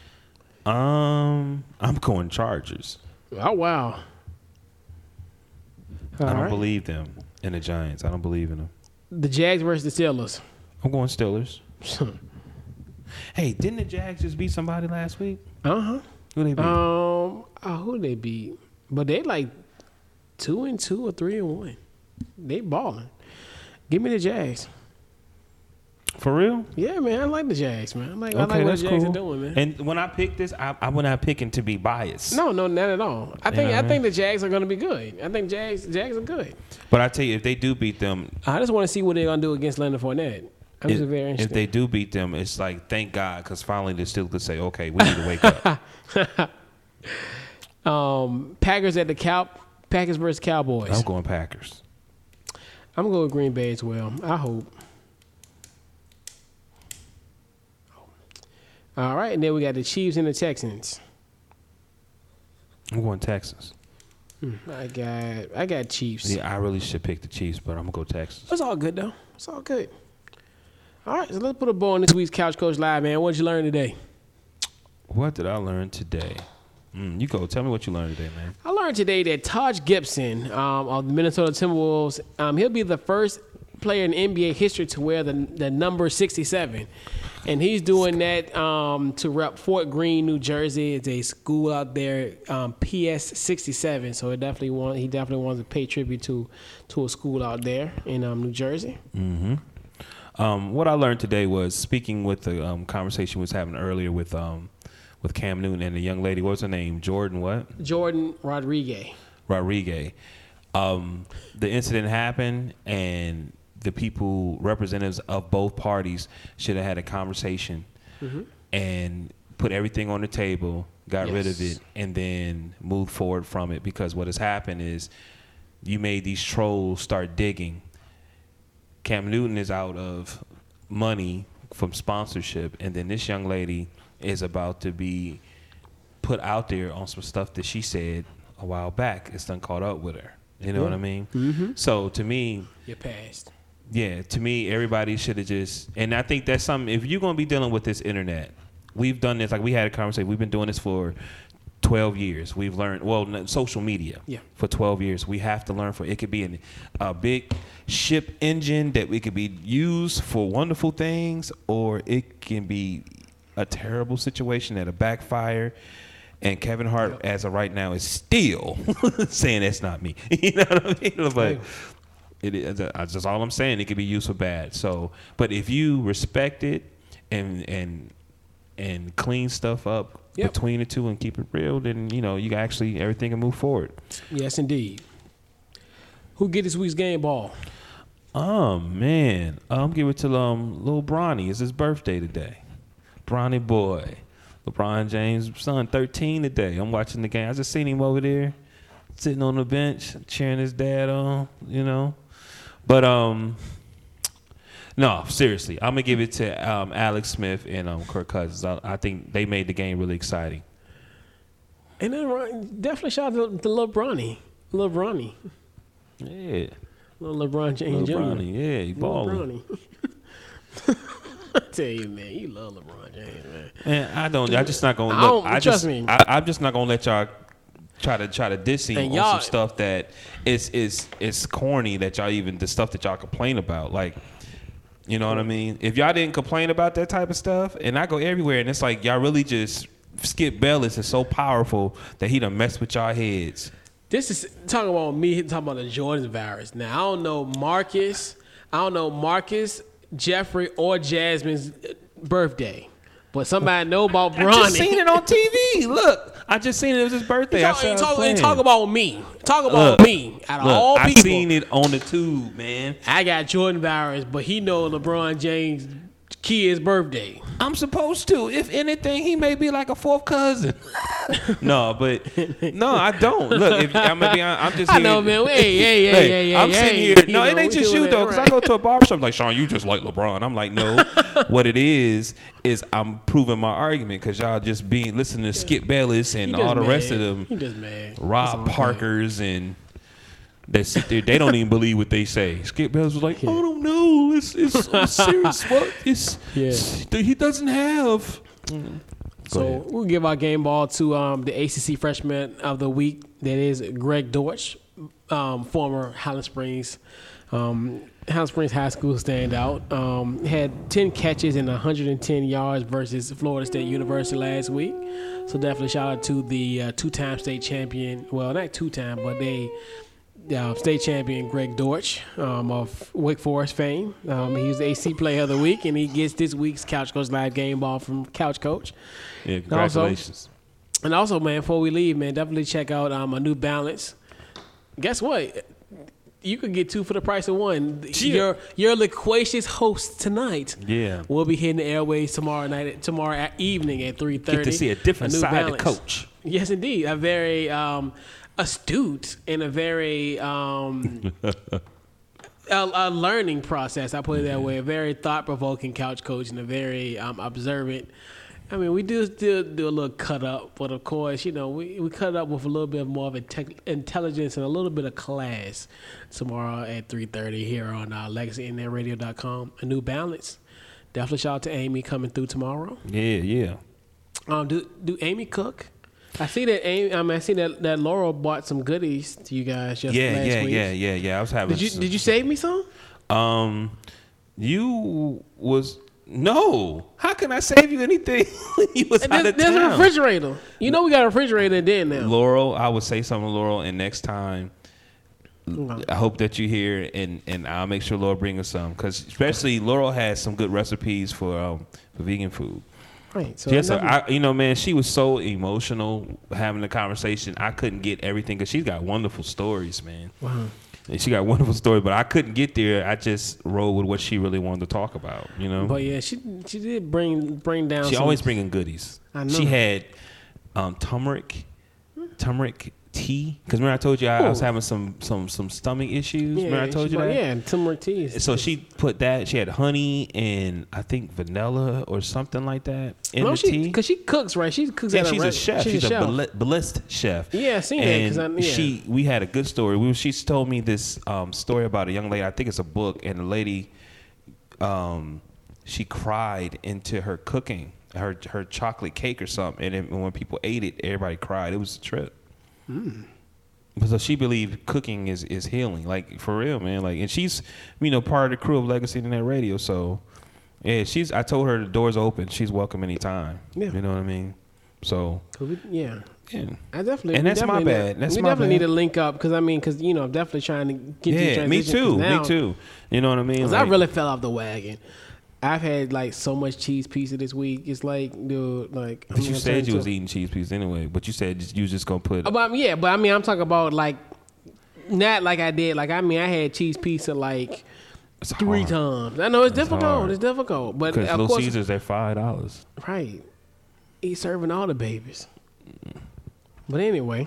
Um, I'm going Chargers. Oh wow. All I don't right. believe them in the Giants. I don't believe in them. The Jags versus the Steelers. I'm going Steelers. Hey, didn't the Jags just beat somebody last week? Uh huh. Who they beat? Um, oh, who they beat? But they like two and two or three and one. They balling. Give me the Jags. For real? Yeah, man, I like the Jags, man. I like, I Okay, like what that's the Jags cool. are doing, man. And when I pick this, I, I am not picking to be biased. No, no, not at all. I think Yeah, I man. think the Jags are going to be good. I think Jags Jags are good. But I tell you, if they do beat them, I just want to see what they're going to do against Leonard Fournette. I'm if, just very if interested. they do beat them, it's like thank God, because finally they still could say, okay, we need to wake up. um, Packers at the Cow Packers versus Cowboys. I'm going Packers. I'm going to go with Green Bay as well. I hope. All right, and then we got the Chiefs and the Texans. I'm going Texans. I got I got Chiefs. Yeah, I really should pick the Chiefs, but I'm gonna go Texans. It's all good though. It's all good. All right, so let's put a ball on this week's Couch Coach Live, man. What did you learn today? What did I learn today? Mm, you go. Tell me what you learned today, man. I learned today that Taj Gibson um, of the Minnesota Timberwolves, um, he'll be the first player in N B A history to wear the the number sixty-seven. And he's doing that um, to rep Fort Greene, New Jersey. It's a school out there, um, P S sixty-seven. So it definitely want, he definitely wants to pay tribute to to a school out there in um, New Jersey. Mm-hmm. Um, what I learned today was speaking with the um, conversation we was having earlier with um, with Cam Newton and the young lady. What was her name? Jordan what? Jordan Rodriguez. Rodriguez. Um, the incident happened, and the people, representatives of both parties, should have had a conversation mm-hmm. and put everything on the table, got yes. rid of it, and then moved forward from it. Because what has happened is you made these trolls start digging. Cam Newton is out of money from sponsorship, and then this young lady is about to be put out there on some stuff that she said a while back. It's done caught up with her. You know yeah. what I mean? Mm-hmm. So to me, you're past. Yeah, to me, everybody should have just, and I think that's something, if you're going to be dealing with this internet, we've done this, like we had a conversation, we've been doing this for twelve years. We've learned, well, social media yeah. for twelve years. We have to learn for, it could be an, a big ship engine that we could be used for wonderful things, or it can be a terrible situation that'll backfire. And Kevin Hart, yep. as of right now, is still saying that's not me. You know what I mean? But it is, that's just all I'm saying. It could be used for bad. So, but if you respect it and and and clean stuff up yep. between the two and keep it real, then you know you actually everything can move forward. Yes, indeed. Who get this week's game ball? Oh man, I'm giving it to um little Bronny. It's his birthday today. Bronny boy, LeBron James' son, thirteen today. I'm watching the game. I just seen him over there, sitting on the bench, cheering his dad on. You know. But um, no, seriously, I'm gonna give it to um, Alex Smith and um, Kirk Cousins. I, I think they made the game really exciting. And then definitely shout out to, to Lil Bronny, Lil Bronny, yeah, Lil LeBron James Lil Junior Bronny, yeah, he balling. I tell you, man, you love LeBron James, man. Man, I don't. I just not gonna I look. don't- I trust just, me. I, I'm just not gonna let y'all try to try to diss him And on y'all- some stuff that is is is corny that y'all even the stuff that y'all complain about. Like, you know what I mean? If y'all didn't complain about that type of stuff, and I go everywhere, and it's like y'all really just Skip Bayless is so powerful that he done mess with y'all heads. This is talking about me talking about the Jordan virus. Now I don't know Marcus, I don't know Marcus, Jeffrey, or Jasmine's birthday, but somebody know about Bronny. I just seen it on T V. Look, I just seen it. It was his birthday. You I talk, said I you was talk, you playing. talk about me. Talk about Look, me. Out of Look, all I people, seen it on the tube, man. I got Jordan virus, but he know LeBron James' kid's birthday. I'm supposed to. If anything, he may be like a fourth cousin. no, but no, I don't. Look, if, I'm gonna be honest, I'm just. I here. know, man. Hey, hey, hey, hey, hey, I'm hey, sitting hey, here. you No, know, it ain't we just doing you that though, because right. I go to a barbershop like, Sean, you just like LeBron. I'm like, no. What it is is I'm proving my argument because y'all just being listening to Skip Bayless and He just all the mad. rest of them, He just mad. Rob That's all I'm Parkers and. That sit there, they don't even believe what they say. Skip Bayless was like, I don't know, it's it's so serious. What? It's, Yeah. it's- he doesn't have. Mm. Go So ahead. we'll give our game ball to um, the A C C Freshman of the Week. That is Greg Dortch. um, former Highland Springs, um, Highland Springs High School standout. Um, had ten catches and one hundred ten yards versus Florida State University last week. So definitely shout out to the uh, two-time state champion. Well, not two-time, but they uh, state champion Greg Dortch um, of Wake Forest fame. Um, he was the A C Player of the Week, and he gets this week's Couch Coach Live game ball from Couch Coach. Yeah, congratulations. And also, man, before we leave, man, definitely check out um, a New Balance. Guess what? You could get two for the price of one. Yeah. Your your loquacious host tonight. Yeah. We'll be hitting the airways tomorrow night, tomorrow evening at three thirty. Get to see a different New side Balance. of Coach. Yes, indeed. A very um, astute and a very um, a, a learning process. I put it that way. A very thought provoking couch coach and a very um, observant. I mean, we do still do a little cut up, but of course, you know, we, we cut up with a little bit more of inte- intelligence and a little bit of class tomorrow at three thirty here on uh, legacy internet radio dot com. A New Balance. Definitely shout out to Amy coming through tomorrow. Yeah, yeah. Um, do do Amy cook? I see that Amy. I mean, I see that, that Laurel bought some goodies to you guys just Yeah, last yeah, week. yeah, yeah, yeah. I was having. Did you some, did you save me some? Um, you was no. How can I save you anything when you was out There's, of there's a town? refrigerator. You know we got a refrigerator then now. Laurel, I would say something, to Laurel, and next time, Okay. I hope that you hear, and, and I'll make sure Laurel bring us some, because especially Laurel has some good recipes for um for vegan food. Right. So Yes, I sir. I, you know, man, she was so emotional having the conversation. I couldn't get everything because she's got wonderful stories, man. Wow. And she got wonderful stories, but I couldn't get there. I just rolled with what she really wanted to talk about, you know. But yeah, she she did bring bring down. She some, always bringing goodies. I know. She had um, turmeric, turmeric tea. Because remember I told you I, I was Ooh. having some some some stomach issues. Yeah, remember I told she you brought- that? Yeah, turmeric tea. is- So she put that. She had honey and I think vanilla or something like that in no, the she tea. because she cooks right. She cooks. Yeah, at she's a reg- chef. She's, She's, a, a chef. bal- ballist chef. Yeah, I seen that, And 'cause I- yeah. she, we had a good story. We, she's told me this um, story about a young lady. I think it's a book, and the lady, um, she cried into her cooking, her her chocolate cake or something, and then when people ate it, everybody cried. It was a trip. Mm. So she believed cooking is, is healing, like for real, man. Like, and she's, you know, part of the crew of Legacy Internet Radio. So, yeah, she's. I told her the door's open. She's welcome anytime. Yeah. You know what I mean. So, 'Cause we- yeah. yeah. I definitely And we that's my definitely bad. Need, That's we my definitely bad. need to link up because I mean, because you know, I'm definitely trying to get you Yeah, me too. Now, Me too. You know what I mean? 'cause Like, I really fell off the wagon. I've had like so much cheese pizza this week. It's like, dude, like. But you said you was eating cheese pieces anyway. But you said just- you was just gonna put. Oh, but, yeah, but I mean, I'm talking about like, not like I did. Like I mean, I had cheese pizza like It's three hard. times. I know it's That's difficult. hard. It's difficult, but Because of Little course, Caesars at five dollars. right. He's serving all the babies. But anyway,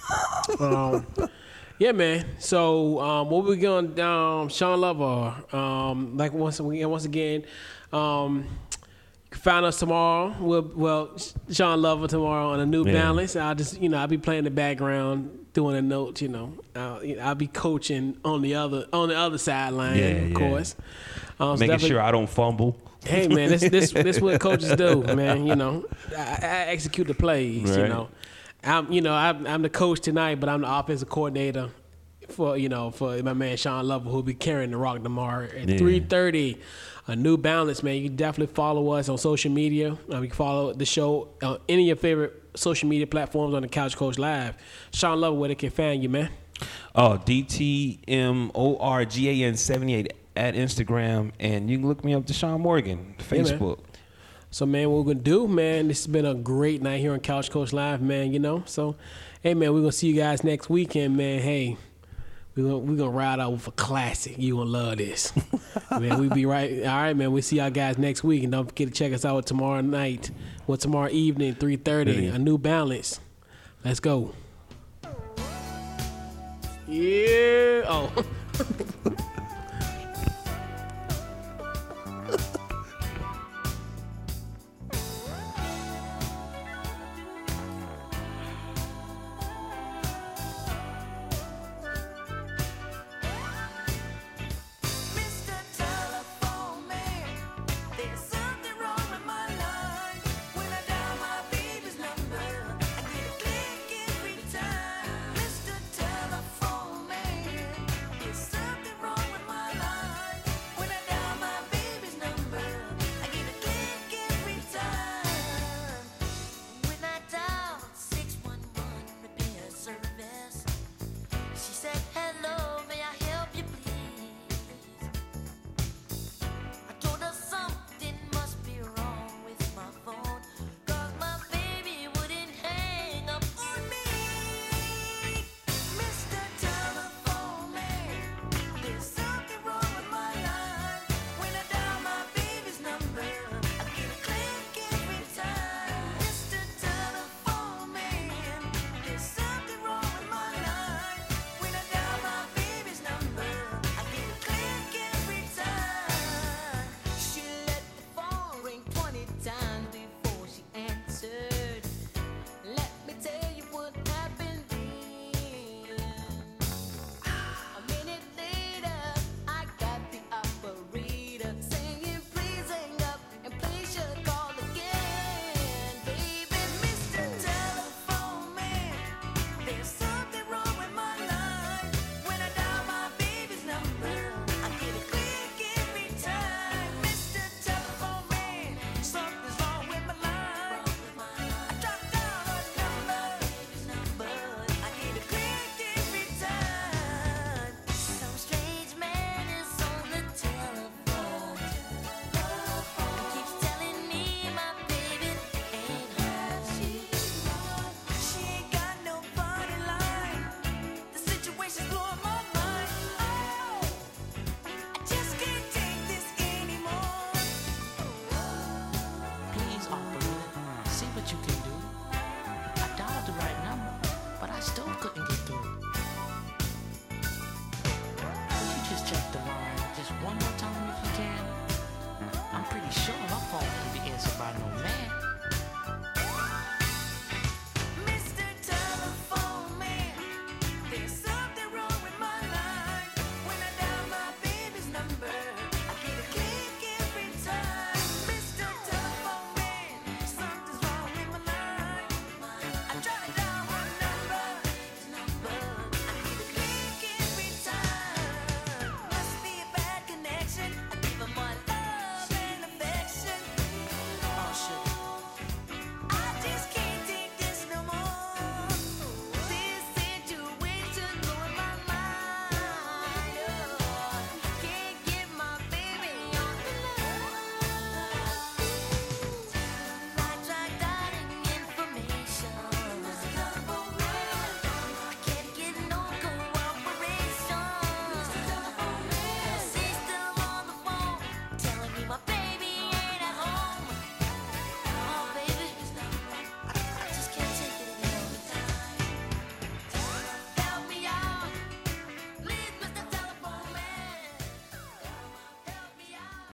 um, yeah, man. So um, what we going? Um, Sean Lover. Um, like once again, once again, um, you can find us tomorrow. We'll, well, Sean Lover tomorrow on a New Yeah. Balance. I'll just you know I'll be playing the background, doing the notes. You know, I'll, I'll be coaching on the other on the other sideline, Yeah, of yeah. course. Um, so Making definitely- sure I don't fumble. Hey man, this this this what coaches do, man. You know, I, I execute the plays. You Right. know, I'm you know I'm I'm the coach tonight, but I'm the offensive coordinator for you know for my man Sean Lover, who'll be carrying the rock tomorrow at Yeah. three thirty. A New Balance, man. You can definitely follow us on social media. Um, you can follow the show on any of your favorite social media platforms on the Couch Coach Live. Sean Lover, where they can find you, man. Oh, D T M O R G A N seventy-eight at Instagram, and you can look me up to Sean Morgan, Yeah, man. Facebook. So, man, what we're going to do, man, this has been a great night here on Couch Coach Live, man, you know. So, hey, man, we're going to see you guys next weekend, man. Hey, we're going we're gonna ride out with a classic. You're going to love this. Man, we be right. All right, man, we'll see y'all guys next week. And don't forget to check us out tomorrow night, well, tomorrow evening, three thirty, A New Balance. Let's go. Yeah. Oh.